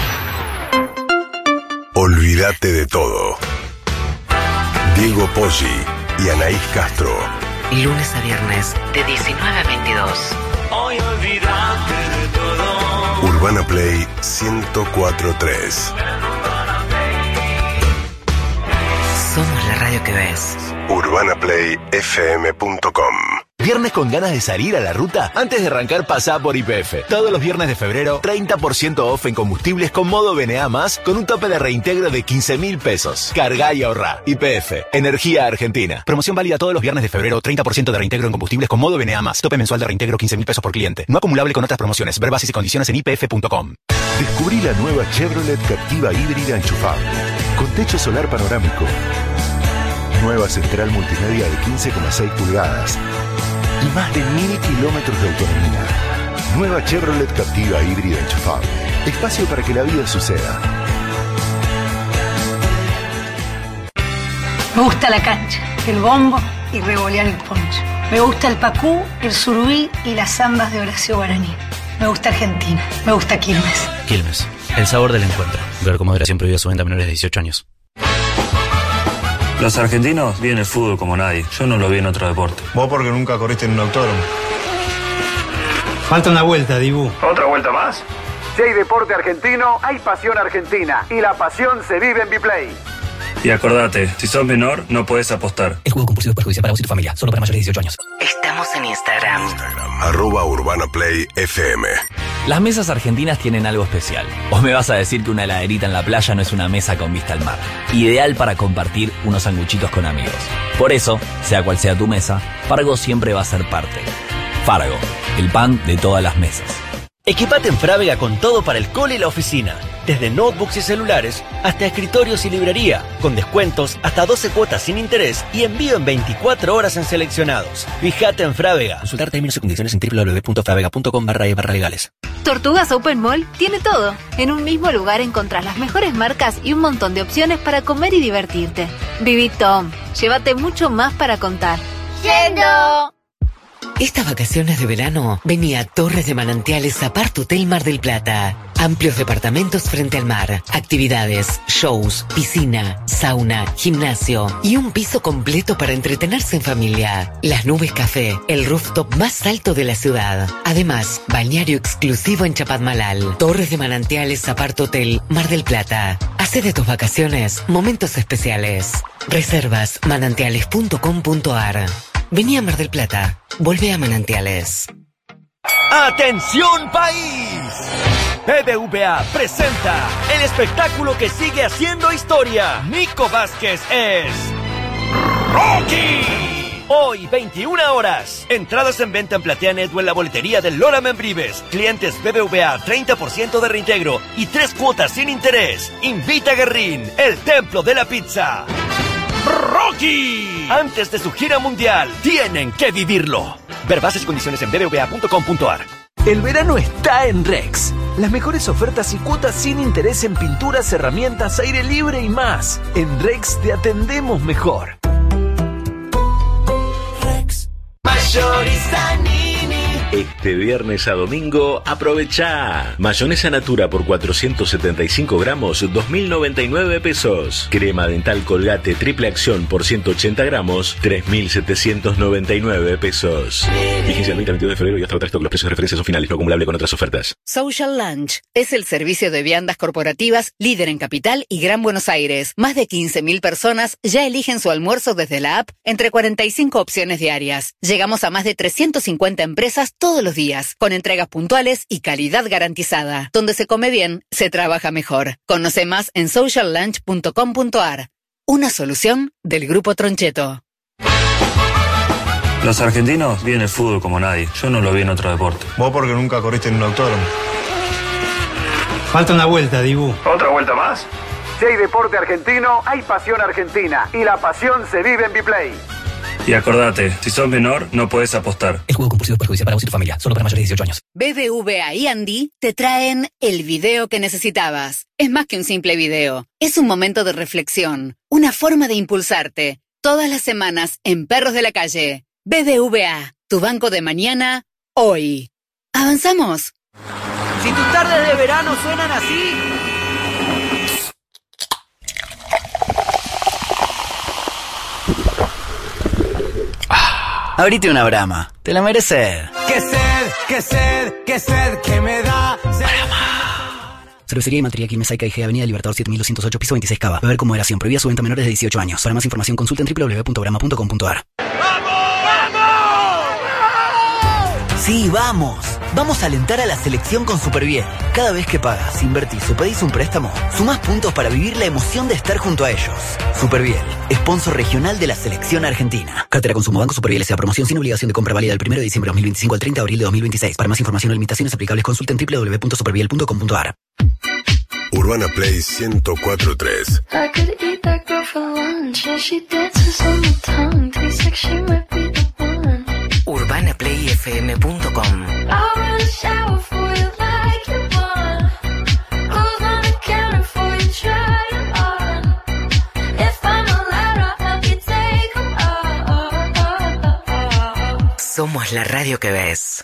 Olvídate de todo. Diego Poggi y Anaís Castro. Lunes a viernes, de diecinueve a veintidós. Hoy olvídate de todo. Urbana Play ciento cuatro punto tres. Somos la radio que ves. urbana play f m punto com. ¿Viernes con ganas de salir a la ruta? Antes de arrancar, pasá por Y P F. Todos los viernes de febrero, treinta por ciento off en combustibles con modo B N A más, con un tope de reintegro de quince mil pesos. Cargá y ahorrá. Y P F, Energía Argentina. Promoción válida todos los viernes de febrero, treinta por ciento de reintegro en combustibles con modo B N A más. Tope mensual de reintegro quince mil pesos por cliente. No acumulable con otras promociones. Ver bases y condiciones en y p f punto com. Descubrí la nueva Chevrolet Captiva híbrida enchufable, con techo solar panorámico, nueva central multimedia de quince coma seis pulgadas y más de mil kilómetros de autonomía. Nueva Chevrolet Captiva híbrida enchufable. Espacio para que la vida suceda. Me gusta la cancha, el bombo y revolear el poncho. Me gusta el pacú, el surubí y las zambas de Horacio Guaraní. Me gusta Argentina. Me gusta Quilmes. Quilmes, el sabor del encuentro. Ver con moderación prohibida su venta a menores de dieciocho años. Los argentinos viven el fútbol como nadie. Yo no lo vi en otro deporte. Vos porque nunca corriste en un autódromo. Falta una vuelta, Dibu. ¿Otra vuelta más? Si hay deporte argentino, hay pasión argentina. Y la pasión se vive en Biplay. Y acordate, si sos menor, no podés apostar. El juego compulsivo es perjudicial para vos y tu familia. Solo para mayores de dieciocho años. Estamos en Instagram. Arroba Urbana Play F M. Las mesas argentinas tienen algo especial. ¿O me vas a decir que una heladerita en la playa no es una mesa con vista al mar? Ideal para compartir unos sanguchitos con amigos. Por eso, sea cual sea tu mesa, Fargo siempre va a ser parte. Fargo, el pan de todas las mesas. Equipate en Frávega con todo para el cole y la oficina. Desde notebooks y celulares hasta escritorios y librería. Con descuentos hasta doce cuotas sin interés y envío en veinticuatro horas en seleccionados. Fíjate en Frávega. Consultar términos y condiciones en doble u doble u doble u punto fravega punto com barra e barra legales. Tortugas Open Mall tiene todo. En un mismo lugar encontrás las mejores marcas y un montón de opciones para comer y divertirte. Viví Tom. Llévate mucho más para contar. ¡Yendo! Estas vacaciones de verano, vení a Torres de Manantiales Apart Hotel Mar del Plata. Amplios departamentos frente al mar, actividades, shows, piscina, sauna, gimnasio y un piso completo para entretenerse en familia. Las Nubes Café, el rooftop más alto de la ciudad. Además, bañario exclusivo en Chapadmalal. Torres de Manantiales Apart Hotel Mar del Plata. Hacé de tus vacaciones momentos especiales. Reservas manantiales punto com punto a r. Vení a Mar del Plata. Volvé a Manantiales. ¡Atención país! B B V A presenta el espectáculo que sigue haciendo historia. Nico Vázquez es Rocky. Hoy, veintiuna horas. Entradas en venta en PlateaNet o en la boletería del Lola Membrives. Clientes B B V A, treinta por ciento de reintegro y tres cuotas sin interés. Invita a Guerrín, el templo de la pizza. ¡Rocky! Antes de su gira mundial, tienen que vivirlo. Ver bases y condiciones en b b v a punto com punto a r. El verano está en Rex. Las mejores ofertas y cuotas sin interés en pinturas, herramientas, aire libre y más. En Rex te atendemos mejor. Rex. Mayorista Nini. Este viernes a domingo, aprovecha. Mayonesa Natura por cuatrocientos setenta y cinco gramos, dos mil noventa y nueve pesos. Crema dental Colgate Triple Acción por ciento ochenta gramos, tres mil setecientos noventa y nueve pesos. Vigencia el veinte al veintidós de febrero y hasta agotar stock. Los precios de referencia son finales, no acumulable con otras ofertas. Social Lunch es el servicio de viandas corporativas líder en Capital y Gran Buenos Aires. Más de quince mil personas ya eligen su almuerzo desde la app entre cuarenta y cinco opciones diarias. Llegamos a más de trescientas cincuenta empresas todos los días, con entregas puntuales y calidad garantizada. Donde se come bien, se trabaja mejor. Conoce más en social lunch punto com punto a r. Una solución del Grupo Troncheto. Los argentinos viven el fútbol como nadie. Yo no lo vi en otro deporte. Vos porque nunca corriste en un autódromo. Falta una vuelta, Dibu. ¿Otra vuelta más? Si hay deporte argentino, hay pasión argentina. Y la pasión se vive en Biplay. Y acordate, si sos menor, no podés apostar. El juego compulsivo es perjudicial para vos y tu familia. Solo para mayores de dieciocho años. B B V A y Andy te traen el video que necesitabas. Es más que un simple video. Es un momento de reflexión. Una forma de impulsarte. Todas las semanas en Perros de la Calle. B B V A, tu banco de mañana, hoy. ¿Avanzamos? Si tus tardes de verano suenan así... Abrite una Brahma, te la mereces. ¡Qué sed, qué sed, qué sed que me da! Brahma. Cervecería y Maltería Quilmes I G, Avenida Libertador siete mil doscientos ocho, piso veintiséis Cava. Beber con moderación, prohibida su venta a menores de dieciocho años. Para más información consulta en doble u doble u doble u punto brahma punto com punto a r. Sí, vamos. Vamos a alentar a la selección con Superbiel. Cada vez que pagas, invertís o pedís un préstamo, sumás puntos para vivir la emoción de estar junto a ellos. Superbiel, sponsor regional de la selección argentina. Cartera Consumo Banco Superbiel S A. Promoción sin obligación de compra válida del primero de diciembre de dos mil veinticinco al treinta de abril de dos mil veintiséis. Para más información o limitaciones aplicables consulta en doble u doble u doble u punto superbiel punto com punto a r. Urbana Play ciento cuatro punto tres. urbana play f m punto com. Somos la radio que ves.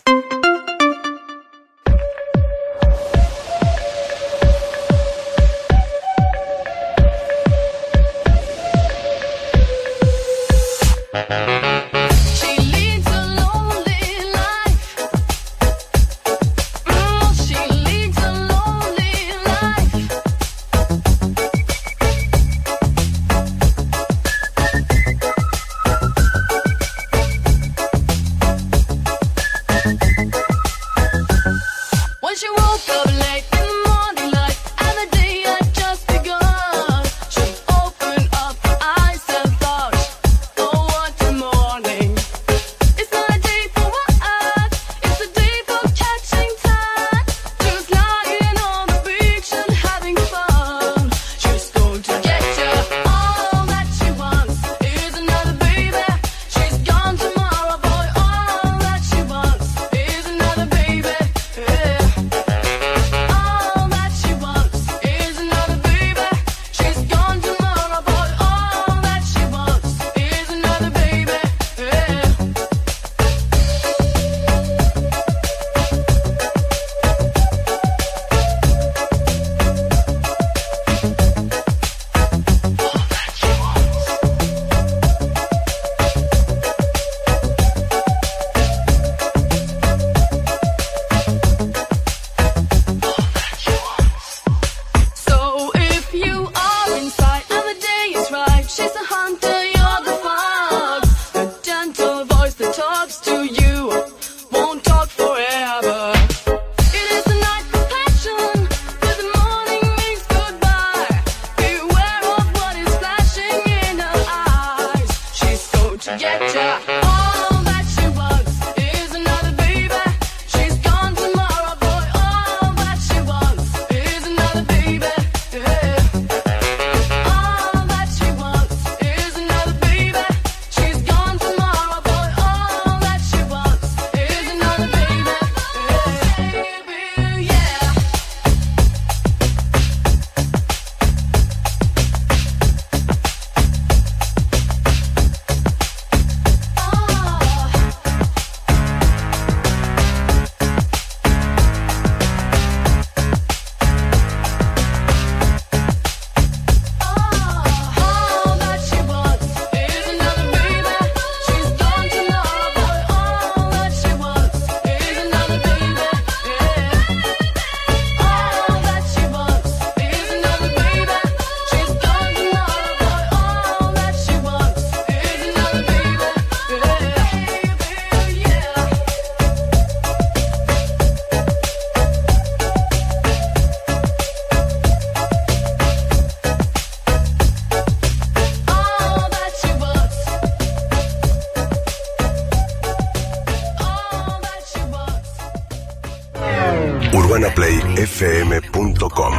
urbana play f m punto com.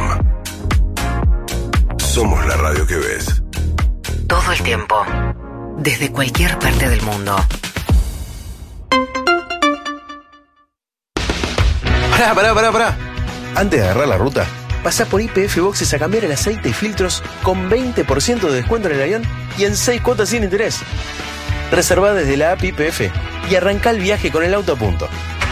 Somos la radio que ves. Todo el tiempo. Desde cualquier parte del mundo. Pará, pará, pará, pará. Antes de agarrar la ruta, pasá por Y P F Boxes a cambiar el aceite y filtros con veinte por ciento de descuento en el avión y en seis cuotas sin interés. Reservá desde la app Y P F y arrancá el viaje con el auto a punto.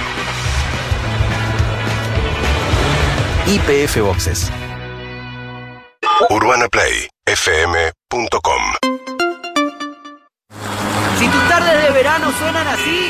Y P F Boxes. urbana play f m punto com. Si tus tardes de verano suenan así.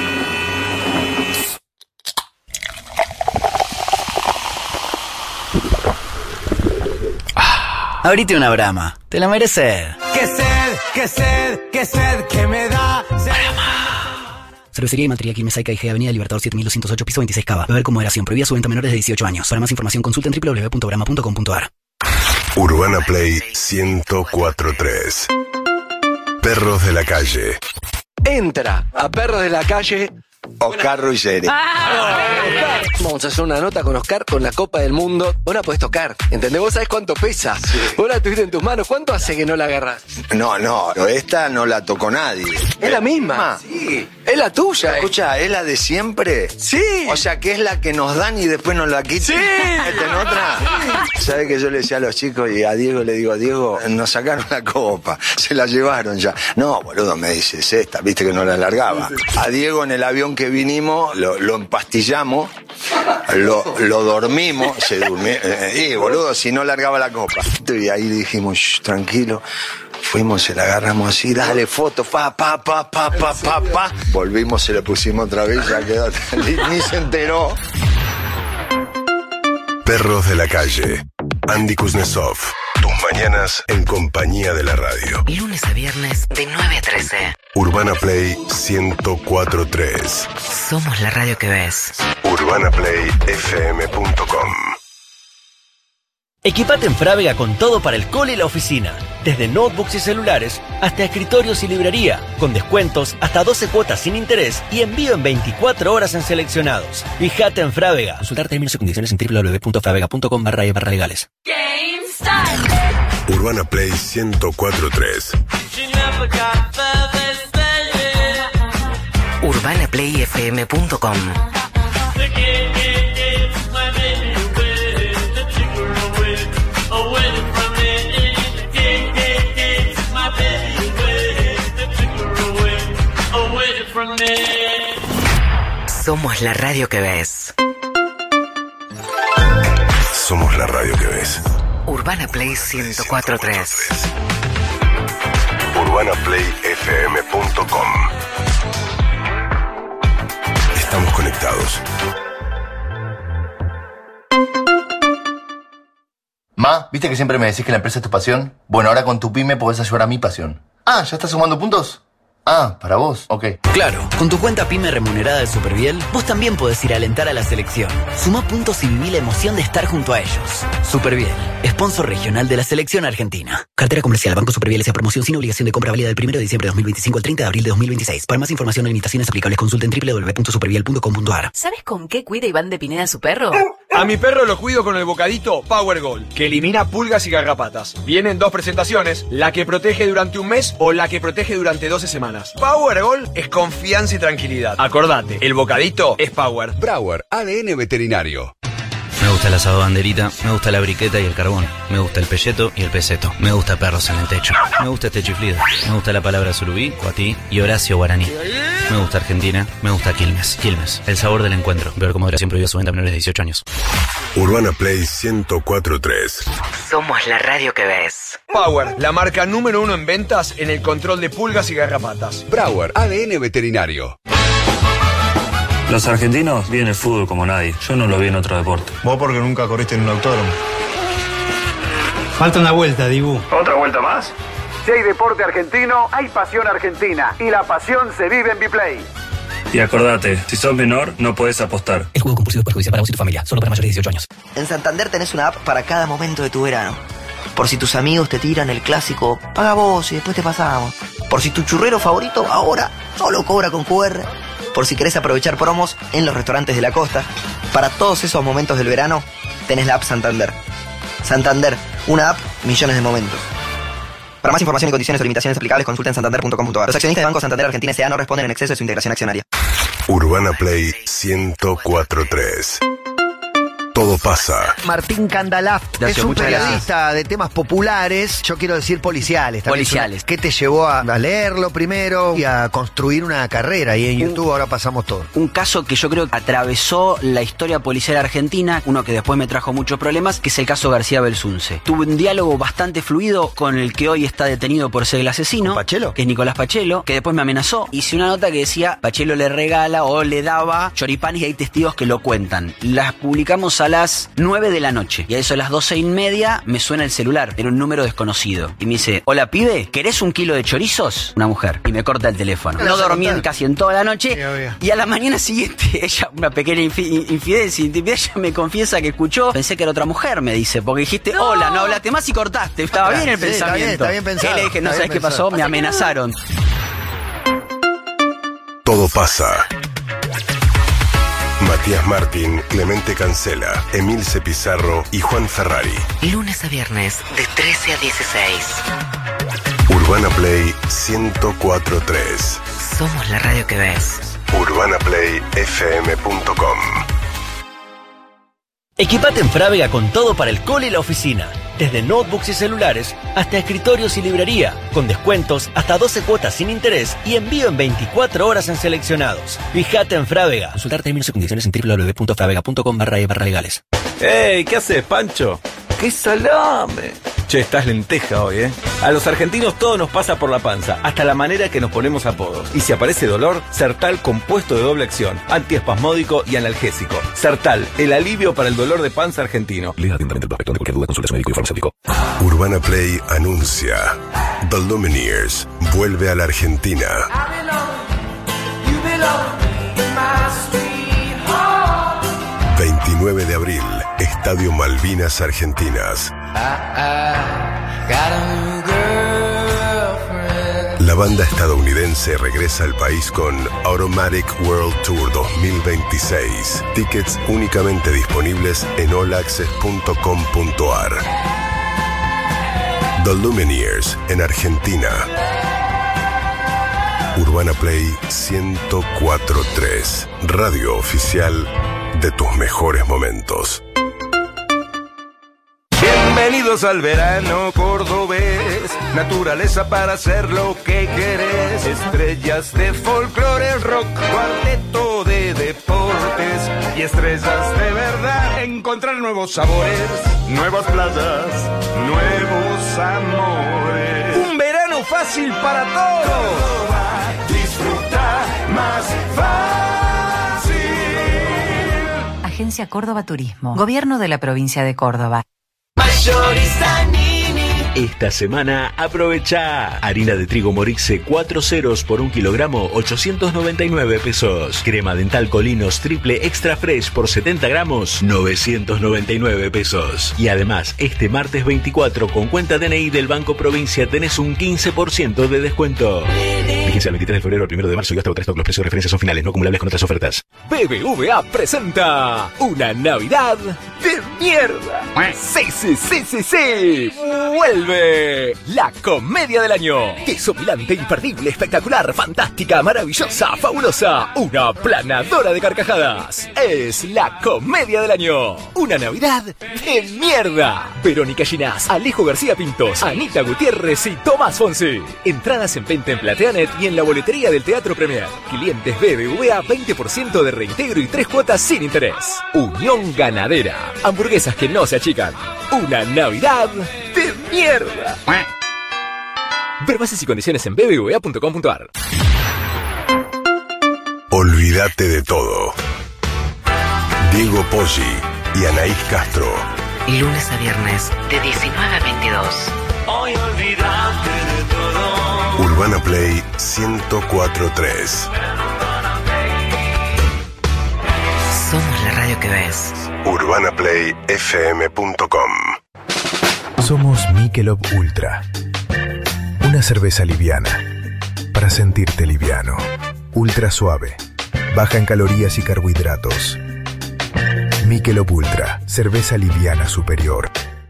Abrite una Brahma, te la mereces. ¡Qué sed, qué sed, qué sed que me da! Cervecería y Materia Quimesaica I G, Avenida Libertador siete mil doscientos ocho, piso veintiséis Cava. Beber con moderación. Prohibida su venta a menores de dieciocho años. Para más información consulta en w w w punto brahma punto com punto a r. Urbana Play ciento cuatro punto tres. Perros de la calle. Entra a Perros de la Calle Oscar Ruggeri. Vamos a hacer una nota con Oscar con la Copa del Mundo. Vos la podés tocar, ¿entendés? Vos sabés cuánto pesa. Sí. Vos la tuviste en tus manos. ¿Cuánto hace que no la agarrás? No, no, pero esta no la tocó nadie. ¿Es la misma? Sí. ¿Es la tuya? Escucha, ¿es la de siempre? Sí. O sea, que es la que nos dan y después nos la quitan. Sí. ¿En otra? Sí. ¿Sabés que yo le decía a los chicos y a Diego le digo, Diego, nos sacaron la copa, se la llevaron ya? No, boludo, me dices esta, viste que no la largaba. A Diego en el avión que vinimos, lo, lo empastillamos, lo, lo dormimos, se durmió, eh, y boludo, si no largaba la copa. Y ahí dijimos, tranquilo. Fuimos, se la agarramos así, dale foto, pa, pa, pa, pa, pa, pa, pa. Volvimos, se la pusimos otra vez, ya quedó, ni, ni se enteró. Perros de la calle. Andy Kuznetsov. Tus mañanas en compañía de la radio. Lunes a viernes de nueve a trece. Urbana Play ciento cuatro punto tres. Somos la radio que ves. urbana play f m punto com. Equipate en Frávega con todo para el cole y la oficina. Desde notebooks y celulares hasta escritorios y librería. Con descuentos hasta doce cuotas sin interés y envío en veinticuatro horas en seleccionados. Fíjate en Frávega. Consultar términos y condiciones en w w w punto fravega punto com barra e barra legales. Urbana Play ciento cuatro punto tres. urbana play f m punto com. Somos la radio que ves. Somos la radio que ves. Urbana Play ciento cuatro punto tres. urbana play f m punto com. Estamos conectados. Ma, ¿viste que siempre me decís que la empresa es tu pasión? Bueno, ahora con tu pyme podés ayudar a mi pasión. Ah, ¿ya estás sumando puntos? Ah, para vos, ok. Claro, con tu cuenta PYME remunerada de Superviel, vos también podés ir a alentar a la selección. Sumá puntos y viví la emoción de estar junto a ellos. Superviel, sponsor regional de la selección argentina. Cartera comercial, Banco Superviel S A Promoción sin obligación de compra válida del primero de diciembre de dos mil veinticinco al treinta de abril de dos mil veintiséis. Para más información o limitaciones aplicables consulten w w w punto superviel punto com punto a r. ¿Sabes con qué cuida Iván de Pineda a su perro? A mi perro lo cuido con el bocadito Power Gold, que elimina pulgas y garrapatas. Vienen dos presentaciones, la que protege durante un mes o la que protege durante doce semanas. Power Gold es confianza y tranquilidad. Acordate, el bocadito es Power. Brauer, A D N Veterinario. Me gusta el asado banderita, me gusta la briqueta y el carbón, me gusta el pelleto y el peseto, me gusta perros en el techo, me gusta este chiflido, me gusta la palabra surubí, cuatí y Horacio Guaraní. Me gusta Argentina, me gusta Quilmes. Quilmes, el sabor del encuentro. Beber con moderación, prohibida su venta a menores de dieciocho años. Urbana Play ciento cuatro punto tres. Somos la radio que ves. Power, la marca número uno en ventas en el control de pulgas y garrapatas. Brauer, A D N Veterinario. Los argentinos viven el fútbol como nadie. Yo no lo vi en otro deporte. Vos porque nunca corriste en un autódromo. Falta una vuelta, Dibu. ¿Otra vuelta más? Si hay deporte argentino, hay pasión argentina. Y la pasión se vive en Biplay. Y acordate, si sos menor, no podés apostar. El juego compulsivo es perjudicial para vos y tu familia. Solo para mayores de dieciocho años. En Santander tenés una app para cada momento de tu verano. Por si tus amigos te tiran el clásico, paga vos y después te pasamos. Por si tu churrero favorito ahora solo cobra con Q R. Por si querés aprovechar promos en los restaurantes de la costa. Para todos esos momentos del verano, tenés la app Santander. Santander, una app, millones de momentos. Para más información y condiciones o limitaciones aplicables, consulta en santander punto com punto a r. Los accionistas de Banco Santander Argentina S A no responden en exceso de su integración accionaria. Urbana Play ciento cuatro punto tres. Todo pasa. Martín Candalaf Gracias, es un muchas periodista gracias. de temas populares, yo quiero decir policiales. también. Policiales. ¿Qué te llevó a, a leerlo primero y a construir una carrera? Y en YouTube ahora pasamos todo. Un caso que yo creo que atravesó la historia policial argentina, uno que después me trajo muchos problemas, que es el caso García Belsunce. Tuve un diálogo bastante fluido con el que hoy está detenido por ser el asesino. ¿Pachelo? Que es Nicolás Pachelo, que después me amenazó. Hice una nota que decía, Pachelo le regala o le daba choripanes y hay testigos que lo cuentan. Las publicamos a las nueve de la noche. Y a eso a las doce y media me suena el celular. Era un número desconocido. Y me dice, hola pibe, ¿querés un kilo de chorizos? Una mujer. Y me corta el teléfono. No dormí en casi en toda la noche. Y a la mañana siguiente, ella, una pequeña infi- infidencia, intimidad, ella me confiesa que escuchó. Pensé que era otra mujer, me dice. Porque dijiste, no. Hola, no hablaste más y cortaste. Estaba bien el Sí, pensamiento. Está bien, está bien pensado. Y le dije, no sabes qué pasó, me amenazaron. Todo pasa. Matías Martín, Clemente Cancela, Emilce Pizarro y Juan Ferrari. Lunes a viernes, de trece a dieciséis. Urbana Play ciento cuatro punto tres. Somos la radio que ves. urbana play f m punto com. Equipate en Frávega con todo para el cole y la oficina. Desde notebooks y celulares hasta escritorios y librería, con descuentos hasta doce cuotas sin interés y envío en veinticuatro horas en seleccionados. Fíjate en Frávega. Consultar términos y condiciones en w w w punto fravega punto com barra e barra legales. ¡Ey! ¿Qué haces, Pancho? ¡Qué salame! Che, estás lenteja hoy, ¿eh? A los argentinos todo nos pasa por la panza, hasta la manera que nos ponemos apodos. Y si aparece dolor, Sertal compuesto de doble acción, antiespasmódico y analgésico. Sertal, el alivio para el dolor de panza argentino. Lea atentamente el prospecto. De cualquier duda, consulte a su médico y farmacéutico. Urbana Play anuncia The Lumineers vuelve a la Argentina. veintinueve de abril, Estadio Malvinas Argentinas. La banda estadounidense regresa al país con Automatic World Tour dos mil veintiséis. Tickets únicamente disponibles en all access punto com punto a r. The Lumineers en Argentina. Urbana Play ciento cuatro punto tres. Radio oficial de tus mejores momentos. Bienvenidos al verano cordobés, naturaleza para hacer lo que querés, estrellas de folclore, rock, cuarteto de deportes y estrellas de verdad. Encontrar nuevos sabores, nuevas playas, nuevos amores. Un verano fácil para todos. Disfruta más fácil. Agencia Córdoba Turismo, Gobierno de la Provincia de Córdoba. Mayorista Nini. Esta semana aprovecha harina de trigo Morixe cuatro ceros por un kilogramo, ochocientos noventa y nueve pesos. Crema dental Colinos triple extra fresh por setenta gramos, novecientos noventa y nueve pesos. Y además, este martes veinticuatro con cuenta D N I del Banco Provincia tenés un quince por ciento de descuento. Vigencia el veintitrés de febrero al primero de marzo y hasta agotar stock. Los precios de referencia son finales, no acumulables con otras ofertas. B B V A presenta una Navidad de mierda. Sí, sí, sí, sí, sí. Vuelve la comedia del año. Desopilante, imperdible, espectacular, fantástica, maravillosa, fabulosa. Una planadora de carcajadas. Es la comedia del año. Una Navidad de mierda. Verónica Ginás, Alejo García Pintos, Anita Gutiérrez y Tomás Fonsi. Entradas en venta en Plateanet y en la boletería del Teatro Premier. Clientes B B V A veinte por ciento de reintegro y tres cuotas sin interés. Unión Ganadera. Hamburguesas que no se achican. Una Navidad de mierda. Ver bases y condiciones en b b v a punto com punto a r. Olvídate de todo. Diego Poggi y Anaís Castro. Lunes a viernes, de diecinueve a veintidós. Hoy olvídate de todo. Urbana Play ciento cuatro punto tres. Somos la radio que ves. urbana play f m punto com. Somos Michelob Ultra. Una cerveza liviana. Para sentirte liviano. Ultra suave. Baja en calorías y carbohidratos. Michelob Ultra, cerveza liviana superior.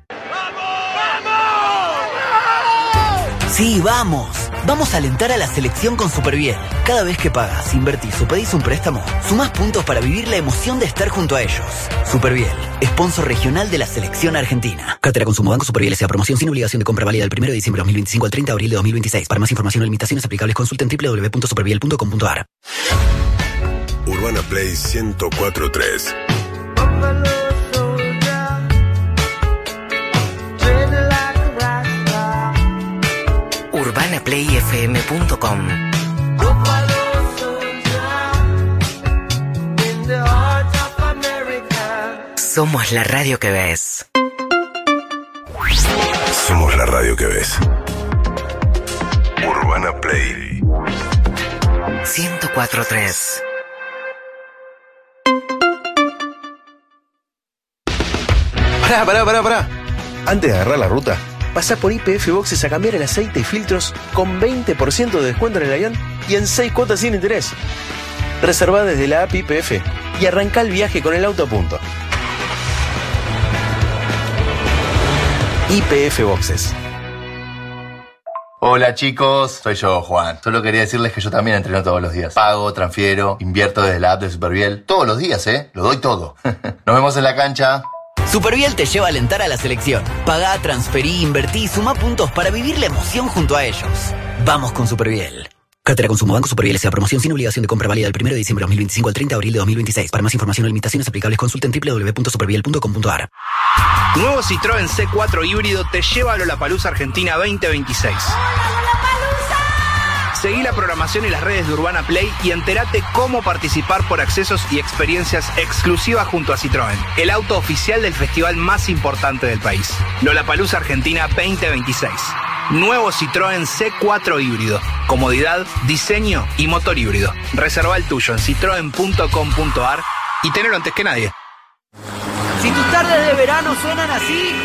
Sí, vamos. Vamos a alentar a la selección con Superviel. Cada vez que pagas, invertís o pedís un préstamo, sumás puntos para vivir la emoción de estar junto a ellos. Superviel, sponsor regional de la selección argentina. Cartera Consumo Banco Superviel S A. Promoción sin obligación de compra válida del primero de diciembre de dos mil veinticinco al treinta de abril de dos mil veintiséis. Para más información o limitaciones aplicables, consulten doble u doble u doble u punto superviel punto com punto a r. Urbana Play ciento cuatro punto tres. urbana play f m punto com. Somos la radio que ves. Somos la radio que ves. Urbana Play ciento cuatro punto tres. Pará, pará, pará, pará. Antes de agarrar la ruta, pasá por Y P F Boxes a cambiar el aceite y filtros con veinte por ciento de descuento en el avión y en seis cuotas sin interés. Reservá desde la app Y P F y arrancá el viaje con el auto a punto. Y P F Boxes. Hola chicos, soy yo, Juan. Solo quería decirles que yo también entreno todos los días. Pago, transfiero, invierto desde la app de Superviel. Todos los días, ¿eh? Lo doy todo. Nos vemos en la cancha. Superviel te lleva a alentar a la selección. Pagá, transferí, invertí y sumá puntos para vivir la emoción junto a ellos. Vamos con Superviel. Cartera Consumo Banco Superviel S A. Promoción sin obligación de compra válida del primero de diciembre de dos mil veinticinco al treinta de abril de dos mil veintiséis. Para más información o limitaciones aplicables, consulten doble u doble u doble u punto superviel punto com punto a r. Nuevo Citroën C cuatro híbrido te lleva a Lollapalooza Argentina veinte veintiséis. Seguí la programación y las redes de Urbana Play y entérate cómo participar por accesos y experiencias exclusivas junto a Citroën, el auto oficial del festival más importante del país. Lollapalooza Argentina veinte veintiséis. Nuevo Citroën C cuatro híbrido. Comodidad, diseño y motor híbrido. Reserva el tuyo en citroen punto com punto a r y tenelo antes que nadie. Si tus tardes de verano suenan así...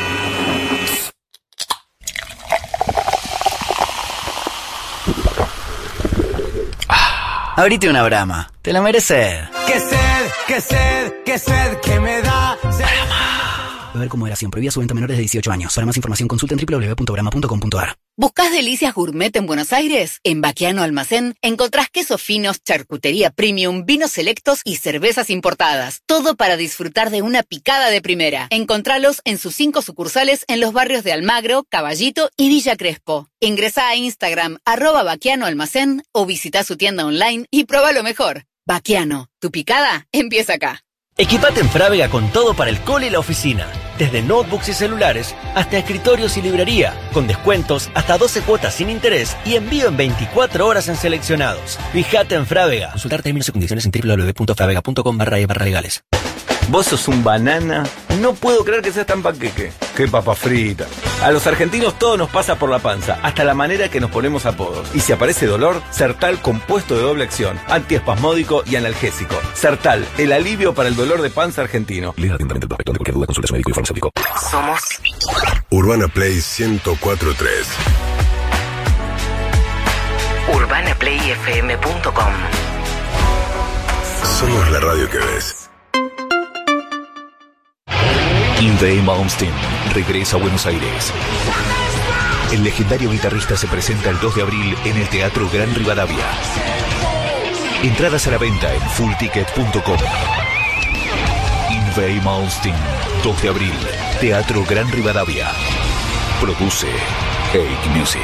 Abrite una Brahma, te la mereces. ¡Qué sed, qué sed, qué sed que me da! Beber con moderación, prohibida su venta a menores de dieciocho años. Para más información consulten doble u doble u doble u punto brahma punto com punto a r. ¿Buscás delicias gourmet en Buenos Aires? En Baquiano Almacén encontrás quesos finos, charcutería premium, vinos selectos y cervezas importadas. Todo para disfrutar de una picada de primera. Encontralos en sus cinco sucursales en los barrios de Almagro, Caballito y Villa Crespo. Ingresá a Instagram, arroba Baquiano Almacén, o visita su tienda online y prueba lo mejor. Baquiano, tu picada empieza acá. Equipate en Frávega con todo para el cole y la oficina. Desde notebooks y celulares hasta escritorios y librería. Con descuentos hasta doce cuotas sin interés y envío en veinticuatro horas en seleccionados. Fíjate en Frávega. Consultar términos y condiciones en doble u doble u doble u punto frávega punto com barra e barra legales. Vos sos un banana. No puedo creer que seas tan panqueque. Qué papa frita. A los argentinos todo nos pasa por la panza, hasta la manera que nos ponemos apodos. Y si aparece dolor, Sertal compuesto de doble acción, antiespasmódico y analgésico. Sertal, el alivio para el dolor de panza argentino. Lea atentamente el prospecto. De cualquier duda, consulte a su médico y farmacéutico. Somos Urbana Play ciento cuatro punto tres. urbana play f m punto com. Somos la radio que ves. Yngwie Malmsteen regresa a Buenos Aires. El legendario guitarrista se presenta el dos de abril en el Teatro Gran Rivadavia. Entradas a la venta en full ticket punto com. Yngwie Malmsteen, dos de abril, Teatro Gran Rivadavia. Produce Cake Music.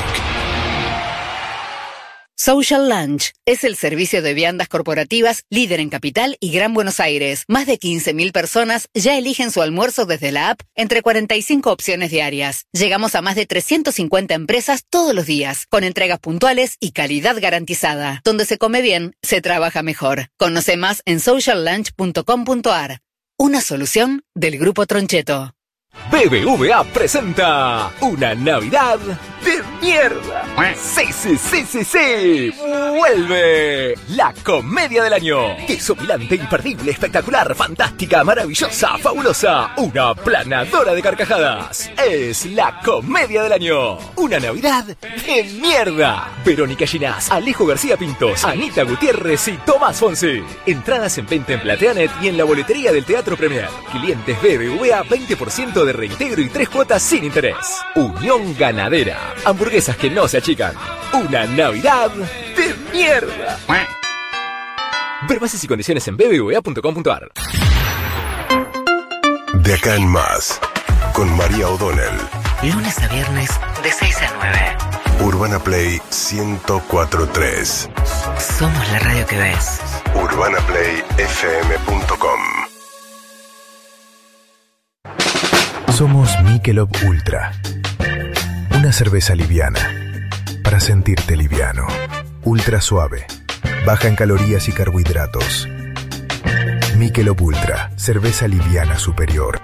Social Lunch es el servicio de viandas corporativas líder en Capital y Gran Buenos Aires. Más de quince mil personas ya eligen su almuerzo desde la app entre cuarenta y cinco opciones diarias. Llegamos a más de trescientas cincuenta empresas todos los días, con entregas puntuales y calidad garantizada. Donde se come bien, se trabaja mejor. Conoce más en social lunch punto com punto a r. Una solución del Grupo Troncheto. B B V A presenta una Navidad de mierda. Sí, sí, sí, sí, sí. Vuelve la comedia del año. Desopilante, imperdible, espectacular, fantástica, maravillosa, fabulosa. Una planadora de carcajadas. Es la comedia del año. Una Navidad de mierda. Verónica Ginás, Alejo García Pintos, Anita Gutiérrez y Tomás Fonsi. Entradas en venta en Plateanet y en la boletería del Teatro Premier. Clientes B B V A veinte por ciento de reintegro y tres cuotas sin interés. Unión Ganadera. Hamburguesas que no se achican. Una Navidad de mierda. Ver bases y condiciones en b b v a punto com punto a r. De acá en más, con María O'Donnell. Lunes a viernes de seis a nueve. Urbana Play ciento cuatro punto tres. Somos la radio que ves. urbana play f m punto com. Somos Michelob Ultra. Una cerveza liviana. Para sentirte liviano. Ultra suave. Baja en calorías y carbohidratos. Michelob Ultra. Cerveza liviana superior.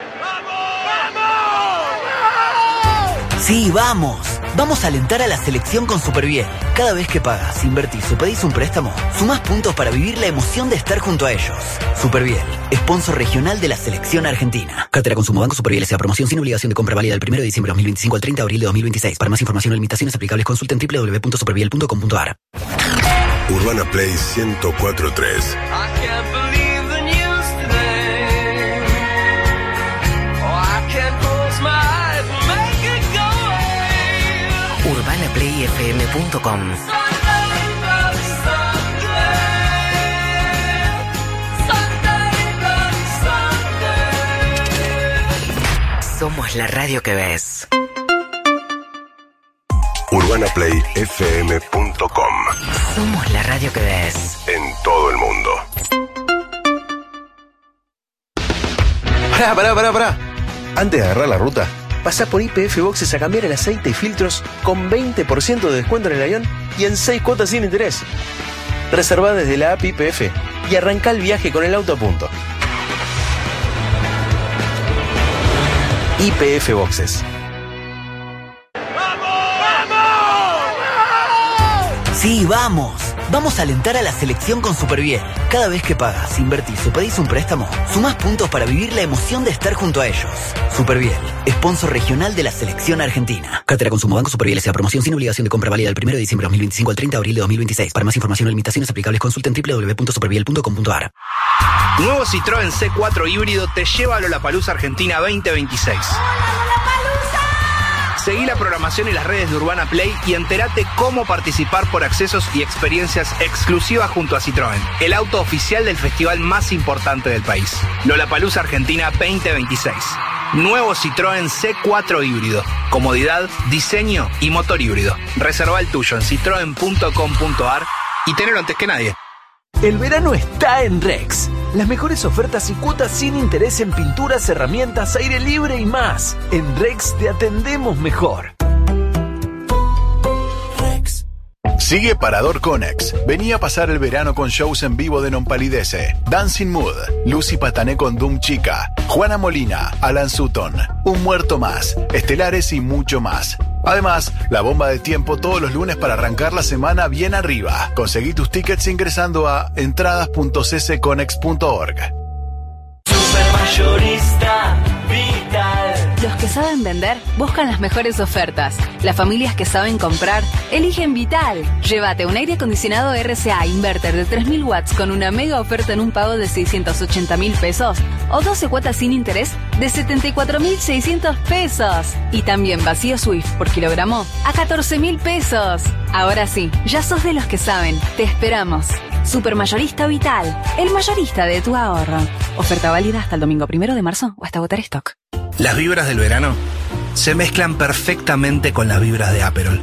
Sí, vamos. Vamos a alentar a la selección con Superbiel. Cada vez que pagas, invertís o pedís un préstamo, sumás puntos para vivir la emoción de estar junto a ellos. Superbiel, sponsor regional de la selección argentina. Cátedra Consumo Banco Superbiel S A. Promoción sin obligación de compra válida del primero de diciembre de dos mil veinticinco al treinta de abril de dos mil veintiséis. Para más información o limitaciones aplicables, consulta en w w w punto superbiel punto com punto a r. Urbana Play ciento cuatro punto tres. urbana play f m punto com. Somos la radio que ves. urbana play f m punto com. Somos la radio que ves. En todo el mundo. Pará, pará, pará, pará. Antes de agarrar la ruta, pasá por Y P F Boxes a cambiar el aceite y filtros con veinte por ciento de descuento en el avión y en seis cuotas sin interés. Reservá desde la app Y P F y arrancá el viaje con el auto a punto. Y P F Boxes. Sí, vamos. Vamos a alentar a la selección con Superbiel. Cada vez que pagas, invertís o pedís un préstamo, sumás puntos para vivir la emoción de estar junto a ellos. Superbiel, sponsor regional de la selección argentina. Cátedra Consumo Banco Superbiel S A. Promoción sin obligación de compra válida del primero de diciembre de dos mil veinticinco al treinta de abril de dos mil veintiséis. Para más información o limitaciones aplicables, consulta en w w w punto superbiel punto com punto a r. Nuevo Citroën C cuatro híbrido te lleva a Lollapalooza Argentina veinte veintiséis. Seguí la programación y las redes de Urbana Play y entérate cómo participar por accesos y experiencias exclusivas junto a Citroën, el auto oficial del festival más importante del país. Lollapalooza Argentina veinte veintiséis. Nuevo Citroën C cuatro híbrido. Comodidad, diseño y motor híbrido. Reserva el tuyo en citroen punto com punto a r y tenelo antes que nadie. El verano está en Rex. Las mejores ofertas y cuotas sin interés en pinturas, herramientas, aire libre y más. En Rex te atendemos mejor. Sigue Parador Conex. Vení a pasar el verano con shows en vivo de Non Palidece, Dancing Mood, Lucy Patané con Doom Chica, Juana Molina, Alan Sutton, Un Muerto Más, Estelares y mucho más. Además, la bomba de tiempo todos los lunes para arrancar la semana bien arriba. Conseguí tus tickets ingresando a entradas punto c c conex punto org. Supermayorista Vital. Los que saben vender buscan las mejores ofertas. Las familias que saben comprar eligen Vital. Llévate un aire acondicionado R C A inverter de tres mil watts con una mega oferta en un pago de seiscientos ochenta mil pesos o doce cuotas sin interés de setenta y cuatro mil seiscientos pesos. Y también vacío Swift por kilogramo a catorce mil pesos. Ahora sí, ya sos de los que saben. Te esperamos. Supermayorista Vital, el mayorista de tu ahorro. Oferta válida hasta el domingo primero de marzo o hasta agotar stock. Las vibras del verano se mezclan perfectamente con las vibras de Aperol.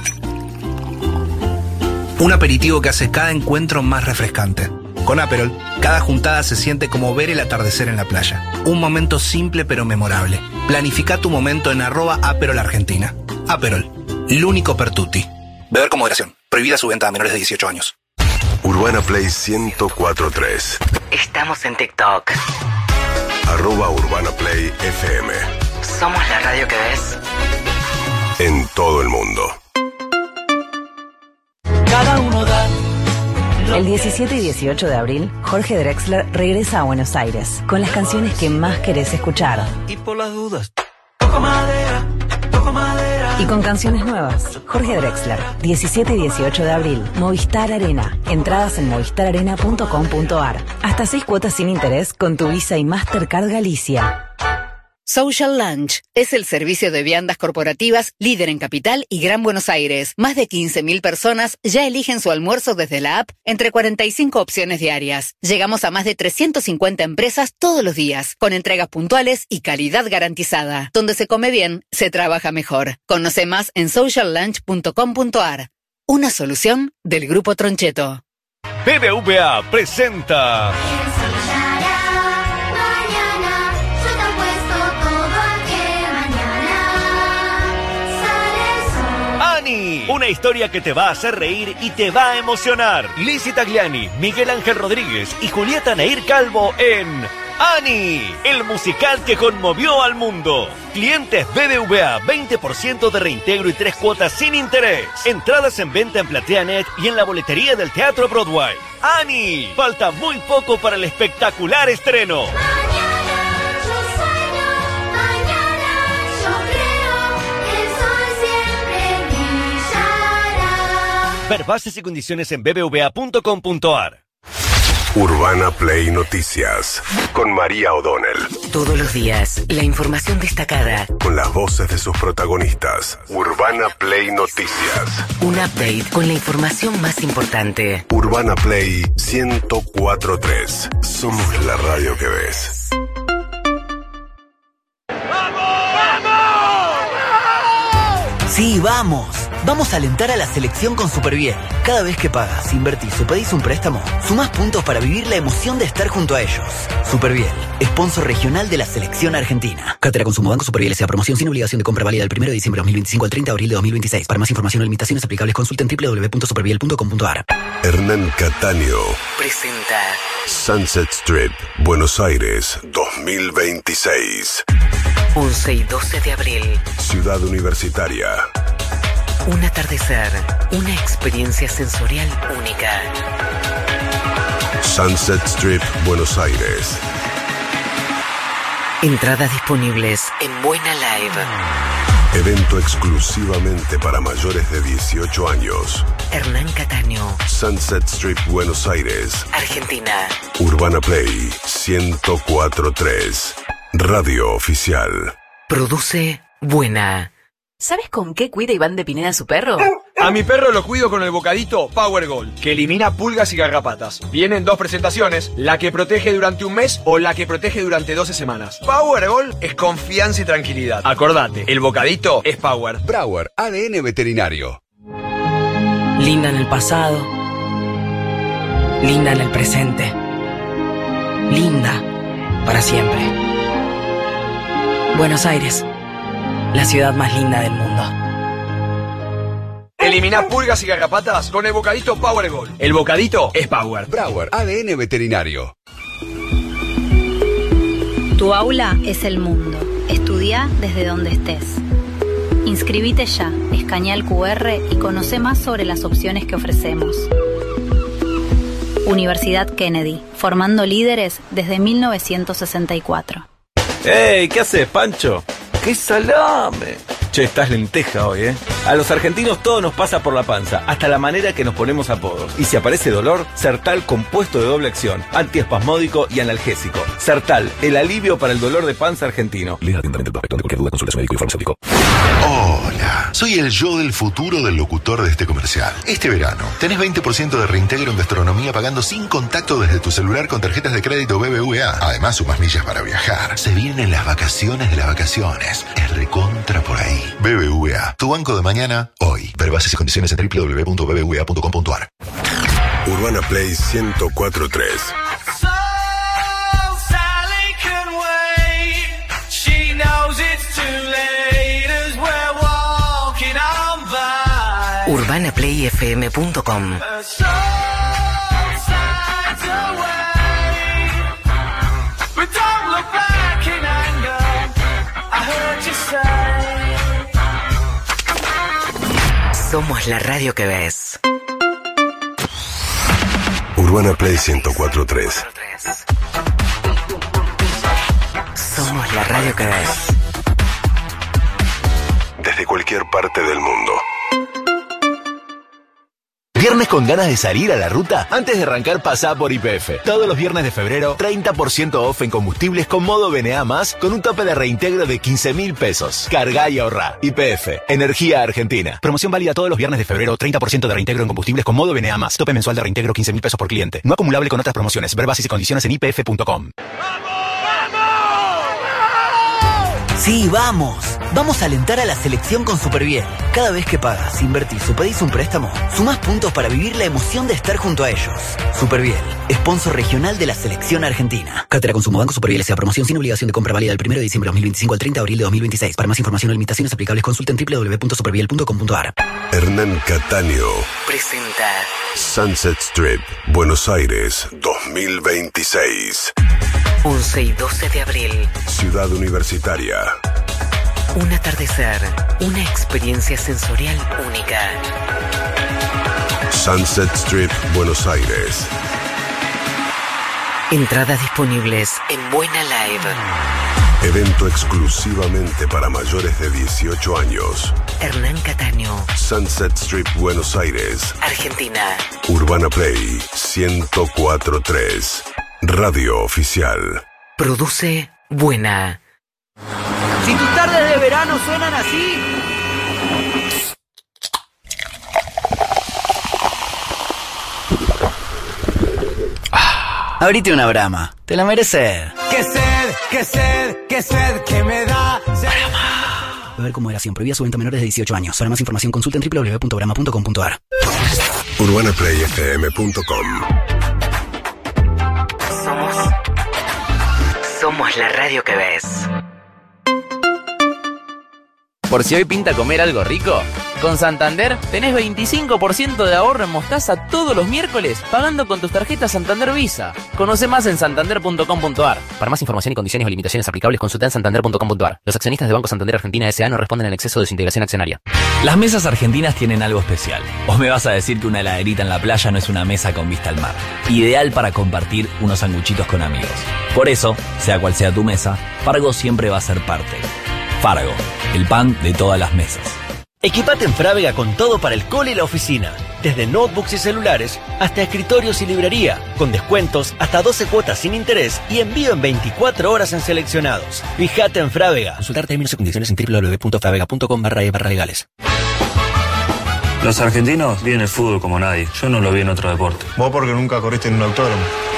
Un aperitivo que hace cada encuentro más refrescante. Con Aperol, cada juntada se siente como ver el atardecer en la playa. Un momento simple pero memorable. Planifica tu momento en arroba Aperol Argentina. Aperol, el único per tutti. Beber con moderación. Prohibida su venta a menores de dieciocho años. Urbana Play ciento cuatro punto tres. Estamos en TikTok. Arroba Urbana Play F M. Somos la radio que ves. en todo el mundo. Cada uno da. El diecisiete y dieciocho de abril, Jorge Drexler regresa a Buenos Aires con las canciones que más querés escuchar. Y por las dudas, toco madera, toco madera. Y con canciones nuevas. Jorge Drexler, diecisiete y dieciocho de abril, Movistar Arena. Entradas en movistar arena punto com punto ar. Hasta seis cuotas sin interés con tu Visa y Mastercard Galicia. Social Lunch es el servicio de viandas corporativas líder en Capital y Gran Buenos Aires. Más de quince mil personas ya eligen su almuerzo desde la app entre cuarenta y cinco opciones diarias. Llegamos a más de trescientas cincuenta empresas todos los días, con entregas puntuales y calidad garantizada. Donde se come bien, se trabaja mejor. Conoce más en social lunch punto com punto ar. Una solución del Grupo Troncheto. B B V A presenta... Ani, una historia que te va a hacer reír y te va a emocionar. Lizzy Tagliani, Miguel Ángel Rodríguez y Julieta Nair Calvo en Ani, el musical que conmovió al mundo. Clientes B B V A, veinte por ciento de reintegro y tres cuotas sin interés. Entradas en venta en PlateaNet y en la boletería del Teatro Broadway. Ani, falta muy poco para el espectacular estreno. Ver bases y condiciones en b b v a punto com punto ar. Urbana Play Noticias con María O'Donnell. Todos los días, la información destacada. Con las voces de sus protagonistas. Urbana Play Noticias. Un update con la información más importante. Urbana Play ciento cuatro punto tres. Somos la radio que ves. Sí, vamos. Vamos a alentar a la selección con Superviel. Cada vez que pagas, invertís o pedís un préstamo, sumás puntos para vivir la emoción de estar junto a ellos. Superviel, sponsor regional de la selección argentina. Cartera Consumo Banco Superviel S A. Promoción sin obligación de compra válida del primero de diciembre de dos mil veinticinco al treinta de abril de dos mil veintiséis. Para más información o limitaciones aplicables, consulta en doble u doble u doble u punto superviel punto com punto ar. Hernán Cataño presenta Sunset Strip, Buenos Aires, dos mil veintiséis. once y doce de abril. Ciudad Universitaria. Un atardecer, una experiencia sensorial única. Sunset Strip, Buenos Aires. Entradas disponibles en Buena Live. Evento exclusivamente para mayores de dieciocho años. Hernán Cataño. Sunset Strip, Buenos Aires, Argentina. Urbana Play ciento cuatro punto tres. Radio oficial. Produce Buena. ¿Sabes con qué cuida Iván de Pineda a su perro? A mi perro lo cuido con el bocadito Power Gold, que elimina pulgas y garrapatas. Viene en dos presentaciones, la que protege durante un mes o la que protege durante doce semanas. Power Gold es confianza y tranquilidad. Acordate, el bocadito es Power. Brauer, A D N veterinario. Linda en el pasado. Linda en el presente. Linda para siempre. Buenos Aires, la ciudad más linda del mundo. Elimina pulgas y garrapatas con el bocadito Power Gold. El bocadito es Power. Brauer, A D N veterinario. Tu aula es el mundo. Estudia desde donde estés. Inscribite ya, escanea el cu erre y conoce más sobre las opciones que ofrecemos. Universidad Kennedy, formando líderes desde mil novecientos sesenta y cuatro. ¡Ey! ¿Qué haces, Pancho? ¡Qué salame! Che, estás lenteja hoy, ¿eh? A los argentinos todo nos pasa por la panza, hasta la manera que nos ponemos apodos. Y si aparece dolor, Sertal compuesto de doble acción, antiespasmódico y analgésico. Sertal, el alivio para el dolor de panza argentino. Lea atentamente el prospecto. Ante cualquier duda, consulte a su médico y farmacéutico. Hola, soy el yo del futuro del locutor de este comercial. Este verano, tenés veinte por ciento de reintegro en gastronomía pagando sin contacto desde tu celular con tarjetas de crédito B B V A. Además, sumas millas para viajar. Se vienen las vacaciones de las vacaciones. Es recontra por ahí. B B V A, tu banco de mañana, hoy. Ver bases y condiciones en doble u doble u doble u punto b b v a punto com punto ar. Urbana Play ciento cuatro punto tres. urbana play f m punto com. Somos la radio que ves. Urbana Play ciento cuatro punto tres. Somos la radio que ves. Desde cualquier parte del mundo. ¿Viernes con ganas de salir a la ruta? Antes de arrancar, pasá por Y P F. Todos los viernes de febrero, treinta por ciento off en combustibles con modo B N A más, con un tope de reintegro de quince mil pesos. Cargá y ahorrá. Y P F, Energía Argentina. Promoción válida todos los viernes de febrero, treinta por ciento de reintegro en combustibles con modo B N A más. Tope mensual de reintegro quince mil pesos por cliente. No acumulable con otras promociones. Ver bases y condiciones en I P F punto com. Sí, vamos. Vamos a alentar a la selección con Superbiel. Cada vez que pagas, invertís o pedís un préstamo, sumás puntos para vivir la emoción de estar junto a ellos. Superbiel, sponsor regional de la selección argentina. Cartera Consumo Banco Superbiel S A. Promoción sin obligación de compra válida del primero de diciembre de dos mil veinticinco al treinta de abril de dos mil veintiséis. Para más información o limitaciones aplicables, consulten doble u doble u doble u punto superbiel punto com punto a r. Hernán Cataño Presenta Sunset Strip, Buenos Aires, dos mil veintiséis. once y doce de abril. Ciudad Universitaria. Un atardecer, una experiencia sensorial única. Sunset Strip, Buenos Aires. Entradas disponibles en Buena Live. Evento exclusivamente para mayores de dieciocho años. Hernán Cataño. Sunset Strip, Buenos Aires, Argentina. Urbana Play ciento cuatro punto tres. Radio oficial. Produce Buena. Si tus tardes de verano suenan así. Abrite una Brahma. Te la mereces. ¡Qué sed, qué sed, qué sed que me da! A ver cómo era siempre. Prohibida su venta a menores de dieciocho años. Para más información consulten doble u doble u doble u punto brahma punto com punto a r. urbana play f m punto com. Somos. Somos la radio que ves. Por si hoy pinta comer algo rico, con Santander tenés veinticinco por ciento de ahorro en mostaza todos los miércoles pagando con tus tarjetas Santander Visa. Conoce más en santander punto com punto a r. Para más información y condiciones o limitaciones aplicables, consulta en santander punto com punto a r. Los accionistas de Banco Santander Argentina S A no responden al exceso de desintegración accionaria. Las mesas argentinas tienen algo especial. ¿O me vas a decir que una heladerita en la playa no es una mesa con vista al mar? Ideal para compartir unos sanguchitos con amigos. Por eso, sea cual sea tu mesa, Fargo siempre va a ser parte. Fargo, el pan de todas las mesas. Equipate en Frávega con todo para el cole y la oficina. Desde notebooks y celulares hasta escritorios y librería. Con descuentos hasta doce cuotas sin interés y envío en veinticuatro horas en seleccionados. Fíjate en Frávega. Consultar términos y condiciones en doble u doble u doble u punto frávega punto com barra e barra legales. Los argentinos viven el fútbol como nadie. Yo no lo vi en otro deporte. Vos porque nunca corriste en un autódromo.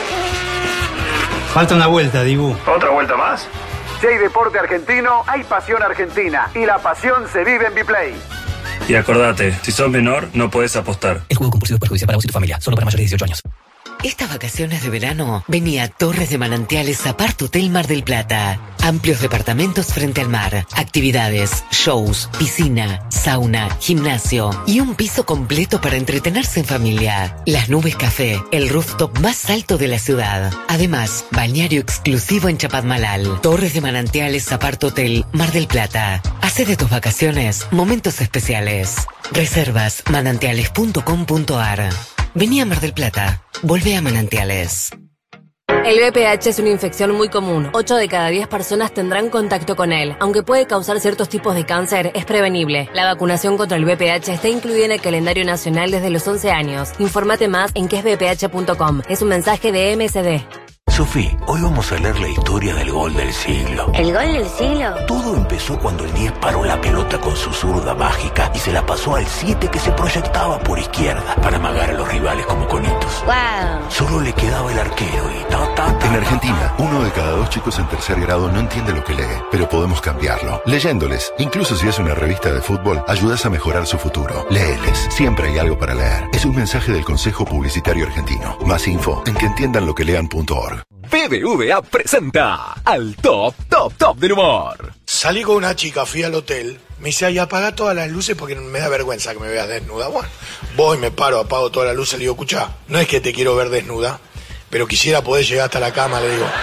Falta una vuelta, Dibu. ¿Otra vuelta más? Si hay deporte argentino, hay pasión argentina. Y la pasión se vive en Biplay. Y acordate, si sos menor, no podés apostar. El juego compulsivo es perjudicial para vos y tu familia. Solo para mayores de dieciocho años. Estas vacaciones de verano, vení a Torres de Manantiales Apart Hotel Mar del Plata. Amplios departamentos frente al mar, actividades, shows, piscina, sauna, gimnasio y un piso completo para entretenerse en familia. Las Nubes Café, el rooftop más alto de la ciudad. Además, bañario exclusivo en Chapadmalal. Torres de Manantiales Apart Hotel Mar del Plata. Hace de tus vacaciones momentos especiales. Reservas manantiales punto com punto a r. Vení a Mar del Plata. Vuelve a Manantiales. El V P H es una infección muy común. ocho de cada diez personas tendrán contacto con él. Aunque puede causar ciertos tipos de cáncer, es prevenible. La vacunación contra el V P H está incluida en el calendario nacional desde los once años. Infórmate más en que es v p h punto com. Es un mensaje de M S D. Sofi, hoy vamos a leer la historia del gol del siglo. ¿El gol del siglo? Todo empezó cuando el diez paró la pelota con su zurda mágica y se la pasó al siete que se proyectaba por izquierda para amagar a los rivales como conitos. ¡Wow! Solo le quedaba el arquero y ta, ta, ta. En Argentina, uno de cada dos chicos en tercer grado no entiende lo que lee, pero podemos cambiarlo. Leyéndoles, incluso si es una revista de fútbol, ayudas a mejorar su futuro. Léeles, siempre hay algo para leer. Es un mensaje del Consejo Publicitario Argentino. Más info en que entiendan lo que lean punto org. B B V A presenta al top, top, top del humor. Salí con una chica, fui al hotel, me dice, ay, apaga todas las luces porque me da vergüenza que me veas desnuda. Bueno, voy, me paro, apago todas las luces, le digo, escuchá, no es que te quiero ver desnuda, pero quisiera poder llegar hasta la cama, le digo.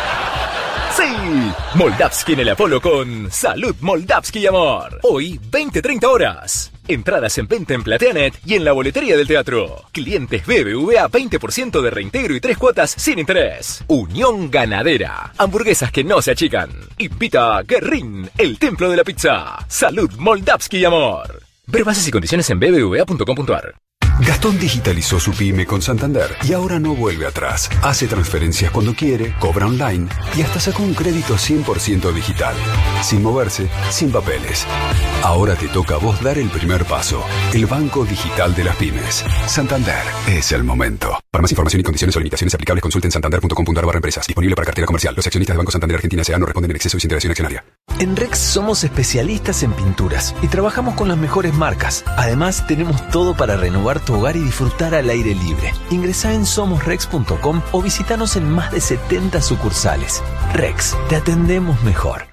Sí, Moldavsky en el Apolo con Salud Moldavsky y Amor. Hoy, veinte treinta horas. Entradas en venta en Plateanet y en la boletería del teatro. Clientes B B V A veinte por ciento de reintegro y tres cuotas sin interés. Unión Ganadera. Hamburguesas que no se achican. Invita a Guerrín, el templo de la pizza. Salud, Moldavsky y amor. Ver bases y condiciones en b b v a punto com punto a r. Gastón digitalizó su pyme con Santander y ahora no vuelve atrás. Hace transferencias cuando quiere, cobra online y hasta sacó un crédito cien por ciento digital. Sin moverse, sin papeles. Ahora te toca a vos dar el primer paso. El banco digital de las pymes. Santander es el momento. Para más información y condiciones o limitaciones aplicables, consulten santander punto com punto a r barra empresas. Disponible para cartera comercial. Los accionistas del Banco Santander Argentina S A no responden en exceso y sin interacción accionaria. En Rex somos especialistas en pinturas y trabajamos con las mejores marcas. Además, tenemos todo para renovar tu hogar y disfrutar al aire libre. Ingresá en somos rex punto com o visitanos en más de setenta sucursales. Rex, te atendemos mejor.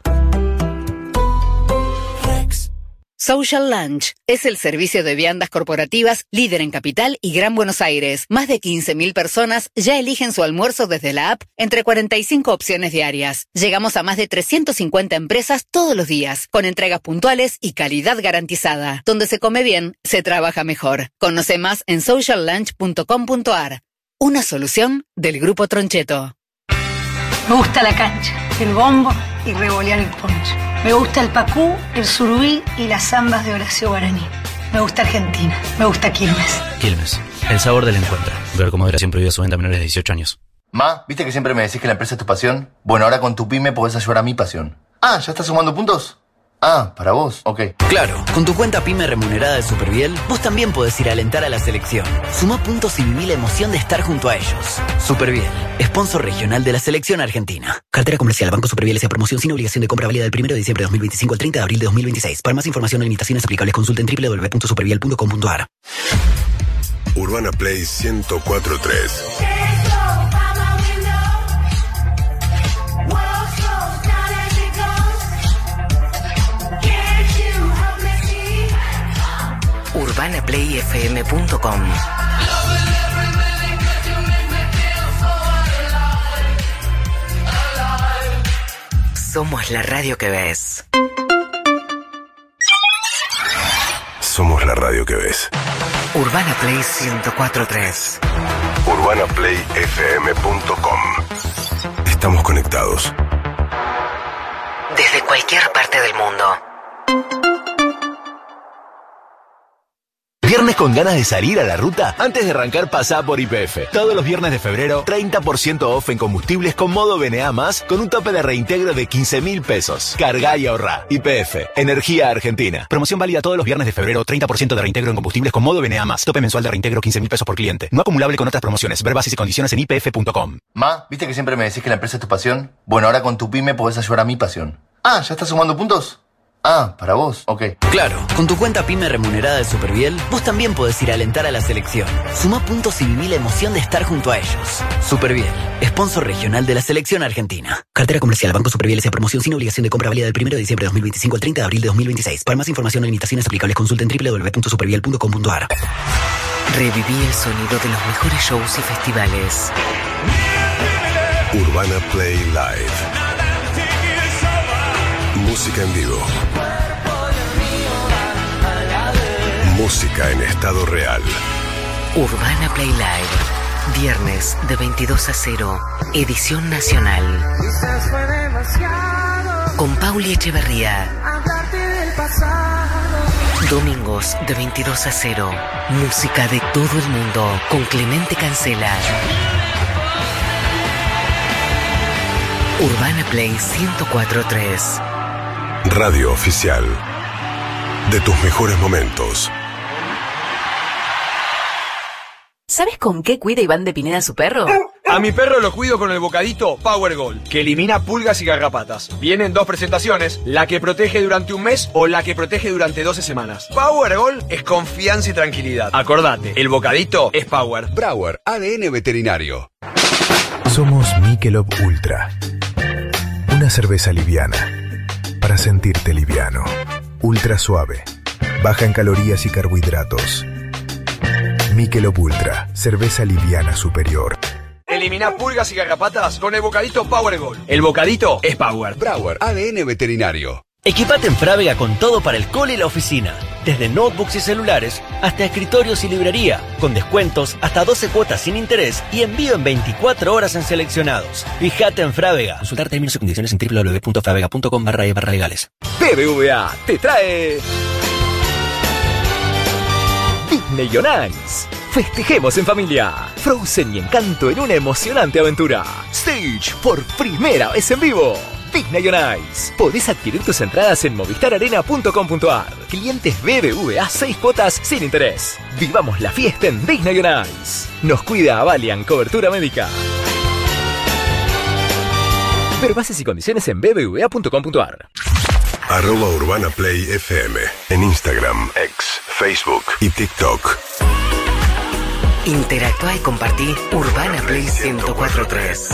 Social Lunch es el servicio de viandas corporativas líder en Capital y Gran Buenos Aires. Más de quince mil personas ya eligen su almuerzo desde la app entre cuarenta y cinco opciones diarias. Llegamos a más de trescientas cincuenta empresas todos los días, con entregas puntuales y calidad garantizada. Donde se come bien, se trabaja mejor. Conoce más en social lunch punto com punto a r. Una solución del Grupo Troncheto. Me gusta la cancha, el bombo y revolear el poncho. Me gusta el pacú, el surubí y las zambas de Horacio Guaraní. Me gusta Argentina, me gusta Quilmes. Quilmes, el sabor del encuentro. Ver cómo Moderación prohíbe su venta a menores de dieciocho años. Ma, ¿viste que siempre me decís que la empresa es tu pasión? Bueno, ahora con tu pyme podés ayudar a mi pasión. Ah, ¿ya estás sumando puntos? Ah, para vos, ok. Claro, con tu cuenta PYME remunerada de Superviel, vos también podés ir a alentar a la selección. Sumá puntos y viví la emoción de estar junto a ellos. Superviel, sponsor regional de la selección argentina. Cartera comercial, Banco Superviel S A promoción sin obligación de compra válida del primero de diciembre de dos mil veinticinco al treinta de abril de dos mil veintiséis. Para más información o limitaciones aplicables, consulten doble u doble u doble u punto superviel punto com punto a r. Urbana Play ciento cuatro punto tres. urbana play f m punto com. Somos la radio que ves. Somos la radio que ves. Urbana Play ciento cuatro punto tres. urbana play f m punto com. Estamos conectados. Desde cualquier parte del mundo. ¿Viernes con ganas de salir a la ruta? Antes de arrancar, pasá por Y P F. Todos los viernes de febrero, treinta por ciento off en combustibles con modo B N A más, con un tope de reintegro de quince mil pesos. Cargá y ahorrá. Y P F, Energía Argentina. Promoción válida todos los viernes de febrero, treinta por ciento de reintegro en combustibles con modo B N A más. Tope mensual de reintegro quince mil pesos por cliente. No acumulable con otras promociones. Ver bases y condiciones en y p f punto com. Ma, ¿viste que siempre me decís que la empresa es tu pasión? Bueno, ahora con tu pyme podés ayudar a mi pasión. Ah, ¿ya estás sumando puntos? Ah, para vos, ok. Claro, con tu cuenta PYME remunerada de Superviel, vos también podés ir a alentar a la selección. Sumá puntos y viví la emoción de estar junto a ellos. Superviel, sponsor regional de la selección argentina. Cartera comercial, Banco Superviel S A promoción sin obligación de compra válida del primero de diciembre de dos mil veinticinco al treinta de abril de dos mil veintiséis. Para más información o limitaciones aplicables, consulten doble u doble u doble u punto superviel punto com punto a r. Reviví el sonido de los mejores shows y festivales. Urbana Play Live. Música en vivo. Música en estado real. Urbana Play Live. Viernes de veintidós a cero. Edición nacional. Con Pauli Echeverría. Domingos de veintidós a cero. Música de todo el mundo. Con Clemente Cancela. Urbana Play ciento cuatro punto tres. Radio oficial de tus mejores momentos. ¿Sabes con qué cuida Iván de Pineda a su perro? A mi perro lo cuido con el bocadito Power Gold, que elimina pulgas y garrapatas. Viene en dos presentaciones, la que protege durante un mes o la que protege durante doce semanas. Power Gold es confianza y tranquilidad. Acordate, el bocadito es Power. Brauer, A D N Veterinario. Somos Michelob Ultra. Una cerveza liviana. Para sentirte liviano. Ultra suave. Baja en calorías y carbohidratos. Michelob Ultra. Cerveza liviana superior. Elimina pulgas y garrapatas con el bocadito Power Gold. El bocadito es Power. Brauer, A D N Veterinario. Equipate en Frávega con todo para el cole y la oficina. Desde notebooks y celulares hasta escritorios y librería. Con descuentos hasta doce cuotas sin interés y envío en veinticuatro horas en seleccionados. Fíjate en Frávega. Consultar términos y condiciones en doble u doble u doble u punto fravega punto com barra e barra legales. B B V A te trae Disney on Ice. Festejemos en familia. Frozen y Encanto en una emocionante aventura. Stage por primera vez en vivo. Disney on Ice. Podés adquirir tus entradas en movistar arena punto com punto a r. Clientes B B V A seis cuotas sin interés. Vivamos la fiesta en Disney on Ice. Nos cuida Avalian Cobertura Médica. Ver bases y condiciones en b b v a punto com punto a r. Arroba Urbana Play F M. En Instagram, X, Facebook y TikTok. Interactúa y compartí Urbana Play ciento cuatro punto tres.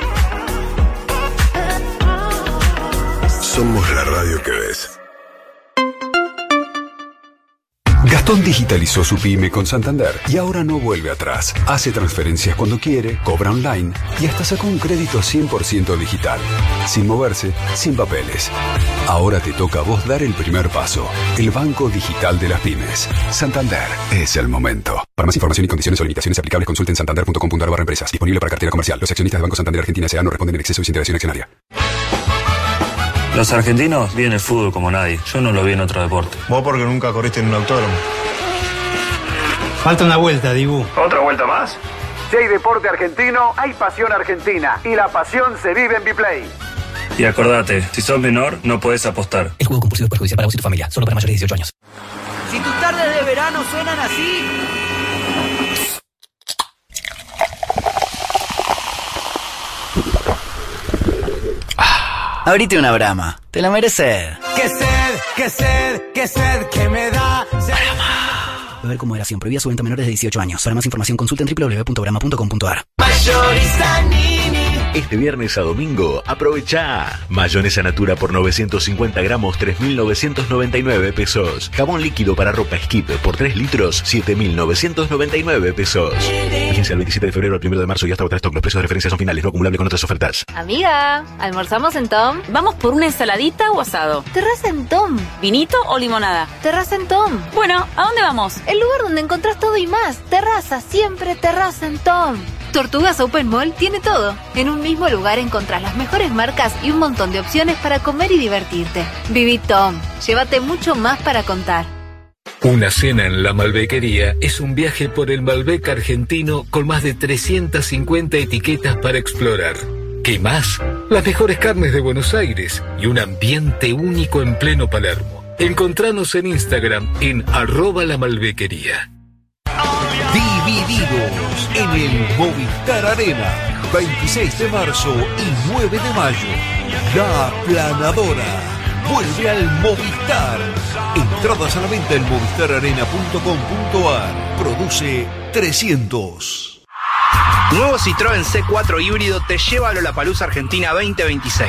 Somos la radio que ves. Gastón digitalizó su pyme con Santander y ahora no vuelve atrás. Hace transferencias cuando quiere, cobra online y hasta sacó un crédito cien por ciento digital. Sin moverse, sin papeles. Ahora te toca a vos dar el primer paso. El banco digital de las pymes. Santander es el momento. Para más información y condiciones o limitaciones aplicables, consulten santander punto com punto a r barra empresas. Disponible para cartera comercial. Los accionistas de Banco Santander Argentina S A no responden en exceso y sin integración accionaria. Los argentinos viven el fútbol como nadie. Yo no lo vi en otro deporte. Vos porque nunca corriste en un autódromo. Falta una vuelta, Dibu. ¿Otra vuelta más? Si hay deporte argentino, hay pasión argentina. Y la pasión se vive en Biplay. Y acordate, si sos menor, no podés apostar. El juego compulsivo es perjudicial para vos y tu familia. Solo para mayores de dieciocho años. Si tus tardes de verano suenan así... Abrite una Brahma, te la mereces. ¡Qué sed, qué sed, qué sed que me da! Brahma. Beber con moderación, prohibida su venta a menores de dieciocho años. Para más información consulten doble u doble u doble u punto brahma punto com punto a r. Mayorista Nini. Este viernes a domingo, aprovecha. Mayonesa Natura por novecientos cincuenta gramos, tres mil novecientos noventa y nueve pesos. Jabón líquido para ropa Skip por tres litros, siete mil novecientos noventa y nueve pesos. quince al veintisiete de febrero al primero de marzo y hasta agotar stock. Los precios de referencia son finales, no acumulable con otras ofertas. Amiga, ¿almorzamos en Tom? ¿Vamos por una ensaladita o asado? Terraza en Tom. ¿Vinito o limonada? Terraza en Tom. Bueno, ¿a dónde vamos? El lugar donde encontrás todo y más. Terraza, siempre terraza en Tom. Tortugas Open Mall tiene todo. En un mismo lugar encontrás las mejores marcas y un montón de opciones para comer y divertirte. Viví Tom. Llévate mucho más para contar. Una cena en la Malbequería es un viaje por el Malbec argentino con más de trescientas cincuenta etiquetas para explorar. ¿Qué más? Las mejores carnes de Buenos Aires y un ambiente único en pleno Palermo. Encontranos en Instagram en arroba la Malbequería. Divididos en el Movistar Arena. veintiséis de marzo y nueve de mayo. La Aplanadora vuelve al Movistar. Entradas a la venta en movistar arena punto com punto a r. Produce trescientos. Nuevo Citroën C cuatro híbrido te lleva a Lollapalooza Argentina veinte veintiséis.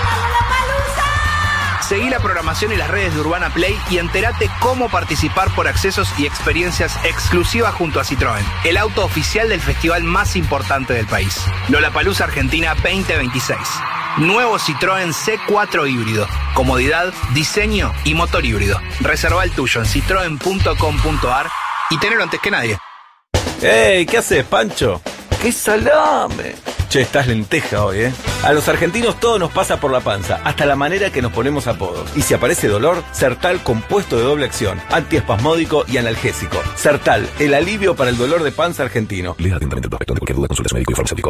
Seguí la programación y las redes de Urbana Play y entérate cómo participar por accesos y experiencias exclusivas junto a Citroën, el auto oficial del festival más importante del país. Lollapalooza Argentina veinte veintiséis. Nuevo Citroën C cuatro híbrido. Comodidad, diseño y motor híbrido. Reserva el tuyo en citroen punto com punto a r y tenelo antes que nadie. ¡Ey! ¿Qué haces, Pancho? ¡Qué salame! Che, estás lenteja hoy, ¿eh? A los argentinos todo nos pasa por la panza, hasta la manera que nos ponemos apodos. Y si aparece dolor, Sertal compuesto de doble acción, antiespasmódico y analgésico. Sertal, el alivio para el dolor de panza argentino. Lea atentamente el prospecto. De cualquier duda, consulta a su médico y farmacéutico.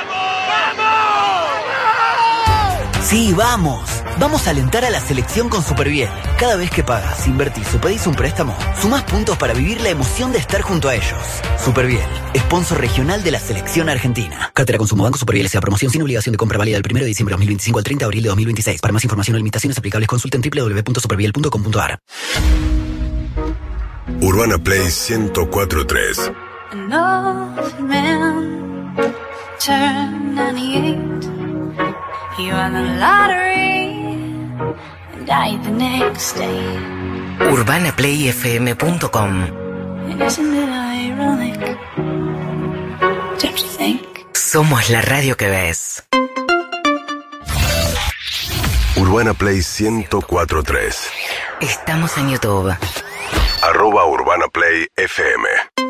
Sí, vamos. Vamos a alentar a la selección con Superbiel. Cada vez que pagas, invertís o pedís un préstamo, sumás puntos para vivir la emoción de estar junto a ellos. Superbiel, sponsor regional de la selección argentina. Cátedra Consumo Banco Superbiel S A. Promoción sin obligación de compra válida del primero de diciembre de dos mil veinticinco al treinta de abril de dos mil veintiséis. Para más información o limitaciones aplicables, consulten doble u doble u doble u punto superbiel punto com punto a r. Urbana Play ciento cuatro punto tres. You won the lottery and died the next day. urbana play f m punto com. And isn't it ironic? Don't you think? Somos la radio que ves. Urbana Play ciento cuatro punto tres. Estamos en YouTube. Arroba Urbana Play F M.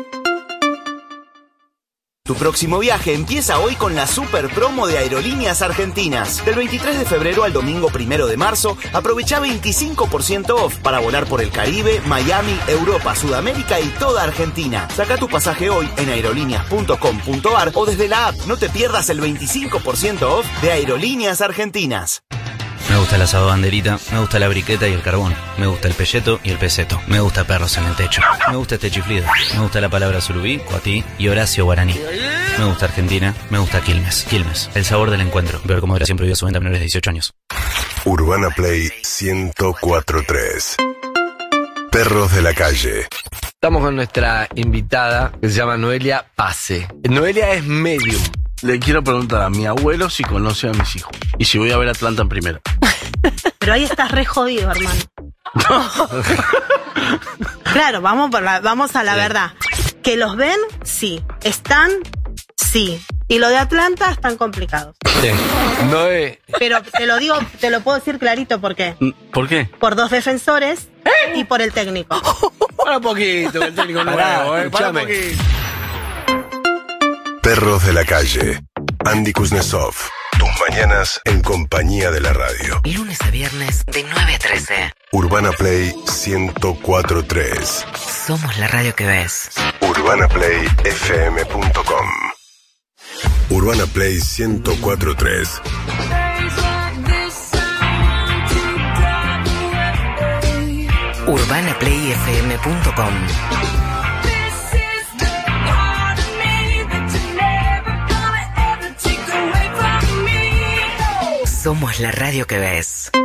Tu próximo viaje empieza hoy con la super promo de Aerolíneas Argentinas. Del veintitrés de febrero al domingo primero de marzo, aprovecha veinticinco por ciento off para volar por el Caribe, Miami, Europa, Sudamérica y toda Argentina. Saca tu pasaje hoy en aerolíneas punto com punto ar o desde la app. No te pierdas el veinticinco por ciento off de Aerolíneas Argentinas. Me gusta el asado banderita, me gusta la briqueta y el carbón, me gusta el pelleto y el peseto, me gusta perros en el techo, me gusta este chiflido, me gusta la palabra surubí, cuatí y Horacio guaraní. Me gusta Argentina, me gusta Quilmes. Quilmes, el sabor del encuentro. Ver cómo era siempre vivió su venta a menores de dieciocho años. Urbana Play ciento cuatro punto tres. Perros de la calle. Estamos con nuestra invitada que se llama Noelia Pase. Noelia es medium. Le quiero preguntar a mi abuelo si conoce a mis hijos. Y si voy a ver Atlanta en primera. Pero ahí estás re jodido, hermano. Claro, vamos, por la, vamos a la sí. verdad. Que los ven, sí. Están, sí. Y lo de Atlanta están complicados. Sí. No es... Pero te lo digo, te lo puedo decir clarito, ¿por qué? ¿Por qué? Por dos defensores ¿Eh? y por el técnico. Para un poquito, el técnico nuevo, eh. Para un poquito. Perros de la calle. Andy Kuznetsov. Tus mañanas en compañía de la radio. Lunes a viernes de nueve a trece. Urbana Play ciento cuatro punto tres. Somos la radio que ves. Urbana Play F M punto com. Urbana Play ciento cuatro punto tres. Urbana Play F M punto com. Somos la radio que ves.